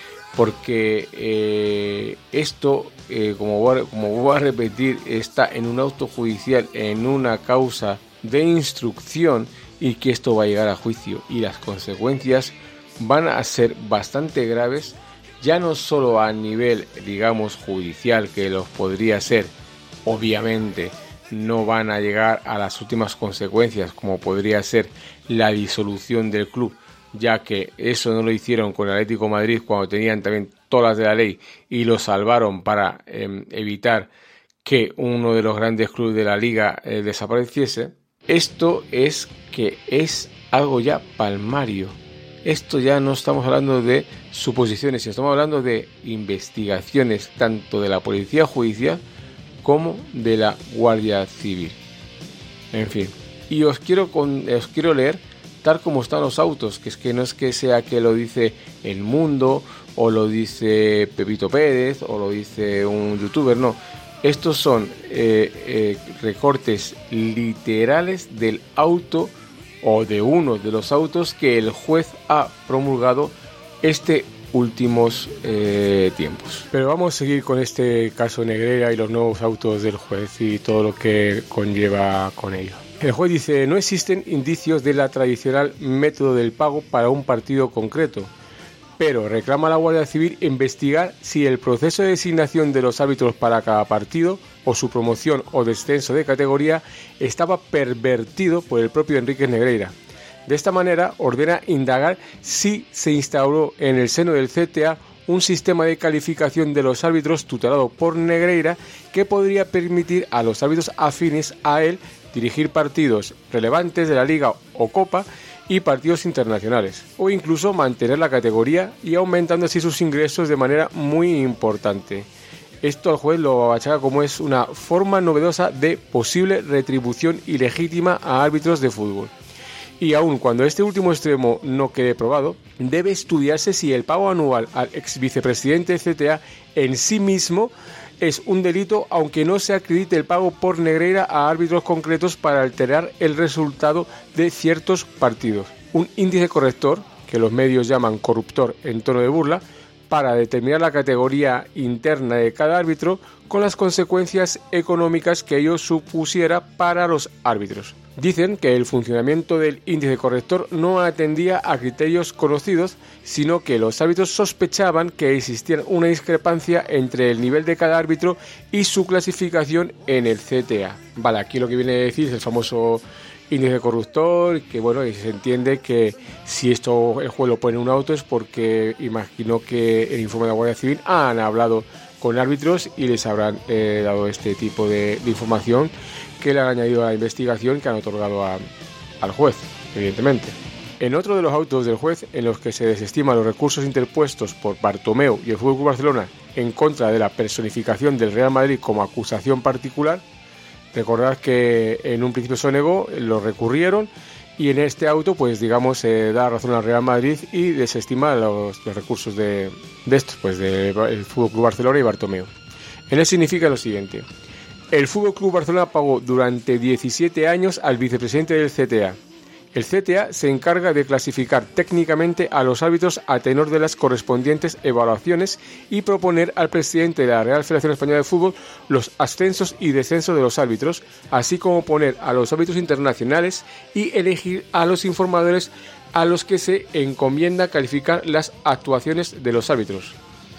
Porque eh, esto, eh, como, voy a, como voy a repetir, está en un auto judicial, en una causa de instrucción, y que esto va a llegar a juicio y las consecuencias van a ser bastante graves, ya no solo a nivel, digamos, judicial, que los podría ser, obviamente no van a llegar a las últimas consecuencias, como podría ser la disolución del club, ya que eso no lo hicieron con el Atlético de Madrid cuando tenían también todas las de la ley y lo salvaron para eh, evitar que uno de los grandes clubes de la liga eh, desapareciese, esto es que es algo ya palmario. Esto ya no estamos hablando de suposiciones, sino estamos hablando de investigaciones tanto de la Policía Judicial como de la Guardia Civil. En fin, y os quiero, con, os quiero leer tal como están los autos, que es que no es que sea que lo dice El Mundo, o lo dice Pepito Pérez, o lo dice un youtuber, no. Estos son eh, eh, recortes literales del auto o de uno de los autos que el juez ha promulgado este últimos eh, tiempos. Pero vamos a seguir con este caso Negreira y los nuevos autos del juez y todo lo que conlleva con ello. El juez dice: no existen indicios de la tradicional método del pago para un partido concreto, pero reclama a la Guardia Civil investigar si el proceso de designación de los árbitros para cada partido o su promoción o descenso de categoría estaba pervertido por el propio Enríquez Negreira. De esta manera ordena indagar si se instauró en el seno del C T A un sistema de calificación de los árbitros tutelado por Negreira que podría permitir a los árbitros afines a él dirigir partidos relevantes de la Liga o Copa y partidos internacionales, o incluso mantener la categoría y aumentando así sus ingresos de manera muy importante. Esto el juez lo achaca como es una forma novedosa de posible retribución ilegítima a árbitros de fútbol. Y aun cuando este último extremo no quede probado, debe estudiarse si el pago anual al ex vicepresidente del C T A en sí mismo es un delito, aunque no se acredite el pago por Negreira a árbitros concretos para alterar el resultado de ciertos partidos. Un índice corrector, que los medios llaman corruptor en tono de burla, para determinar la categoría interna de cada árbitro con las consecuencias económicas que ello supusiera para los árbitros. Dicen que el funcionamiento del índice corrector no atendía a criterios conocidos, sino que los árbitros sospechaban que existía una discrepancia entre el nivel de cada árbitro y su clasificación en el C T A. Vale, aquí lo que viene a decir es el famoso índice corruptor, que bueno, se entiende que si esto el juez lo pone en un auto es porque imagino que el informe de la Guardia Civil han hablado con árbitros y les habrán eh, dado este tipo de, de información que le han añadido a la investigación que han otorgado a, al juez, evidentemente. En otro de los autos del juez, en los que se desestiman los recursos interpuestos por Bartomeu y el F C Barcelona en contra de la personificación del Real Madrid como acusación particular, recordad que en un principio se negó, lo recurrieron y en este auto, pues digamos, se eh, da razón al Real Madrid y desestima los, los recursos de, de estos, pues del F C Barcelona y Bartomeu. En él significa lo siguiente: el F C Barcelona pagó durante diecisiete años al vicepresidente del C T A. El C T A se encarga de clasificar técnicamente a los árbitros a tenor de las correspondientes evaluaciones y proponer al presidente de la Real Federación Española de Fútbol los ascensos y descensos de los árbitros, así como poner a los árbitros internacionales y elegir a los informadores a los que se encomienda calificar las actuaciones de los árbitros.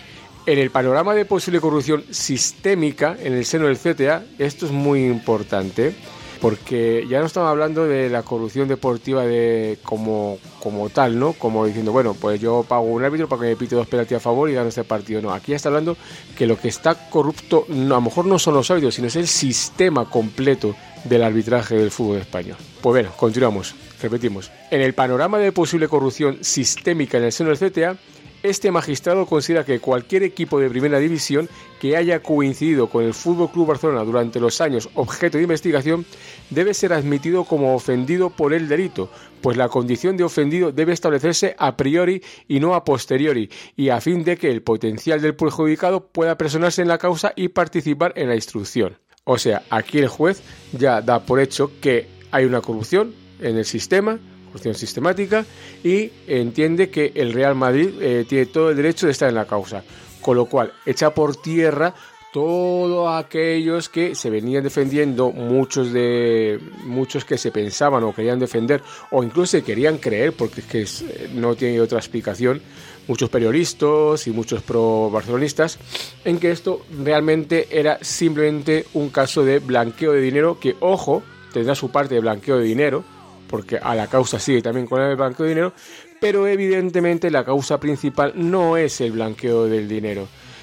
En el panorama de posible corrupción sistémica en el seno del C T A, esto es muy importante, porque ya no estamos hablando de la corrupción deportiva de como, como tal, ¿no? Como diciendo, bueno, pues yo pago un árbitro para que me pite dos penaltis a favor y gano este partido. No, aquí ya está hablando que lo que está corrupto, no, a lo mejor no son los árbitros, sino es el sistema completo del arbitraje del fútbol español. Pues bueno, continuamos, repetimos. En el panorama de posible corrupción sistémica en el seno del C T A, este magistrado considera que cualquier equipo de primera división que haya coincidido con el F C Barcelona durante los años objeto de investigación debe ser admitido como ofendido por el delito, pues la condición de ofendido debe establecerse a priori y no a posteriori, y a fin de que el potencial del perjudicado pueda personarse en la causa y participar en la instrucción. O sea, aquí el juez ya da por hecho que hay una corrupción en el sistema, corrupción sistemática, y entiende que el Real Madrid eh, tiene todo el derecho de estar en la causa, con lo cual echa por tierra todos aquellos que se venían defendiendo, muchos de muchos que se pensaban o querían defender o incluso se querían creer, porque es que es, no tiene otra explicación, muchos periodistas y muchos pro barcelonistas, en que esto realmente era simplemente un caso de blanqueo de dinero, que ojo, tendrá su parte de blanqueo de dinero, porque a la causa sigue también con el blanqueo de dinero, pero evidentemente la causa principal no es el blanqueo del dinero.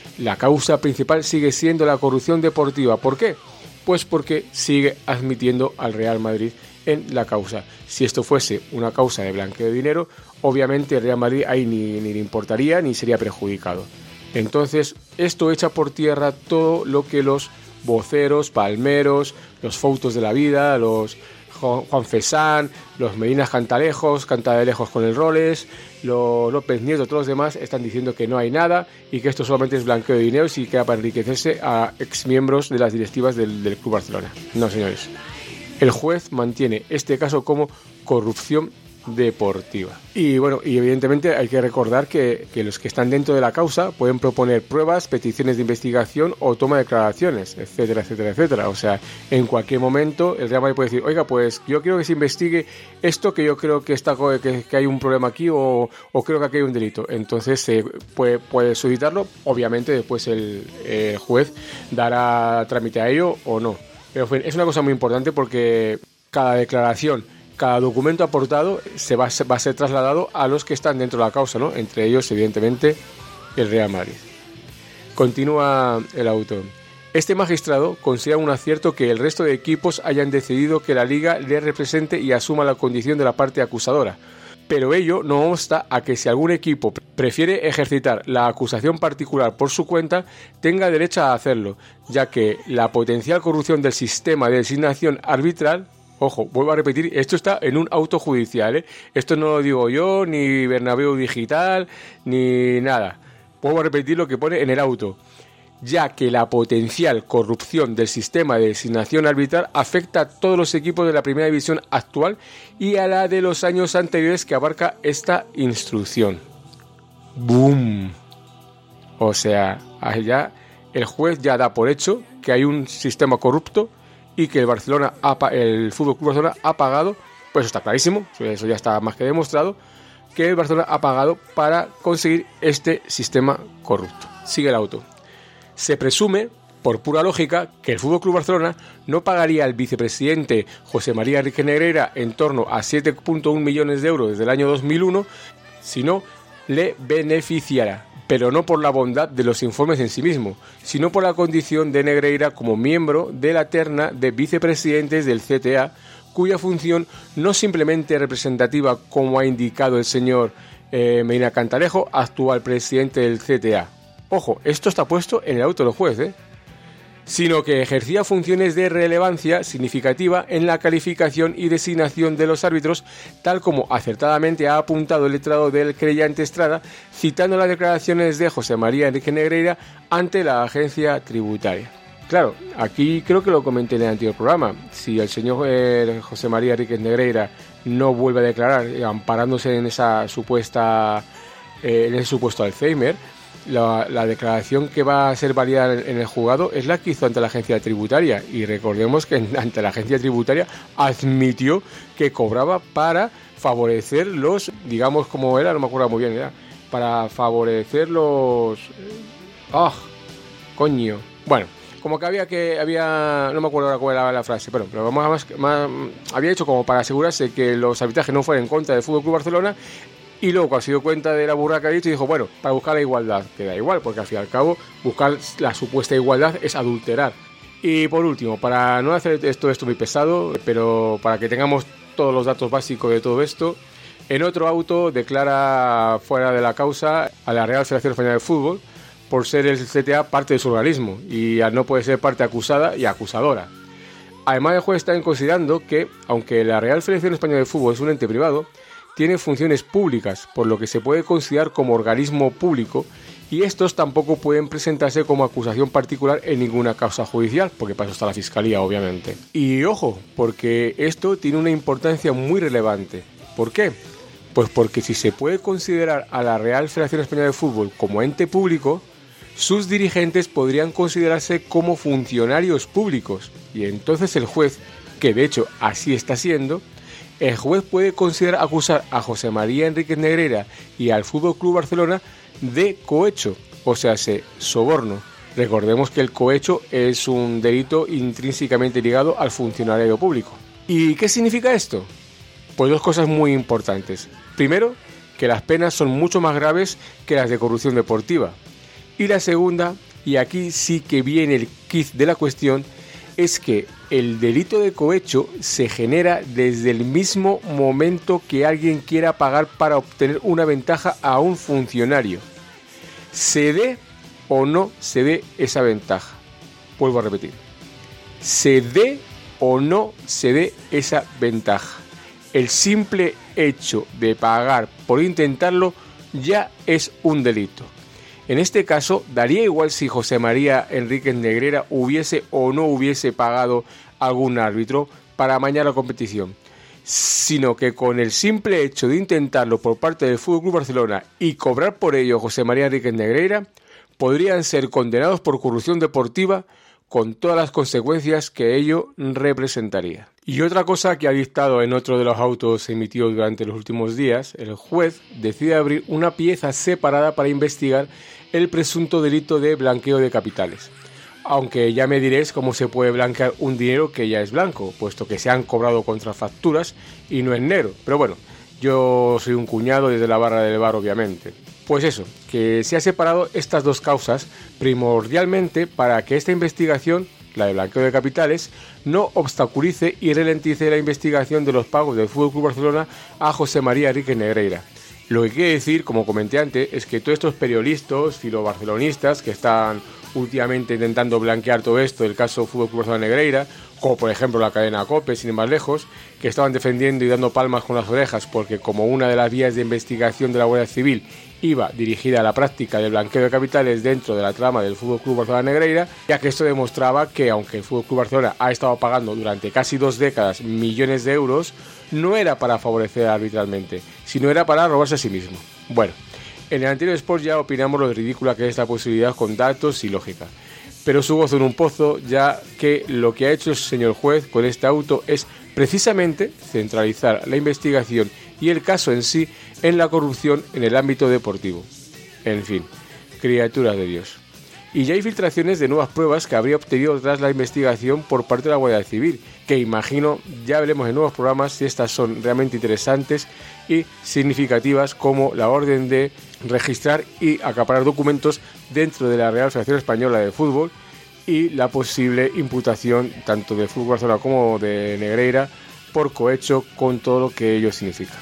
la causa principal sigue siendo la corrupción deportiva. ¿Por qué? Pues porque sigue admitiendo al Real Madrid en la causa. Si esto fuese una causa de blanqueo de dinero, obviamente el Real Madrid ahí ni, ni le importaría ni sería perjudicado. Entonces, esto echa por tierra todo lo que los voceros, palmeros, los foutos de la vida, los Juan Fesán, los Medina Cantalejos, Cantalejos con el Roles, los López Nieto, todos los demás están diciendo que no hay nada y que esto solamente es blanqueo de dinero y queda para enriquecerse a exmiembros de las directivas del, del Club Barcelona. No, señores. El juez mantiene este caso como corrupción deportiva. Y bueno, y evidentemente hay que recordar que, que los que están dentro de la causa pueden proponer pruebas, peticiones de investigación o toma de declaraciones, etcétera, etcétera, etcétera. O sea, en cualquier momento el Real Madrid puede decir, oiga, pues yo quiero que se investigue esto, que yo creo que está que, que hay un problema aquí o, o creo que aquí hay un delito. Entonces se eh, puede, puede solicitarlo. Obviamente después el, el juez dará trámite a ello o no. Pero en fin, es una cosa muy importante porque cada declaración, cada documento aportado se va, va a ser trasladado a los que están dentro de la causa, ¿no? Entre ellos, evidentemente, el Real Madrid. Continúa el auto. Este magistrado considera un acierto que el resto de equipos hayan decidido que la Liga le represente y asuma la condición de la parte acusadora. Pero ello no obsta a que si algún equipo prefiere ejercitar la acusación particular por su cuenta, tenga derecho a hacerlo, ya que la potencial corrupción del sistema de designación arbitral, ojo, vuelvo a repetir, esto está en un auto judicial, ¿eh? Esto no lo digo yo, ni Bernabéu Digital, ni nada. Vuelvo a repetir lo que pone en el auto. Ya que la potencial corrupción del sistema de designación arbitral afecta a todos los equipos de la primera división actual y a la de los años anteriores que abarca esta instrucción. ¡Boom! O sea, allá el juez ya da por hecho que hay un sistema corrupto y que el Barcelona, ha, el Fútbol Club Barcelona ha pagado, pues eso está clarísimo, eso ya está más que demostrado, que el Barcelona ha pagado para conseguir este sistema corrupto. Sigue el auto. Se presume, por pura lógica, que el F C Barcelona no pagaría al vicepresidente José María Enrique Negreira en torno a siete punto uno millones de euros desde el año dos mil uno, sino le beneficiará, pero no por la bondad de los informes en sí mismo, sino por la condición de Negreira como miembro de la terna de vicepresidentes del C T A, cuya función no simplemente representativa, como ha indicado el señor eh, Medina Cantalejo, actual presidente del C T A. Ojo, esto está puesto en el auto del juez, ¿eh? Sino que ejercía funciones de relevancia significativa en la calificación y designación de los árbitros, tal como acertadamente ha apuntado el letrado del creyente Estrada, citando las declaraciones de José María Enrique Negreira ante la agencia tributaria. Claro, aquí creo que lo comenté en el anterior programa. Si el señor eh, José María Enrique Negreira no vuelve a declarar, eh, amparándose en esa supuesta, eh, en ese supuesto Alzheimer, La, la declaración que va a ser válida en el juzgado es la que hizo ante la agencia tributaria, y recordemos que ante la agencia tributaria admitió que cobraba para favorecer los, digamos como era, no me acuerdo muy bien, era, para favorecer los... ¡Ah! ¡Oh, coño! Bueno, como que había que, había, no me acuerdo ahora cuál era la frase, pero, pero vamos a más, más, había hecho como para asegurarse que los arbitrajes no fueran en contra del F C Barcelona. Y luego, cuando se dio cuenta de la burra que ha dicho, dijo, bueno, para buscar la igualdad, que da igual, porque al fin y al cabo, buscar la supuesta igualdad es adulterar. Y por último, para no hacer esto, esto muy pesado, pero para que tengamos todos los datos básicos de todo esto, en otro auto declara fuera de la causa a la Real Federación Española de Fútbol por ser el C T A parte de su organismo y al no poder ser parte acusada y acusadora. Además, el juez está considerando que, aunque la Real Federación Española de Fútbol es un ente privado, tiene funciones públicas, por lo que se puede considerar como organismo público, y estos tampoco pueden presentarse como acusación particular en ninguna causa judicial, porque para eso está la Fiscalía, obviamente. Y ojo, porque esto tiene una importancia muy relevante. ¿Por qué? Pues porque si se puede considerar a la Real Federación Española de Fútbol como ente público, sus dirigentes podrían considerarse como funcionarios públicos, y entonces el juez, que de hecho así está siendo, el juez puede considerar acusar a José María Enríquez Negreira y al F C Barcelona de cohecho, o sea, se soborno. Recordemos que el cohecho es un delito intrínsecamente ligado al funcionario público. ¿Y qué significa esto? Pues dos cosas muy importantes. Primero, que las penas son mucho más graves que las de corrupción deportiva. Y la segunda, y aquí sí que viene el quid de la cuestión, es que el delito de cohecho se genera desde el mismo momento que alguien quiera pagar para obtener una ventaja a un funcionario. Se dé o no se dé esa ventaja. Vuelvo a repetir. Se dé o no se dé esa ventaja. El simple hecho de pagar por intentarlo ya es un delito. En este caso, daría igual si José María Enríquez Negreira hubiese o no hubiese pagado algún árbitro para amañar la competición, sino que con el simple hecho de intentarlo por parte del F C Barcelona y cobrar por ello José María Enríquez Negreira, podrían ser condenados por corrupción deportiva con todas las consecuencias que ello representaría. Y otra cosa que ha dictado en otro de los autos emitidos durante los últimos días, el juez decide abrir una pieza separada para investigar el presunto delito de blanqueo de capitales. Aunque ya me diréis cómo se puede blanquear un dinero que ya es blanco, puesto que se han cobrado contrafacturas y no es negro. Pero bueno, yo soy un cuñado desde la barra del bar, obviamente. Pues eso, que se ha separado estas dos causas primordialmente para que esta investigación, la de blanqueo de capitales, no obstaculice y ralentice la investigación de los pagos del F C Barcelona a José María Enríquez Negreira. Lo que quiere decir, como comenté antes, es que todos estos periodistas filobarcelonistas que están últimamente intentando blanquear todo esto, el caso F C Barcelona Negreira, como por ejemplo la cadena COPE, sin ir más lejos, que estaban defendiendo y dando palmas con las orejas porque como una de las vías de investigación de la Guardia Civil iba dirigida a la práctica del blanqueo de capitales dentro de la trama del F C Barcelona Negreira, ya que esto demostraba que aunque el F C Barcelona ha estado pagando durante casi dos décadas millones de euros, no era para favorecer arbitralmente, sino era para robarse a sí mismo. Bueno, en el anterior Sport ya opinamos lo ridícula que es esta posibilidad con datos y lógica, pero su gozo en un pozo, ya que lo que ha hecho el señor juez con este auto es precisamente centralizar la investigación y el caso en sí en la corrupción en el ámbito deportivo. En fin, criaturas de Dios. Y ya hay filtraciones de nuevas pruebas que habría obtenido tras la investigación por parte de la Guardia Civil, que imagino ya veremos en nuevos programas si estas son realmente interesantes y significativas, como la orden de registrar y acaparar documentos dentro de la Real Federación Española de Fútbol y la posible imputación tanto de F C Barcelona como de Negreira por cohecho, con todo lo que ello significa.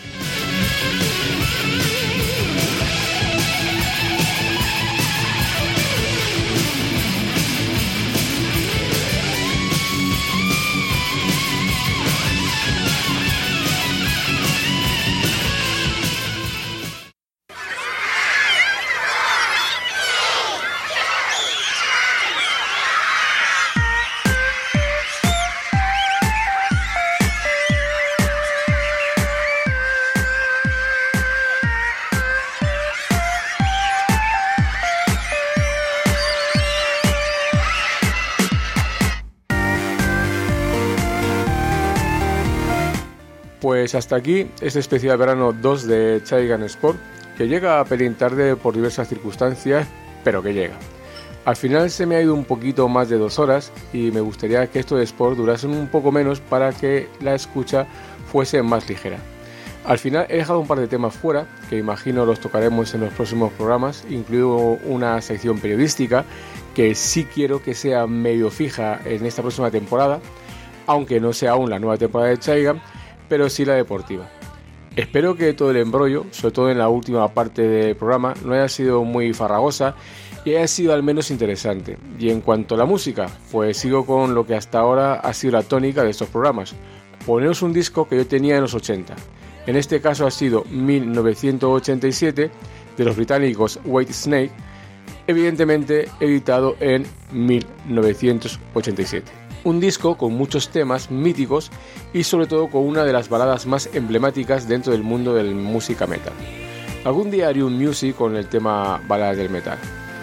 Pues hasta aquí este especial verano dos de Chaigan Sport, que llega a pelín tarde por diversas circunstancias, pero que llega. Al final se me ha ido un poquito más de dos horas y me gustaría que esto de Sport durase un poco menos para que la escucha fuese más ligera. Al final he dejado un par de temas fuera, que imagino los tocaremos en los próximos programas, incluido una sección periodística que sí quiero que sea medio fija en esta próxima temporada, aunque no sea aún la nueva temporada de Chaigan, pero sí la deportiva. Espero que todo el embrollo, sobre todo en la última parte del programa, no haya sido muy farragosa y haya sido al menos interesante. Y en cuanto a la música, pues sigo con lo que hasta ahora ha sido la tónica de estos programas: poneros un disco que yo tenía en los ochenta. En este caso ha sido mil novecientos ochenta y siete, de los británicos Whitesnake, evidentemente editado en mil novecientos ochenta y siete. Un disco con muchos temas míticos y sobre todo con una de las baladas más emblemáticas dentro del mundo del música metal. Algún día haré un music con el tema baladas del metal.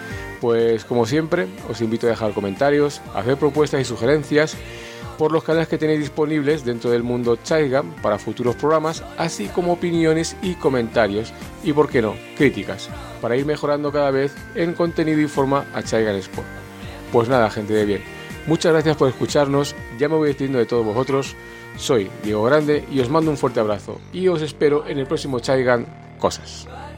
Pues como siempre, os invito a dejar comentarios, a hacer propuestas y sugerencias por los canales que tenéis disponibles dentro del mundo Chaigan para futuros programas, así como opiniones y comentarios y, por qué no, críticas, para ir mejorando cada vez en contenido y forma a Chaigan Sport. Pues nada, gente de bien. Muchas gracias por escucharnos, ya me voy despidiendo de todos vosotros, soy Diego Grande y os mando un fuerte abrazo y os espero en el próximo Chaigan Cosas.